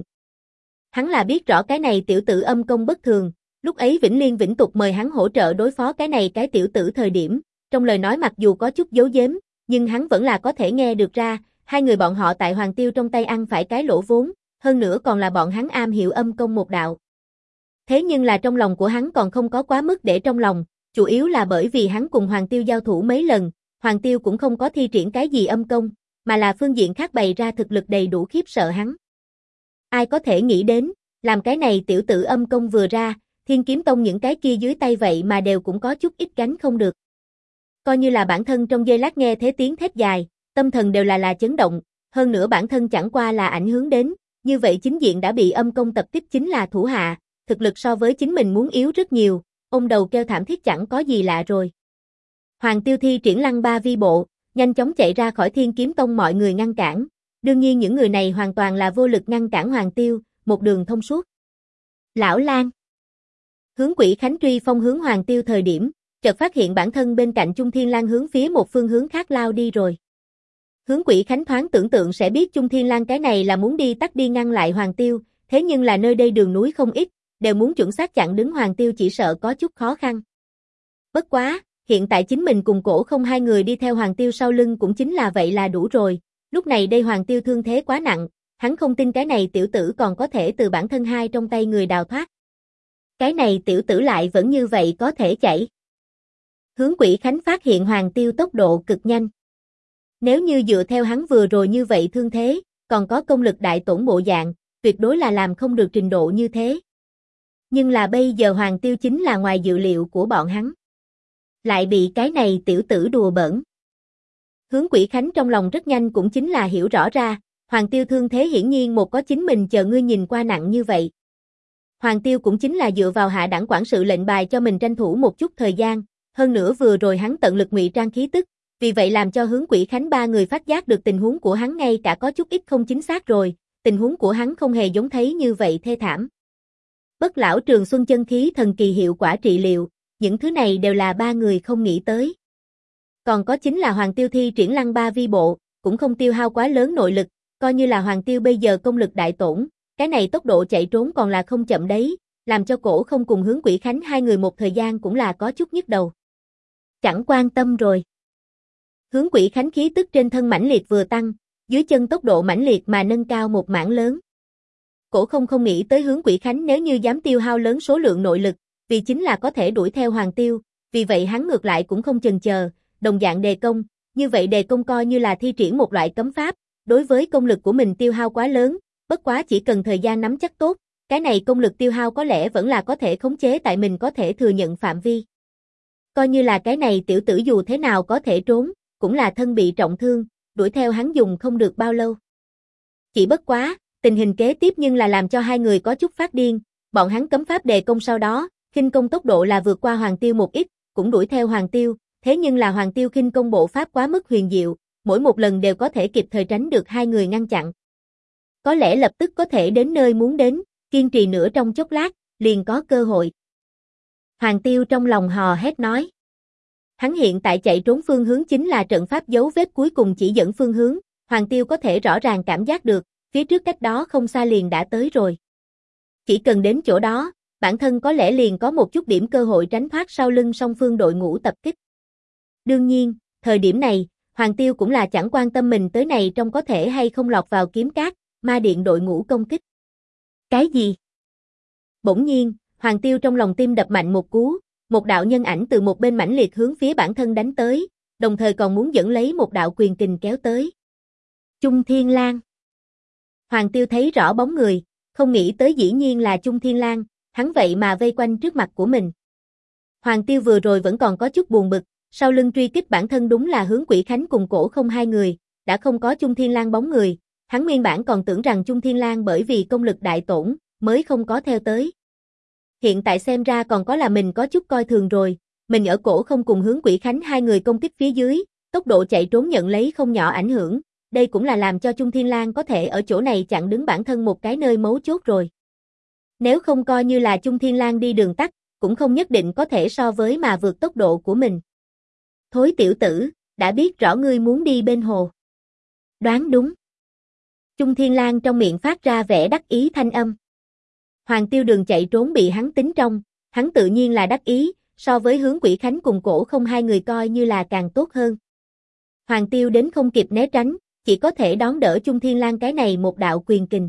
Speaker 1: Hắn là biết rõ cái này tiểu tử âm công bất thường, lúc ấy Vĩnh Liên Vĩnh Tục mời hắn hỗ trợ đối phó cái này cái tiểu tử thời điểm, trong lời nói mặc dù có chút giấu giếm, nhưng hắn vẫn là có thể nghe được ra, hai người bọn họ tại Hoàng Tiêu trong tay ăn phải cái lỗ vốn, hơn nữa còn là bọn hắn am hiểu âm công một đạo. Thế nhưng là trong lòng của hắn còn không có quá mức để trong lòng, chủ yếu là bởi vì hắn cùng Hoàng Tiêu giao thủ mấy lần, Hoàng Tiêu cũng không có thi triển cái gì âm công, mà là phương diện khác bày ra thực lực đầy đủ khiếp sợ hắn. Ai có thể nghĩ đến, làm cái này tiểu tử âm công vừa ra, Thiên Kiếm Tông những cái kia dưới tay vậy mà đều cũng có chút ít gánh không được. Coi như là bản thân trong giây lát nghe thế tiếng thét dài, tâm thần đều là chấn động, hơn nữa bản thân chẳng qua là ảnh hưởng đến, như vậy chính diện đã bị âm công tập kích chính là thủ hạ, thực lực so với chính mình muốn yếu rất nhiều, ôm đầu kêu thảm thiết chẳng có gì lạ rồi. Hoàng Tiêu thi triển Lăng Ba Vi Bộ, nhanh chóng chạy ra khỏi Thiên Kiếm Tông, mọi người ngăn cản. Đương nhiên những người này hoàn toàn là vô lực ngăn cản Hoàng Tiêu, một đường thông suốt. Lão Lang. Hướng Quỷ Khánh truy phong hướng Hoàng Tiêu thời điểm, chợt phát hiện bản thân bên cạnh Chung Thiên Lang hướng phía một phương hướng khác lao đi rồi. Hướng Quỷ Khánh thoáng tưởng tượng sẽ biết Chung Thiên Lang cái này là muốn đi tắt đi ngăn lại Hoàng Tiêu, thế nhưng là nơi đây đường núi không ít, đều muốn chuẩn xác chặn đứng Hoàng Tiêu chỉ sợ có chút khó khăn. Bất quá, hiện tại chính mình cùng Cổ Không hai người đi theo Hoàng Tiêu sau lưng cũng chính là vậy là đủ rồi, lúc này đây Hoàng Tiêu thương thế quá nặng, hắn không tin cái này tiểu tử còn có thể từ bản thân hai trong tay người đào thoát. Cái này tiểu tử lại vẫn như vậy có thể chạy. Hướng Quỷ Khánh phát hiện Hoàng Tiêu tốc độ cực nhanh. Nếu như dựa theo hắn vừa rồi như vậy thương thế, còn có công lực đại tổn bộ dạng, tuyệt đối là làm không được trình độ như thế. Nhưng là bây giờ Hoàng Tiêu chính là ngoài dự liệu của bọn hắn. Lại bị cái này tiểu tử đùa bỡn. Hướng Quỷ Khánh trong lòng rất nhanh cũng chính là hiểu rõ ra, Hoàng Tiêu thương thế hiển nhiên một có chính mình chờ ngươi nhìn qua nặng như vậy. Hoàng Tiêu cũng chính là dựa vào hạ đẳng quản sự lệnh bài cho mình tranh thủ một chút thời gian, hơn nữa vừa rồi hắn tận lực ngụy trang khí tức, vì vậy làm cho Hướng Quỷ Khánh ba người phát giác được tình huống của hắn ngay cả có chút ít không chính xác rồi, tình huống của hắn không hề giống thấy như vậy thê thảm. Bất lão trường xuân chân khí thần kỳ hiệu quả trị liệu, những thứ này đều là ba người không nghĩ tới. Còn có chính là Hoàng Tiêu thi triển Lăng Ba Vi Bộ, cũng không tiêu hao quá lớn nội lực, coi như là Hoàng Tiêu bây giờ công lực đại tổn, cái này tốc độ chạy trốn còn là không chậm đấy, làm cho Cổ Không cùng Hướng Quỷ Khánh hai người một thời gian cũng là có chút nhức đầu. Chẳng quan tâm rồi. Hướng Quỷ Khánh khí tức trên thân mãnh liệt vừa tăng, dưới chân tốc độ mãnh liệt mà nâng cao một mảng lớn. Cổ không nghĩ tới Hướng Quỷ Khánh nếu như dám tiêu hao lớn số lượng nội lực, vì chính là có thể đuổi theo Hoàng Tiêu, vì vậy hắn ngược lại cũng không chần chờ, đồng dạng đề công, như vậy đề công coi như là thi triển một loại cấm pháp, đối với công lực của mình tiêu hao quá lớn, bất quá chỉ cần thời gian nắm chắc tốt, cái này công lực tiêu hao có lẽ vẫn là có thể khống chế tại mình có thể thừa nhận phạm vi. Coi như là cái này tiểu tử dù thế nào có thể trốn, cũng là thân bị trọng thương, đuổi theo hắn dùng không được bao lâu. Chỉ bất quá, tình hình kế tiếp nhưng là làm cho hai người có chút phát điên, bọn hắn cấm pháp đề công sau đó, khinh công tốc độ là vượt qua Hoàng Tiêu một ít, cũng đuổi theo Hoàng Tiêu, thế nhưng là Hoàng Tiêu khinh công bộ pháp quá mức huyền diệu, mỗi một lần đều có thể kịp thời tránh được hai người ngăn chặn. Có lẽ lập tức có thể đến nơi muốn đến, kiên trì nữa trong chốc lát, liền có cơ hội. Hoàng Tiêu trong lòng hò hét nói. Hắn hiện tại chạy trốn phương hướng chính là trận pháp dấu vết cuối cùng chỉ dẫn phương hướng, Hoàng Tiêu có thể rõ ràng cảm giác được, phía trước cách đó không xa liền đã tới rồi. Chỉ cần đến chỗ đó, bản thân có lẽ liền có một chút điểm cơ hội tránh thoát sau lưng song phương đội ngũ tập kích. Đương nhiên, thời điểm này, Hoàng Tiêu cũng là chẳng quan tâm mình tới này trong có thể hay không lọt vào kiếm cát, ma điện đội ngũ công kích. Cái gì? Bỗng nhiên, Hoàng Tiêu trong lòng tim đập mạnh một cú, một đạo nhân ảnh từ một bên mãnh liệt hướng phía bản thân đánh tới, đồng thời còn muốn dẫn lấy một đạo quyền kình kéo tới. Chung Thiên Lang. Hoàng Tiêu thấy rõ bóng người, không nghĩ tới dĩ nhiên là Chung Thiên Lang, hắn vậy mà vây quanh trước mặt của mình. Hoàng Tiêu vừa rồi vẫn còn có chút buồn bực, sau lưng truy kích bản thân đúng là Hướng Quỷ Khánh cùng Cổ Không hai người, đã không có Chung Thiên Lang bóng người, hắn nguyên bản còn tưởng rằng Chung Thiên Lang bởi vì công lực đại tổn, mới không có theo tới. Hiện tại xem ra còn có là mình có chút coi thường rồi, mình ở Cổ Không cùng Hướng Quỷ Khánh hai người công kích phía dưới, tốc độ chạy trốn nhận lấy không nhỏ ảnh hưởng, đây cũng là làm cho Chung Thiên Lang có thể ở chỗ này chặn đứng bản thân một cái nơi mấu chốt rồi. Nếu không coi như là Chung Thiên Lang đi đường tắt, cũng không nhất định có thể so với mà vượt tốc độ của mình. Thối tiểu tử, đã biết rõ ngươi muốn đi bên hồ. Đoán đúng. Chung Thiên Lang trong miệng phát ra vẻ đắc ý thanh âm. Hoàng Tiêu đường chạy trốn bị hắn tính trong, hắn tự nhiên là đắc ý, so với Hướng Quỷ Khánh cùng Cổ Không hai người coi như là càng tốt hơn. Hoàng Tiêu đến không kịp né tránh, chỉ có thể đón đỡ Chung Thiên Lang cái này một đạo quyền kình.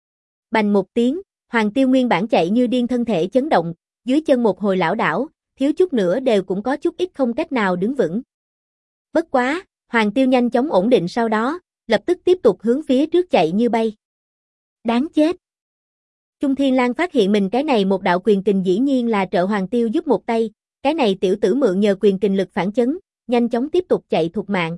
Speaker 1: Bành một tiếng, Hoàng Tiêu nguyên bản chạy như điên thân thể chấn động, dưới chân một hồi lảo đảo, thiếu chút nữa đều cũng có chút ít không cách nào đứng vững. Bất quá, Hoàng Tiêu nhanh chóng ổn định sau đó, lập tức tiếp tục hướng phía trước chạy như bay. Đáng chết! Chung Thiên Lang phát hiện mình cái này một đạo quyền kình dĩ nhiên là trợ Hoàng Tiêu giúp một tay, cái này tiểu tử mượn nhờ quyền kình lực phản chấn, nhanh chóng tiếp tục chạy thục mạng.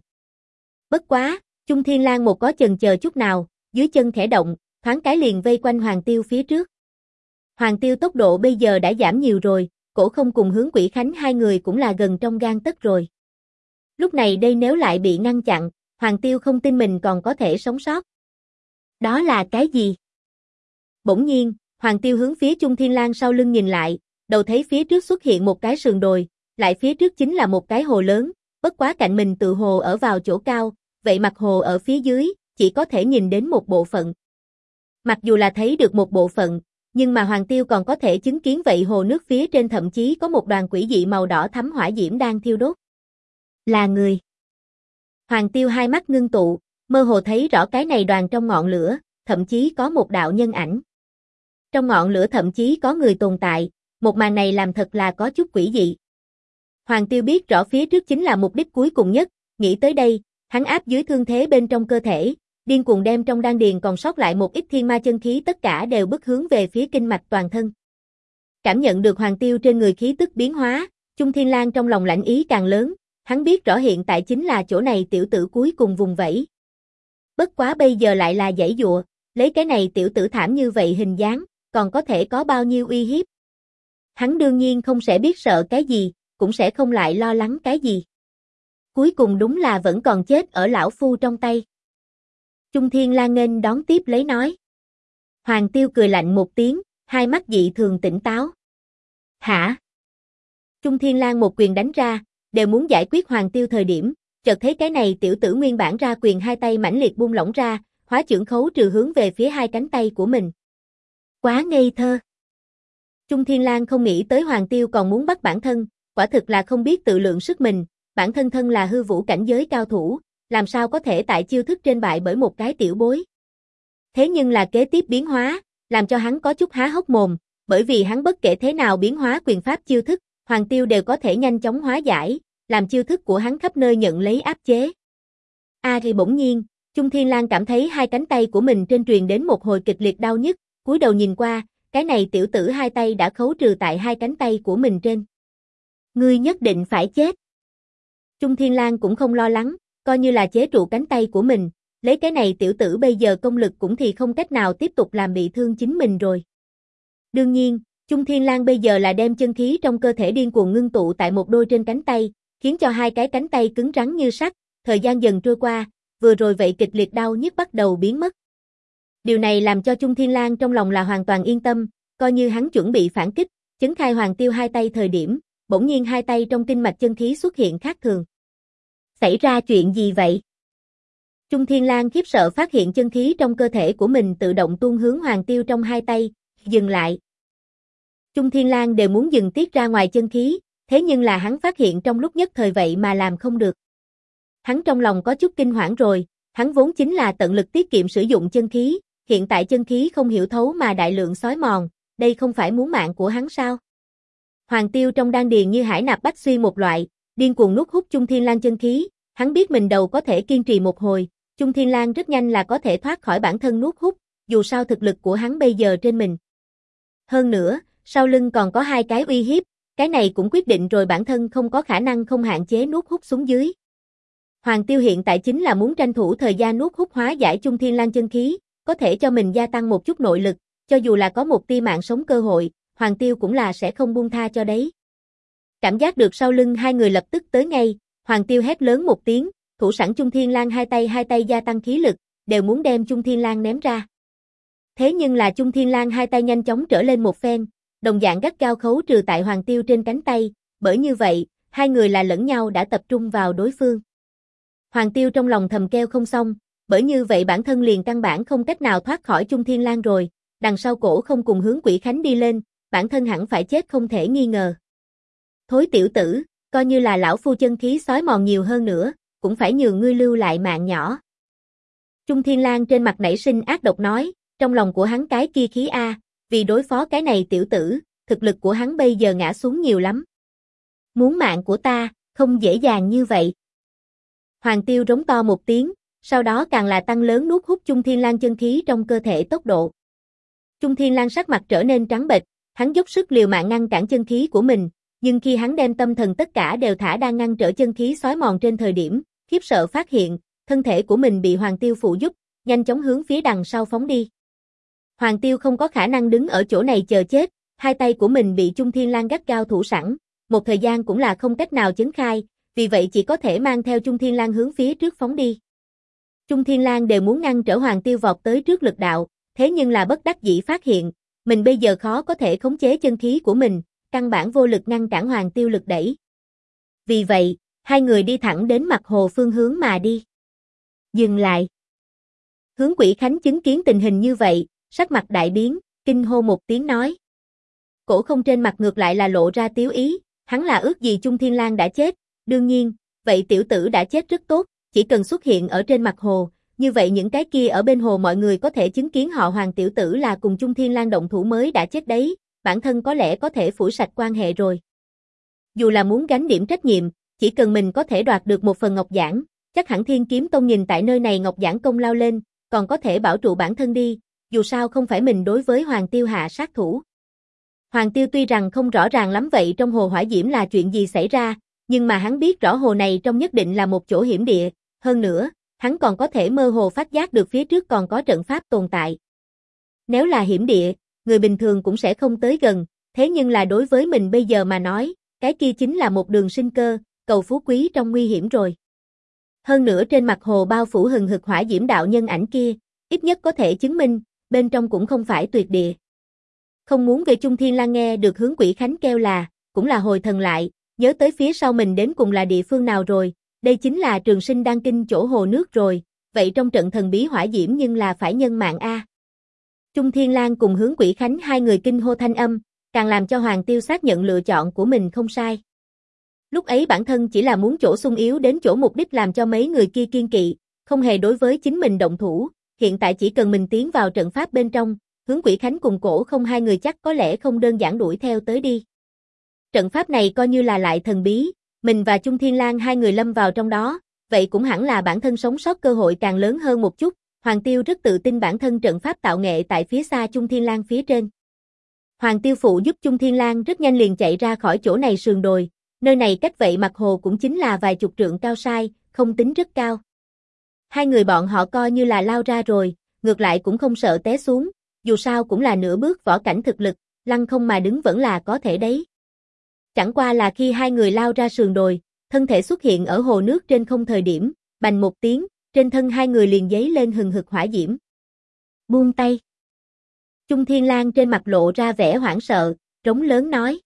Speaker 1: Bất quá, Chung Thiên Lang một có chần chờ chút nào, dưới chân khẽ động, thoáng cái liền vây quanh Hoàng Tiêu phía trước. Hoàng Tiêu tốc độ bây giờ đã giảm nhiều rồi, Cổ Không cùng Hướng Quỷ Khánh hai người cũng là gần trong gang tấc rồi. Lúc này đây nếu lại bị ngăn chặn, Hoàng Tiêu không tin mình còn có thể sống sót. Đó là cái gì? Bỗng nhiên, Hoàng Tiêu hướng phía Chung Thiên Lang sau lưng nhìn lại, đầu thấy phía trước xuất hiện một cái sườn đồi, lại phía trước chính là một cái hồ lớn, bất quá cạnh mình tự hồ ở vào chỗ cao, vậy mặt hồ ở phía dưới, chỉ có thể nhìn đến một bộ phận. Mặc dù là thấy được một bộ phận, nhưng mà Hoàng Tiêu còn có thể chứng kiến vậy hồ nước phía trên thậm chí có một đoàn quỷ dị màu đỏ thắm hỏa diễm đang thiêu đốt. Là người. Hoàng Tiêu hai mắt ngưng tụ, mơ hồ thấy rõ cái này đoàn trong ngọn lửa, thậm chí có một đạo nhân ảnh. Trong ngọn lửa thậm chí có người tồn tại, một màn này làm thật là có chút quỷ dị. Hoàng Tiêu biết rõ phía trước chính là mục đích cuối cùng nhất, nghĩ tới đây, hắn áp dưới thương thế bên trong cơ thể, điên cuồng đem trong đan điền còn sót lại một ít thiên ma chân khí tất cả đều bức hướng về phía kinh mạch toàn thân. Cảm nhận được Hoàng Tiêu trên người khí tức biến hóa, Chung Thiên Lang trong lòng lạnh ý càng lớn, hắn biết rõ hiện tại chính là chỗ này tiểu tử cuối cùng vùng vẫy. Bất quá bây giờ lại là giãy giụa, lấy cái này tiểu tử thảm như vậy hình dáng, còn có thể có bao nhiêu uy hiếp. Hắn đương nhiên không sẽ biết sợ cái gì, cũng sẽ không lại lo lắng cái gì. Cuối cùng đúng là vẫn còn chết ở lão phu trong tay. Chung Thiên Lang nghênh đón tiếp lấy nói. Hoàng Tiêu cười lạnh một tiếng, hai mắt dị thường tỉnh táo. Hả? Chung Thiên Lang một quyền đánh ra, đều muốn giải quyết Hoàng Tiêu thời điểm, chợt thấy cái này tiểu tử nguyên bản ra quyền hai tay mãnh liệt buông lỏng ra, hóa chưởng khấu trừ hướng về phía hai cánh tay của mình. Quá ngây thơ. Chung Thiên Lang không nghĩ tới Hoàng Tiêu còn muốn bắt bản thân, quả thực là không biết tự lượng sức mình, bản thân thân là hư vũ cảnh giới cao thủ, làm sao có thể tại chiêu thức trên bại bởi một cái tiểu bối. Thế nhưng là kế tiếp biến hóa, làm cho hắn có chút há hốc mồm, bởi vì hắn bất kể thế nào biến hóa quyền pháp chiêu thức, Hoàng Tiêu đều có thể nhanh chóng hóa giải, làm chiêu thức của hắn khắp nơi nhận lấy áp chế. Thì bỗng nhiên, Chung Thiên Lang cảm thấy hai cánh tay của mình trên truyền đến một hồi kịch liệt đau nhức, cúi đầu nhìn qua, cái này tiểu tử hai tay đã khấu trừ tại hai cánh tay của mình trên. Ngươi nhất định phải chết. Chung Thiên Lang cũng không lo lắng, coi như là chế trụ cánh tay của mình, lấy cái này tiểu tử bây giờ công lực cũng thì không cách nào tiếp tục làm bị thương chính mình rồi. Đương nhiên, Chung Thiên Lang bây giờ là đem chân khí trong cơ thể điên cuồng ngưng tụ tại một đôi trên cánh tay, khiến cho hai cái cánh tay cứng rắn như sắt, thời gian dần trôi qua, vừa rồi vậy kịch liệt đau nhức bắt đầu biến mất. Điều này làm cho Chung Thiên Lang trong lòng là hoàn toàn yên tâm, coi như hắn chuẩn bị phản kích, chấn khai Hoàng Tiêu hai tay thời điểm, bỗng nhiên hai tay trong kinh mạch chân khí xuất hiện khác thường. Xảy ra chuyện gì vậy? Chung Thiên Lang khiếp sợ phát hiện chân khí trong cơ thể của mình tự động tuôn hướng Hoàng Tiêu trong hai tay, dừng lại. Chung Thiên Lang đều muốn dừng tiết ra ngoài chân khí, thế nhưng là hắn phát hiện trong lúc nhất thời vậy mà làm không được. Hắn trong lòng có chút kinh hoảng rồi, hắn vốn chính là tận lực tiết kiệm sử dụng chân khí, hiện tại chân khí không hiểu thấu mà đại lượng xói mòn, đây không phải muốn mạng của hắn sao? Hoàng Tiêu trong đan điền như hải nạp bách xuyên một loại, điên cuồng nuốt hút Chung Thiên Lang chân khí, hắn biết mình đầu có thể kiên trì một hồi, Chung Thiên Lang rất nhanh là có thể thoát khỏi bản thân nuốt hút, dù sao thực lực của hắn bây giờ trên mình. Hơn nữa, sau lưng còn có hai cái uy hiếp, cái này cũng quyết định rồi bản thân không có khả năng không hạn chế nuốt hút xuống dưới. Hoàng Tiêu hiện tại chính là muốn tranh thủ thời gian nuốt hút hóa giải Chung Thiên Lang chân khí, có thể cho mình gia tăng một chút nội lực, cho dù là có một tia mạng sống cơ hội, Hoàng Tiêu cũng là sẽ không buông tha cho đấy. Cảm giác được sau lưng hai người lập tức tới ngay, Hoàng Tiêu hét lớn một tiếng, thủ sẵn Chung Thiên Lang hai tay gia tăng khí lực, đều muốn đem Chung Thiên Lang ném ra. Thế nhưng là Chung Thiên Lang hai tay nhanh chóng trở lên một phen, đồng dạng gắt gao khấu trừ tại Hoàng Tiêu trên cánh tay, bởi như vậy, hai người là lẫn nhau đã tập trung vào đối phương. Hoàng Tiêu trong lòng thầm kêu không xong, bởi như vậy bản thân liền căn bản không cách nào thoát khỏi Chung Thiên Lang rồi, đằng sau Cổ Không cùng Hướng Quỷ Khánh đi lên, bản thân hẳn phải chết không thể nghi ngờ. Thối tiểu tử, coi như là lão phu chân khí xói mòn nhiều hơn nữa, cũng phải nhường ngươi lưu lại mạng nhỏ. Chung Thiên Lang trên mặt nảy sinh ác độc nói, trong lòng của hắn cái kia khí vì đối phó cái này tiểu tử, thực lực của hắn bây giờ ngã xuống nhiều lắm. Muốn mạng của ta, không dễ dàng như vậy. Hoàng Tiêu rống to một tiếng, sau đó càng là tăng lớn nuốt hút Chung Thiên Lang chân khí trong cơ thể tốc độ. Chung Thiên Lang sắc mặt trở nên trắng bệch, hắn dốc sức liều mạng ngăn cản chân khí của mình, nhưng khi hắn đem tâm thần tất cả đều thả đang ngăn trở chân khí xói mòn trên thời điểm, khiếp sợ phát hiện, thân thể của mình bị Hoàng Tiêu phụ giúp, nhanh chóng hướng phía đằng sau phóng đi. Hoàng Tiêu không có khả năng đứng ở chỗ này chờ chết, Hai tay của mình bị Chung Thiên Lang gắt gao thủ sẵn, một thời gian cũng là không cách nào chấn khai, vì vậy chỉ có thể mang theo Chung Thiên Lang hướng phía trước phóng đi. Chung Thiên Lang đều muốn ngăn trở Hoàng Tiêu vọt tới trước lực đạo, thế nhưng là bất đắc dĩ phát hiện, mình bây giờ khó có thể khống chế chân khí của mình, căn bản vô lực ngăn cản Hoàng Tiêu lực đẩy. Vì vậy, hai người đi thẳng đến mặt hồ phương hướng mà đi. Dừng lại. Hướng Quỷ Khánh chứng kiến tình hình như vậy, sắc mặt đại biến, kinh hô một tiếng nói. Cổ Không trên mặt ngược lại là lộ ra tiếu ý, hắn là ước gì Chung Thiên Lang đã chết, đương nhiên, vậy tiểu tử đã chết rất tốt, chỉ cần xuất hiện ở trên mặt hồ, như vậy những cái kia ở bên hồ mọi người có thể chứng kiến họ Hoàng tiểu tử là cùng Chung Thiên Lang động thủ mới đã chết đấy, bản thân có lẽ có thể phủi sạch quan hệ rồi. Dù là muốn gánh điểm trách nhiệm, chỉ cần mình có thể đoạt được một phần ngọc giản, chắc hẳn Thiên Kiếm Tông nhìn tại nơi này ngọc giản công lao lên, còn có thể bảo trụ bản thân đi, dù sao không phải mình đối với Hoàng Tiêu hạ sát thủ. Hoàng Tiêu tuy rằng không rõ ràng lắm vậy trong hồ hỏa diễm là chuyện gì xảy ra, nhưng mà hắn biết rõ hồ này trong nhất định là một chỗ hiểm địa, hơn nữa, hắn còn có thể mơ hồ phát giác được phía trước còn có trận pháp tồn tại. Nếu là hiểm địa, người bình thường cũng sẽ không tới gần, thế nhưng là đối với mình bây giờ mà nói, cái kia chính là một đường sinh cơ, cầu phú quý trong nguy hiểm rồi. Hơn nữa trên mặt hồ bao phủ hừng hực hỏa diễm đạo nhân ảnh kia, ít nhất có thể chứng minh, bên trong cũng không phải tuyệt địa. Không muốn về Chung Thiên Lang nghe được Hướng Quỷ Khánh kêu là, cũng là hồi thần lại, nhớ tới phía sau mình đến cùng là địa phương nào rồi, đây chính là Trường Sinh Đan Kinh chỗ hồ nước rồi, vậy trong trận thần bí hỏa diễm nhưng là phải nhân mạng a. Chung Thiên Lang cùng Hướng Quỷ Khánh hai người kinh hô thanh âm, càng làm cho Hoàng Tiêu xác nhận lựa chọn của mình không sai. Lúc ấy bản thân chỉ là muốn chỗ xung yếu đến chỗ mục đích làm cho mấy người kia kiên kỵ, không hề đối với chính mình động thủ, hiện tại chỉ cần mình tiến vào trận pháp bên trong, Hướng Quỷ Khánh cùng Cổ Không hai người chắc có lẽ không đơn giản đuổi theo tới đi. Trận pháp này coi như là lại thần bí, mình và Chung Thiên Lang hai người lâm vào trong đó, vậy cũng hẳn là bản thân sống sót cơ hội càng lớn hơn một chút, Hoàng Tiêu rất tự tin bản thân trận pháp tạo nghệ tại phía xa Chung Thiên Lang phía trên. Hoàng Tiêu phụ giúp Chung Thiên Lang rất nhanh liền chạy ra khỏi chỗ này sườn đồi, nơi này cách vậy mặt hồ cũng chính là vài chục trượng cao sai, không tính rất cao. Hai người bọn họ coi như là lao ra rồi, ngược lại cũng không sợ té xuống, dù sao cũng là nửa bước võ cảnh thực lực, lăng không mà đứng vẫn là có thể đấy. Chẳng qua là khi hai người lao ra sườn đồi, thân thể xuất hiện ở hồ nước trên không thời điểm, bành một tiếng, trên thân hai người liền giấy lên hừng hực hỏa diễm. Buông tay. Chung Thiên Lang trên mặt lộ ra vẻ hoảng sợ, trống lớn nói.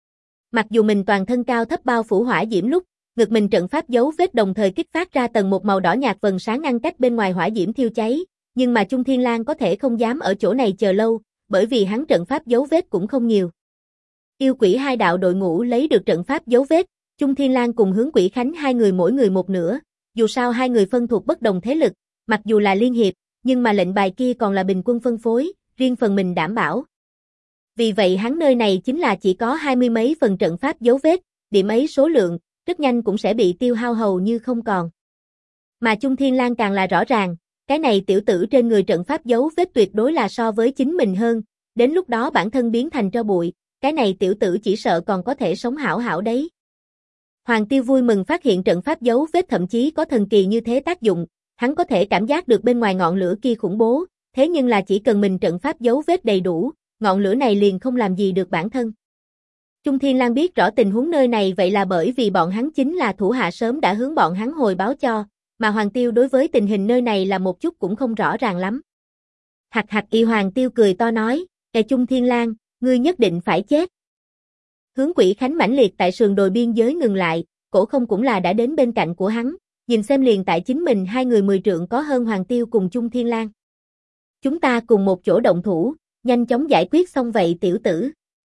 Speaker 1: Mặc dù mình toàn thân cao thấp bao phủ hỏa diễm lúc, ngực mình trận pháp dấu vết đồng thời kích phát ra tầng một màu đỏ nhạt vầng sáng ngăn cách bên ngoài hỏa diễm thiêu cháy, nhưng mà Chung Thiên Lang có thể không dám ở chỗ này chờ lâu, bởi vì hắn trận pháp dấu vết cũng không nhiều. Yêu Quỷ hai đạo đội ngũ lấy được trận pháp dấu vết, Chung Thiên Lang cùng Hướng Quỷ Khánh hai người mỗi người một nửa, dù sao hai người phân thuộc bất đồng thế lực, mặc dù là liên hiệp, nhưng mà lệnh bài kia còn là bình quân phân phối, riêng phần mình đảm bảo. Vì vậy hắn nơi này chính là chỉ có 20 mấy phần trận pháp dấu vết, điểm ấy số lượng, rất nhanh cũng sẽ bị tiêu hao hầu như không còn. Mà Chung Thiên Lang càng là rõ ràng, cái này tiểu tử trên người trận pháp dấu vết tuyệt đối là so với chính mình hơn, đến lúc đó bản thân biến thành tro bụi, cái này tiểu tử chỉ sợ còn có thể sống hảo hảo đấy. Hoàng Tiêu vui mừng phát hiện trận pháp dấu vết thậm chí có thần kỳ như thế tác dụng, hắn có thể cảm giác được bên ngoài ngọn lửa kia khủng bố, thế nhưng là chỉ cần mình trận pháp dấu vết đầy đủ, ngọn lửa này liền không làm gì được bản thân. Chung Thiên Lang biết rõ tình huống nơi này vậy là bởi vì bọn hắn chính là thủ hạ sớm đã hướng bọn hắn hồi báo cho, mà Hoàng Tiêu đối với tình hình nơi này là một chút cũng không rõ ràng lắm. Hạc hạc y Hoàng Tiêu cười to nói, Chung Thiên Lang, ngươi nhất định phải chết. Hướng Quỷ Khánh mãnh liệt tại sườn đồi biên giới ngừng lại, Cổ Không cũng là đã đến bên cạnh của hắn, nhìn xem liền tại chính mình hai người 10 trượng có hơn Hoàng Tiêu cùng Chung Thiên Lang. Chúng ta cùng một chỗ động thủ, nhanh chóng giải quyết xong vậy tiểu tử.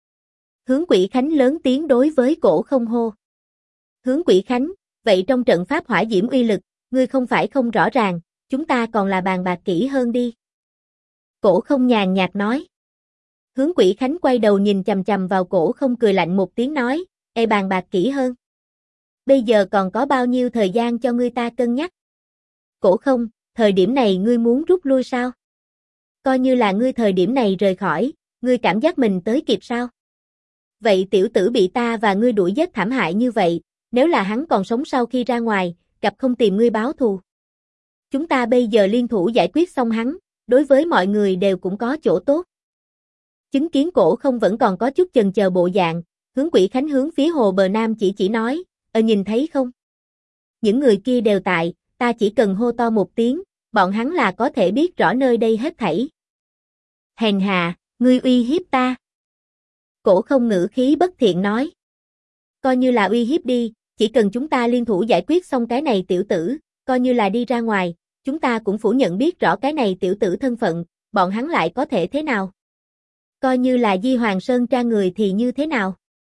Speaker 1: Hướng Quỷ Khánh lớn tiếng đối với Cổ Không hô. Hướng Quỷ Khánh, vậy trong trận pháp hỏa diễm uy lực, ngươi không phải không rõ ràng, chúng ta còn là bàn bạc kỹ hơn đi. Cổ Không nhàn nhạt nói. Hướng Quỷ Khánh quay đầu nhìn chằm chằm vào Cổ Không cười lạnh một tiếng nói, bàn bạc kỹ hơn. Bây giờ còn có bao nhiêu thời gian cho ngươi ta cân nhắc? Cổ Không, thời điểm này ngươi muốn rút lui sao? Coi như là ngươi thời điểm này rời khỏi, ngươi cảm giác mình tới kịp sao? Vậy tiểu tử bị ta và ngươi đuổi giết thảm hại như vậy, nếu là hắn còn sống sau khi ra ngoài, gặp không tìm ngươi báo thù. Chúng ta bây giờ liên thủ giải quyết xong hắn, đối với mọi người đều cũng có chỗ tốt. Chứng kiến Cổ Không vẫn còn có chút chần chờ bộ dạng, Hướng Quỷ Khánh hướng phía hồ bờ nam chỉ nói, nhìn thấy không? Những người kia đều tại, ta chỉ cần hô to một tiếng, bọn hắn là có thể biết rõ nơi đây hết thảy. Hèn hạ, ngươi uy hiếp ta. Cổ Không ngữ khí bất thiện nói. Coi như là uy hiếp đi, chỉ cần chúng ta liên thủ giải quyết xong cái này tiểu tử, coi như là đi ra ngoài, chúng ta cũng phủ nhận biết rõ cái này tiểu tử thân phận, bọn hắn lại có thể thế nào? Coi như là Di Hoàng Sơn tra người thì như thế nào?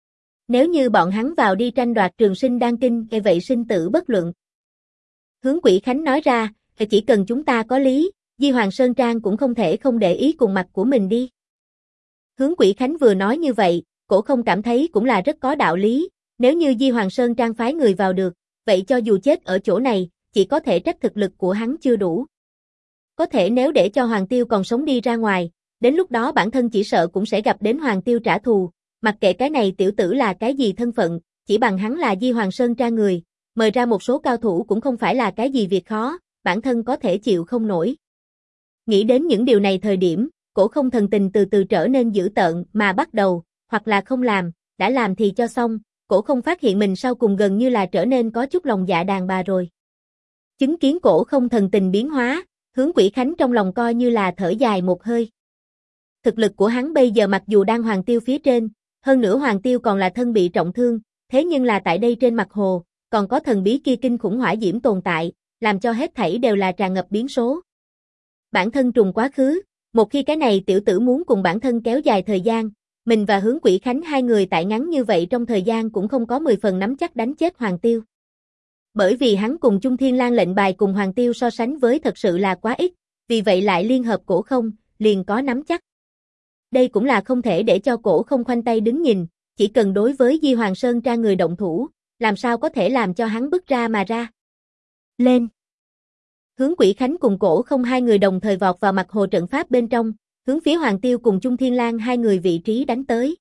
Speaker 1: Nếu như bọn hắn vào đi tranh đoạt trường sinh đan kinh, vậy sinh tử bất luận. Hướng Quỷ Khánh nói ra, chỉ cần chúng ta có lý, Di Hoàng Sơn Trang cũng không thể không để ý cùng mặt của mình đi. Hướng Quỷ Khánh vừa nói như vậy, Cổ Không cảm thấy cũng là rất có đạo lý, nếu như Di Hoàng Sơn Trang phái người vào được, vậy cho dù chết ở chỗ này, chỉ có thể trách thực lực của hắn chưa đủ. Có thể nếu để cho Hoàng Tiêu còn sống đi ra ngoài, đến lúc đó bản thân chỉ sợ cũng sẽ gặp đến Hoàng Tiêu trả thù, mặc kệ cái này tiểu tử là cái gì thân phận, chỉ bằng hắn là Di Hoàng Sơn Trang người, mời ra một số cao thủ cũng không phải là cái gì việc khó, bản thân có thể chịu không nổi. Nghĩ đến những điều này thời điểm, Cổ Không thần tình từ từ trở nên dữ tợn mà bắt đầu, hoặc là không làm, đã làm thì cho xong, Cổ Không phát hiện mình sau cùng gần như là trở nên có chút lòng dạ đàn bà rồi. Chứng kiến Cổ Không thần tình biến hóa, Hướng Quỷ Khánh trong lòng coi như là thở dài một hơi. Thực lực của hắn bây giờ mặc dù đang Hoàng Tiêu phía trên, hơn nữa Hoàng Tiêu còn là thân bị trọng thương, thế nhưng là tại đây trên mặt hồ, còn có thần bí kia kinh khủng hỏa diễm tồn tại, làm cho hết thảy đều là tràn ngập biến số. Bản thân trùng quá khứ, một khi cái này tiểu tử muốn cùng bản thân kéo dài thời gian, mình và Hướng Quỷ Khánh hai người tại ngắn như vậy trong thời gian cũng không có 10 phần nắm chắc đánh chết Hoàng Tiêu. Bởi vì hắn cùng Chung Thiên Lang lệnh bài cùng Hoàng Tiêu so sánh với thật sự là quá ít, vì vậy lại liên hợp Cổ Không, liền có nắm chắc. Đây cũng là không thể để cho Cổ Không khoanh tay đứng nhìn, chỉ cần đối với Di Hoàng Sơn Trang người động thủ, làm sao có thể làm cho hắn bứt ra mà ra. Lên! Hướng Quỷ Khánh cùng Cổ Không hai người đồng thời vọt vào mặt hồ trận pháp bên trong, hướng phía Hoàng Tiêu cùng Chung Thiên Lang hai người vị trí đánh tới.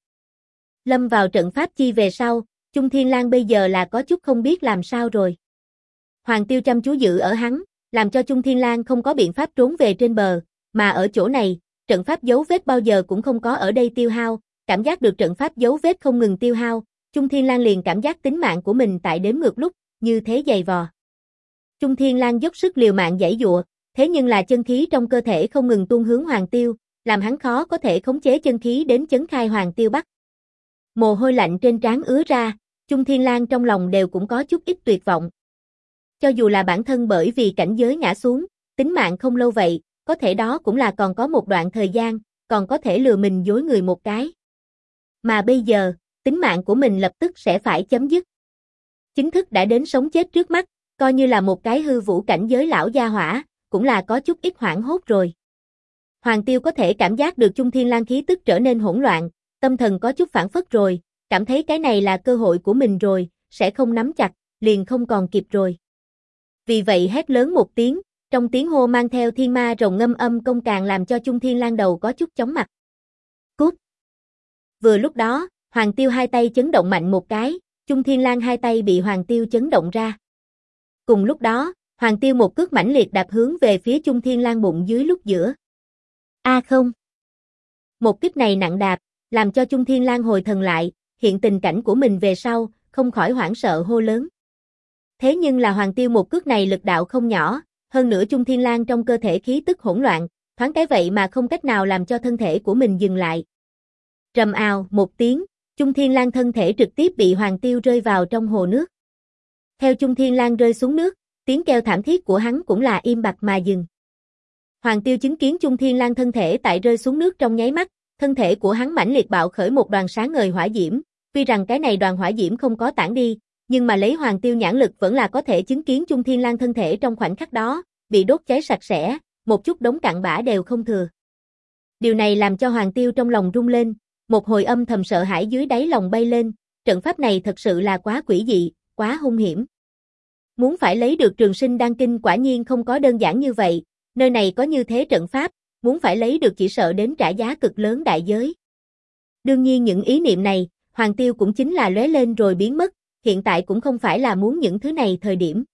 Speaker 1: Lâm vào trận pháp chi về sau, Chung Thiên Lang bây giờ là có chút không biết làm sao rồi. Hoàng Tiêu chăm chú giữ ở hắn, làm cho Chung Thiên Lang không có biện pháp trốn về trên bờ, mà ở chỗ này, trận pháp dấu vết bao giờ cũng không có ở đây tiêu hao, cảm giác được trận pháp dấu vết không ngừng tiêu hao, Chung Thiên Lang liền cảm giác tính mạng của mình tại đếm ngược lúc, như thế dày vò. Chung Thiên Lang dốc sức liều mạng giãy giụa, thế nhưng là chân khí trong cơ thể không ngừng tuôn hướng Hoàng Tiêu, làm hắn khó có thể khống chế chân khí đến chấn khai Hoàng Tiêu Bắc. Mồ hôi lạnh trên trán ứa ra, Chung Thiên Lang trong lòng đều cũng có chút ít tuyệt vọng. Cho dù là bản thân bởi vì cảnh giới ngã xuống, tính mạng không lâu vậy, có thể đó cũng là còn có một đoạn thời gian, còn có thể lừa mình dối người một cái. Mà bây giờ, tính mạng của mình lập tức sẽ phải chấm dứt. Chính thức đã đến sống chết trước mắt, coi như là một cái hư vũ cảnh giới lão gia hỏa, cũng là có chút ít hoảng hốt rồi. Hoàng Tiêu có thể cảm giác được Chung Thiên Lang khí tức trở nên hỗn loạn, tâm thần có chút phản phất rồi, cảm thấy cái này là cơ hội của mình rồi, sẽ không nắm chặt, liền không còn kịp rồi. Vì vậy hét lớn một tiếng, trong tiếng hô mang theo thiên ma rồng ngâm âm công càng làm cho Chung Thiên Lang đầu có chút chóng mặt. Cút! Vừa lúc đó, Hoàng Tiêu hai tay chấn động mạnh một cái, Chung Thiên Lang hai tay bị Hoàng Tiêu chấn động ra. Cùng lúc đó, Hoàng Tiêu một cước mãnh liệt đạp hướng về phía Chung Thiên Lang bụng dưới lúc giữa. A không! Một kích này nặng đạp, làm cho Chung Thiên Lang hồi thần lại, hiện tình cảnh của mình về sau, không khỏi hoảng sợ hô lớn. Thế nhưng là Hoàng Tiêu một cước này lực đạo không nhỏ, hơn nữa Chung Thiên Lang trong cơ thể khí tức hỗn loạn, thoáng cái vậy mà không cách nào làm cho thân thể của mình dừng lại. Rầm ào một tiếng, Chung Thiên Lang thân thể trực tiếp bị Hoàng Tiêu rơi vào trong hồ nước. Theo Chung Thiên Lang rơi xuống nước, tiếng kêu thảm thiết của hắn cũng là im bặt mà dừng. Hoàng Tiêu chứng kiến Chung Thiên Lang thân thể tại rơi xuống nước trong nháy mắt, thân thể của hắn mãnh liệt bạo khởi một đoàn sáng ngời hỏa diễm, tuy rằng cái này đoàn hỏa diễm không có tản đi, nhưng mà lấy Hoàng Tiêu nhãn lực vẫn là có thể chứng kiến Chung Thiên Lang thân thể trong khoảnh khắc đó, bị đốt cháy sạch sẽ, một chút đống cặn bã đều không thừa. Điều này làm cho Hoàng Tiêu trong lòng rung lên, một hồi âm thầm sợ hãi dưới đáy lòng bay lên, trận pháp này thật sự là quá quỷ dị, quá hung hiểm. Muốn phải lấy được Trường Sinh Đan Kinh quả nhiên không có đơn giản như vậy, nơi này có như thế trận pháp, muốn phải lấy được chỉ sợ đến trả giá cực lớn đại giới. Đương nhiên những ý niệm này, Hoàng Tiêu cũng chính là lóe lên rồi biến mất, hiện tại cũng không phải là muốn những thứ này thời điểm.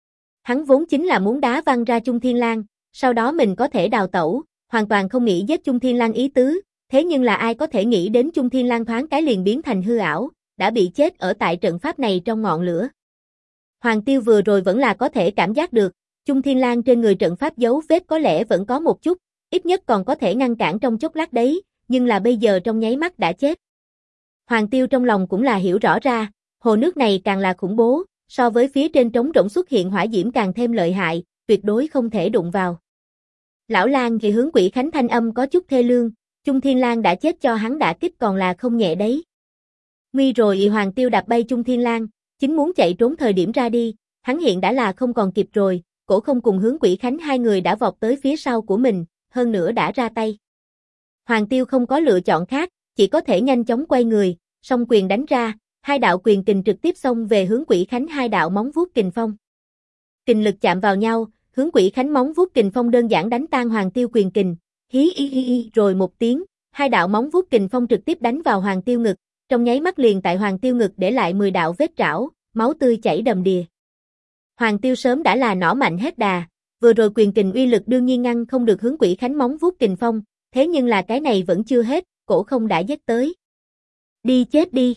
Speaker 1: Hắn vốn chính là muốn đá văng ra Chung Thiên Lang, sau đó mình có thể đào tẩu, hoàn toàn không nghĩ giết Chung Thiên Lang ý tứ, thế nhưng là ai có thể nghĩ đến Chung Thiên Lang thoáng cái liền biến thành hư ảo, đã bị chết ở tại trận pháp này trong ngọn lửa. Hoàng Tiêu vừa rồi vẫn là có thể cảm giác được, Chung Thiên Lang trên người trận pháp dấu vết có lẽ vẫn có một chút, ít nhất còn có thể ngăn cản trong chốc lát đấy, nhưng là bây giờ trong nháy mắt đã chết. Hoàng Tiêu trong lòng cũng là hiểu rõ ra, hồ nước này càng là khủng bố, so với phía trên trống rỗng xuất hiện hỏa diễm càng thêm lợi hại, tuyệt đối không thể đụng vào. Lão Lang thì hướng Quỷ Khánh thanh âm có chút thê lương, Chung Thiên Lang đã chết cho hắn đả kích còn là không nhẹ đấy. Nguy rồi, Hoàng Tiêu đạp bay Chung Thiên Lang, chính muốn chạy trốn thời điểm ra đi, hắn hiện đã là không còn kịp rồi, Cổ Không cùng hướng Quỷ Khánh hai người đã vọt tới phía sau của mình, hơn nữa đã ra tay. Hoàng Tiêu không có lựa chọn khác, chỉ có thể nhanh chóng quay người, song quyền đánh ra, hai đạo quyền kình trực tiếp xông về hướng Quỷ Khánh hai đạo móng vuốt kình phong. Kình lực chạm vào nhau, hướng Quỷ Khánh móng vuốt kình phong đơn giản đánh tan Hoàng Tiêu quyền kình, hí rồi một tiếng, hai đạo móng vuốt kình phong trực tiếp đánh vào Hoàng Tiêu ngực, trong nháy mắt liền tại Hoàng Tiêu ngực để lại 10 đạo vết trảo, máu tươi chảy đầm đìa. Hoàng Tiêu sớm đã là nỏ mạnh hết đà, vừa rồi quyền kình uy lực đương nhiên ngăn không được hướng Quỷ Khánh móng vuốt kình phong, thế nhưng là cái này vẫn chưa hết, Cổ Không đã giết tới. Đi chết đi.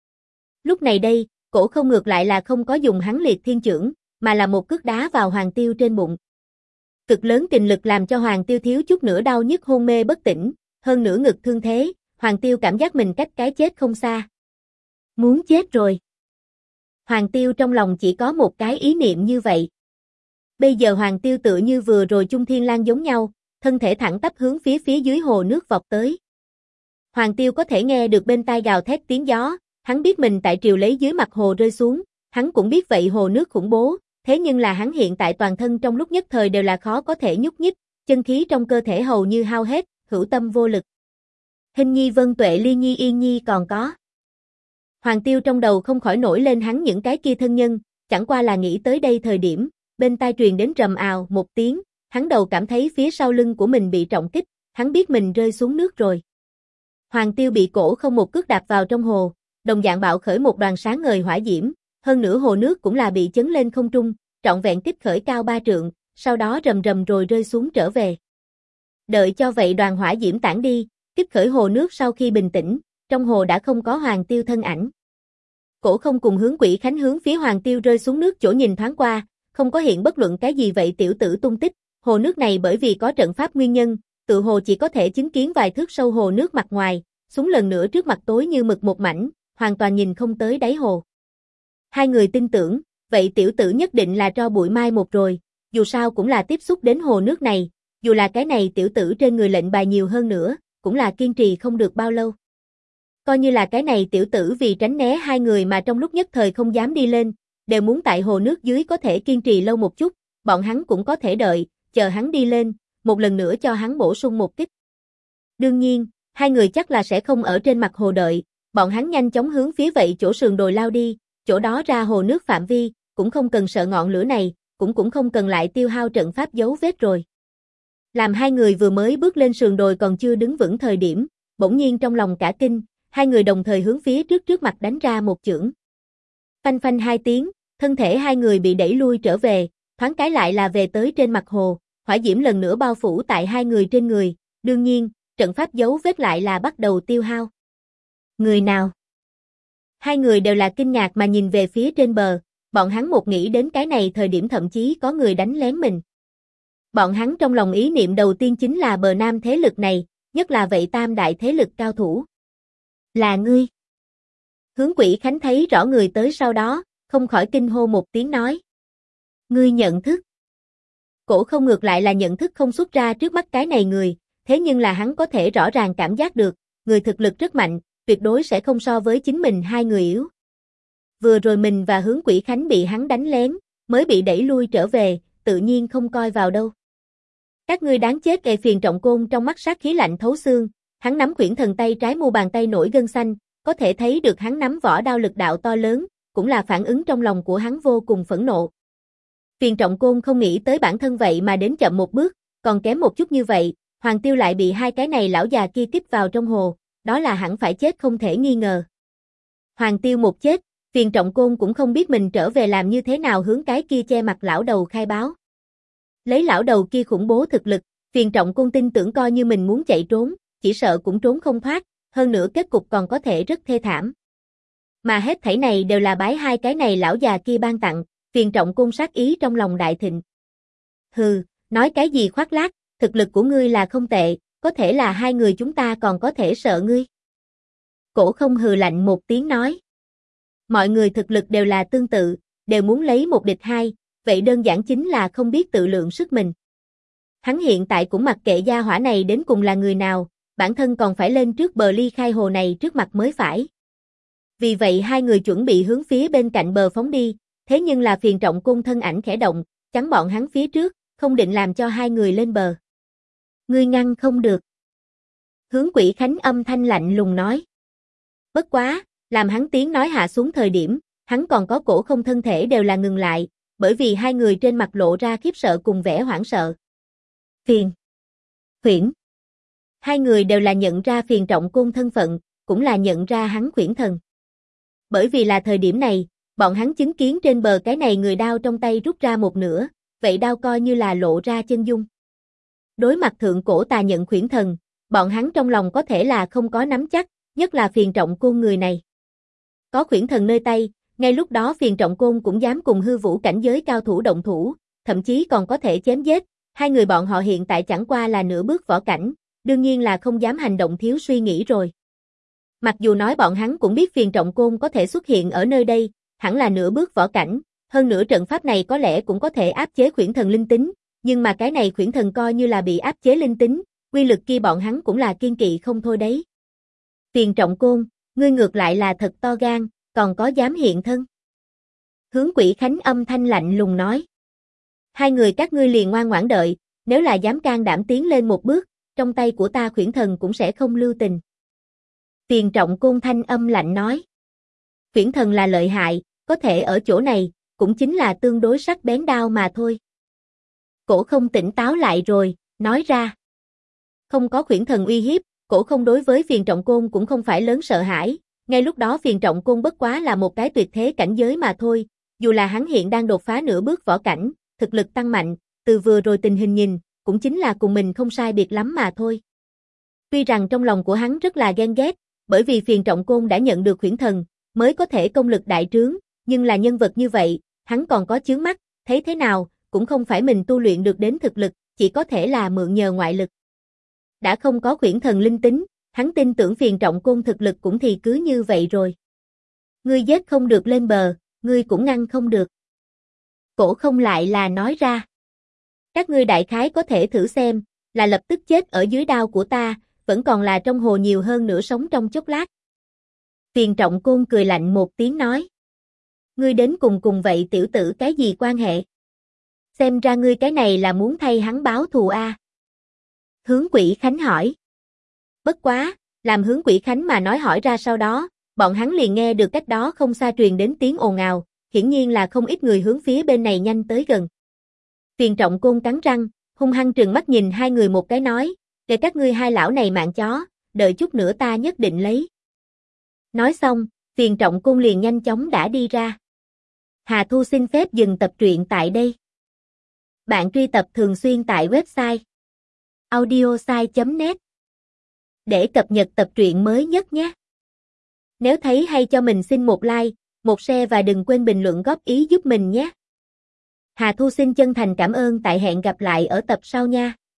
Speaker 1: Lúc này đây, Cổ Không ngược lại là không có dùng hắn liệt thiên chưởng, mà là một cước đá vào Hoàng Tiêu trên bụng. Cực lớn kình lực làm cho Hoàng Tiêu thiếu chút nữa đau nhức hôn mê bất tỉnh, hơn nữa ngực thương thế, Hoàng Tiêu cảm giác mình cách cái chết không xa. Muốn chết rồi. Hoàng Tiêu trong lòng chỉ có một cái ý niệm như vậy. Bây giờ Hoàng Tiêu tựa như vừa rồi Chung Thiên Lang giống nhau, thân thể thẳng tắp hướng phía dưới hồ nước vọt tới. Hoàng Tiêu có thể nghe được bên tai gào thét tiếng gió, hắn biết mình tại triều lấy dưới mặt hồ rơi xuống, hắn cũng biết vậy hồ nước khủng bố, thế nhưng là hắn hiện tại toàn thân trong lúc nhất thời đều là khó có thể nhúc nhích, chân khí trong cơ thể hầu như hao hết, hữu tâm vô lực. Hình nhi vân tuệ ly nhi yên nhi còn có. Hoàng Tiêu trong đầu không khỏi nổi lên hắn những cái kia thân nhân, chẳng qua là nghĩ tới đây thời điểm, bên tai truyền đến rầm ào một tiếng, hắn đầu cảm thấy phía sau lưng của mình bị trọng kích, hắn biết mình rơi xuống nước rồi. Hoàng Tiêu bị Cổ Không một cước đạp vào trong hồ, đồng dạng bạo khởi một đoàn sáng ngời hỏa diễm, hơn nữa hồ nước cũng là bị chấn lên không trung, trọn vẹn kích khởi cao 3 trượng, sau đó rầm rầm rồi rơi xuống trở về. Đợi cho vậy đoàn hỏa diễm tản đi, kích khởi hồ nước sau khi bình tĩnh, trong hồ đã không có Hoàng Tiêu thân ảnh. Cổ Không cùng hướng Quỷ Khánh hướng phía Hoàng Tiêu rơi xuống nước chỗ nhìn thoáng qua, không có hiện bất luận cái gì vậy tiểu tử tung tích, hồ nước này bởi vì có trận pháp nguyên nhân, tự hồ chỉ có thể chứng kiến vài thước sâu hồ nước mặt ngoài, xuống lần nữa trước mặt tối như mực một mảnh, hoàn toàn nhìn không tới đáy hồ. Hai người tin tưởng, vậy tiểu tử nhất định là tro bụi mai một rồi, dù sao cũng là tiếp xúc đến hồ nước này, dù là cái này tiểu tử trên người lệnh bài nhiều hơn nữa, cũng là kiên trì không được bao lâu. Coi như là cái này tiểu tử vì tránh né hai người mà trong lúc nhất thời không dám đi lên, đều muốn tại hồ nước dưới có thể kiên trì lâu một chút, bọn hắn cũng có thể đợi, chờ hắn đi lên, một lần nữa cho hắn bổ sung một kích. Đương nhiên, hai người chắc là sẽ không ở trên mặt hồ đợi, bọn hắn nhanh chóng hướng phía vậy chỗ sườn đồi lao đi, chỗ đó ra hồ nước phạm vi, cũng không cần sợ ngọn lửa này, cũng không cần lại tiêu hao trận pháp dấu vết rồi. Làm hai người vừa mới bước lên sườn đồi còn chưa đứng vững thời điểm, bỗng nhiên trong lòng cả kinh, hai người đồng thời hướng phía trước mặt đánh ra một chưởng. Phanh phanh hai tiếng, thân thể hai người bị đẩy lui trở về, thoáng cái lại là về tới trên mặt hồ, hỏa diễm lần nữa bao phủ tại hai người trên người, đương nhiên, trận pháp dấu vết lại là bắt đầu tiêu hao. Người nào? Hai người đều là kinh ngạc mà nhìn về phía trên bờ, bọn hắn một nghĩ đến cái này thời điểm thậm chí có người đánh lén mình. Bọn hắn trong lòng ý niệm đầu tiên chính là bờ nam thế lực này, nhất là vậy tam đại thế lực cao thủ. Là ngươi. Hướng Quỷ Khánh thấy rõ người tới sau đó, không khỏi kinh hô một tiếng nói. Ngươi nhận thức. Cổ Không ngược lại là nhận thức không xuất ra trước mắt cái này người, thế nhưng là hắn có thể rõ ràng cảm giác được, người thực lực rất mạnh, tuyệt đối sẽ không so với chính mình hai người yếu. Vừa rồi mình và hướng Quỷ Khánh bị hắn đánh lén, mới bị đẩy lui trở về, tự nhiên không coi vào đâu. Các ngươi đáng chết. Phiền Trọng Côn trong mắt sát khí lạnh thấu xương, hắn nắm quyển thần tay trái mu bàn tay nổi gân xanh, có thể thấy được hắn nắm vỏ đao lực đạo to lớn, cũng là phản ứng trong lòng của hắn vô cùng phẫn nộ. Phiền Trọng Côn không nghĩ tới bản thân vậy mà đến chậm một bước, còn kém một chút như vậy, Hoàng Tiêu lại bị hai cái này lão già kia kích vào trong hồ, đó là hẳn phải chết không thể nghi ngờ. Hoàng Tiêu một chết, Phiền Trọng Côn cũng không biết mình trở về làm như thế nào hướng cái kia che mặt lão đầu khai báo. Lấy lão đầu kia khủng bố thực lực, Phiền Trọng Côn tin tưởng coi như mình muốn chạy trốn, chỉ sợ cũng trốn không thoát, hơn nữa kết cục còn có thể rất thê thảm. Mà hết thảy này đều là bái hai cái này lão già kia ban tặng, Phiền Trọng Côn sát ý trong lòng đại thịnh. Hừ, nói cái gì khoác lác, thực lực của ngươi là không tệ, có thể là hai người chúng ta còn có thể sợ ngươi. Cổ Không hừ lạnh một tiếng nói. Mọi người thực lực đều là tương tự, đều muốn lấy một địch hai, vậy đơn giản chính là không biết tự lượng sức mình. Hắn hiện tại cũng mặc kệ gia hỏa này đến cùng là người nào, bản thân còn phải lên trước bờ ly khai hồ này trước mặt mới phải. Vì vậy hai người chuẩn bị hướng phía bên cạnh bờ phóng đi, thế nhưng là Phiền Trọng Côn thân ảnh khẽ động, chắn bọn hắn phía trước, không định làm cho hai người lên bờ. Ngươi ngăn không được. Hướng Quỷ Khánh âm thanh lạnh lùng nói. Bất quá, làm hắn tiếng nói hạ xuống thời điểm, hắn còn có Cổ Không thân thể đều là ngừng lại, bởi vì hai người trên mặt lộ ra khiếp sợ cùng vẻ hoảng sợ. Phiền. Khuyển. Hai người đều là nhận ra Phiền Trọng Côn thân phận, cũng là nhận ra hắn Khuyển thần. Bởi vì là thời điểm này, bọn hắn chứng kiến trên bờ cái này người đao trong tay rút ra một nửa, vậy đao coi như là lộ ra chân dung. Đối mặt thượng cổ tà nhận Khuyển thần, bọn hắn trong lòng có thể là không có nắm chắc, nhất là Phiền Trọng Côn người này. Có Khuyển thần nơi tay, ngay lúc đó Phiền Trọng Côn cũng dám cùng hư vũ cảnh giới cao thủ động thủ, thậm chí còn có thể chém giết, hai người bọn họ hiện tại chẳng qua là nửa bước võ cảnh, đương nhiên là không dám hành động thiếu suy nghĩ rồi. Mặc dù nói bọn hắn cũng biết Phiền Trọng Côn có thể xuất hiện ở nơi đây, hẳn là nửa bước võ cảnh, hơn nữa trận pháp này có lẽ cũng có thể áp chế Khuyển thần linh tính, nhưng mà cái này Khuyển thần coi như là bị áp chế linh tính, quy lực kia bọn hắn cũng là kiên kỵ không thôi đấy. Phiền Trọng Côn, ngươi ngược lại là thật to gan, còn có dám hiện thân. Hướng Quỷ Khánh âm thanh lạnh lùng nói. Hai người các ngươi liền ngoan ngoãn đợi, nếu là dám can đảm tiến lên một bước, trong tay của ta Khuyển thần cũng sẽ không lưu tình. Phiền Trọng Côn thanh âm lạnh nói. Khuyển thần là lợi hại, có thể ở chỗ này, cũng chính là tương đối sắc bén đao mà thôi. Cổ Không tỉnh táo lại rồi, nói ra. Không có Khuyển thần uy hiếp, Cổ Không đối với Phiền Trọng Côn cũng không phải lớn sợ hãi, ngay lúc đó Phiền Trọng Côn bất quá là một cái tuyệt thế cảnh giới mà thôi, dù là hắn hiện đang đột phá nửa bước võ cảnh, thực lực tăng mạnh, từ vừa rồi tình hình nhìn, cũng chính là cùng mình không sai biệt lắm mà thôi. Tuy rằng trong lòng của hắn rất là ghen ghét, bởi vì Phiền Trọng Côn đã nhận được Khuyển thần, mới có thể công lực đại trướng, nhưng là nhân vật như vậy, hắn còn có chướng mắt, thấy thế nào, cũng không phải mình tu luyện được đến thực lực, chỉ có thể là mượn nhờ ngoại lực. Đã không có Khuyển thần linh tính, hắn tin tưởng Phiền Trọng Côn thực lực cũng thì cứ như vậy rồi. Ngươi giết không được lên bờ, ngươi cũng ngăn không được. Cổ Không lại là nói ra. Các ngươi đại khái có thể thử xem, là lập tức chết ở dưới đao của ta, vẫn còn là trong hồ nhiều hơn nửa sống trong chốc lát. Phiền Trọng Côn cười lạnh một tiếng nói. Ngươi đến cùng vậy tiểu tử cái gì quan hệ? Xem ra ngươi cái này là muốn thay hắn báo thù a. Hướng Quỷ Khánh hỏi. Bất quá, làm Hướng Quỷ Khánh mà nói hỏi ra sau đó, bọn hắn liền nghe được cách đó không xa truyền đến tiếng ồn ào, hiển nhiên là không ít người hướng phía bên này nhanh tới gần. Phiền Trọng Côn cắn răng, hung hăng trừng mắt nhìn hai người một cái nói, để các ngươi hai lão này mạng chó, đợi chút nữa ta nhất định lấy. Nói xong, Phiền Trọng Côn liền nhanh chóng đã đi ra. Hà Thu xin phép dừng tập truyện tại đây. Bạn truy tập thường xuyên tại website audiosai.net để cập nhật tập truyện mới nhất nhé. Nếu thấy hay cho mình xin một like, một share và đừng quên bình luận góp ý giúp mình nhé. Hà Thu xin chân thành cảm ơn, tại hẹn gặp lại ở tập sau nha.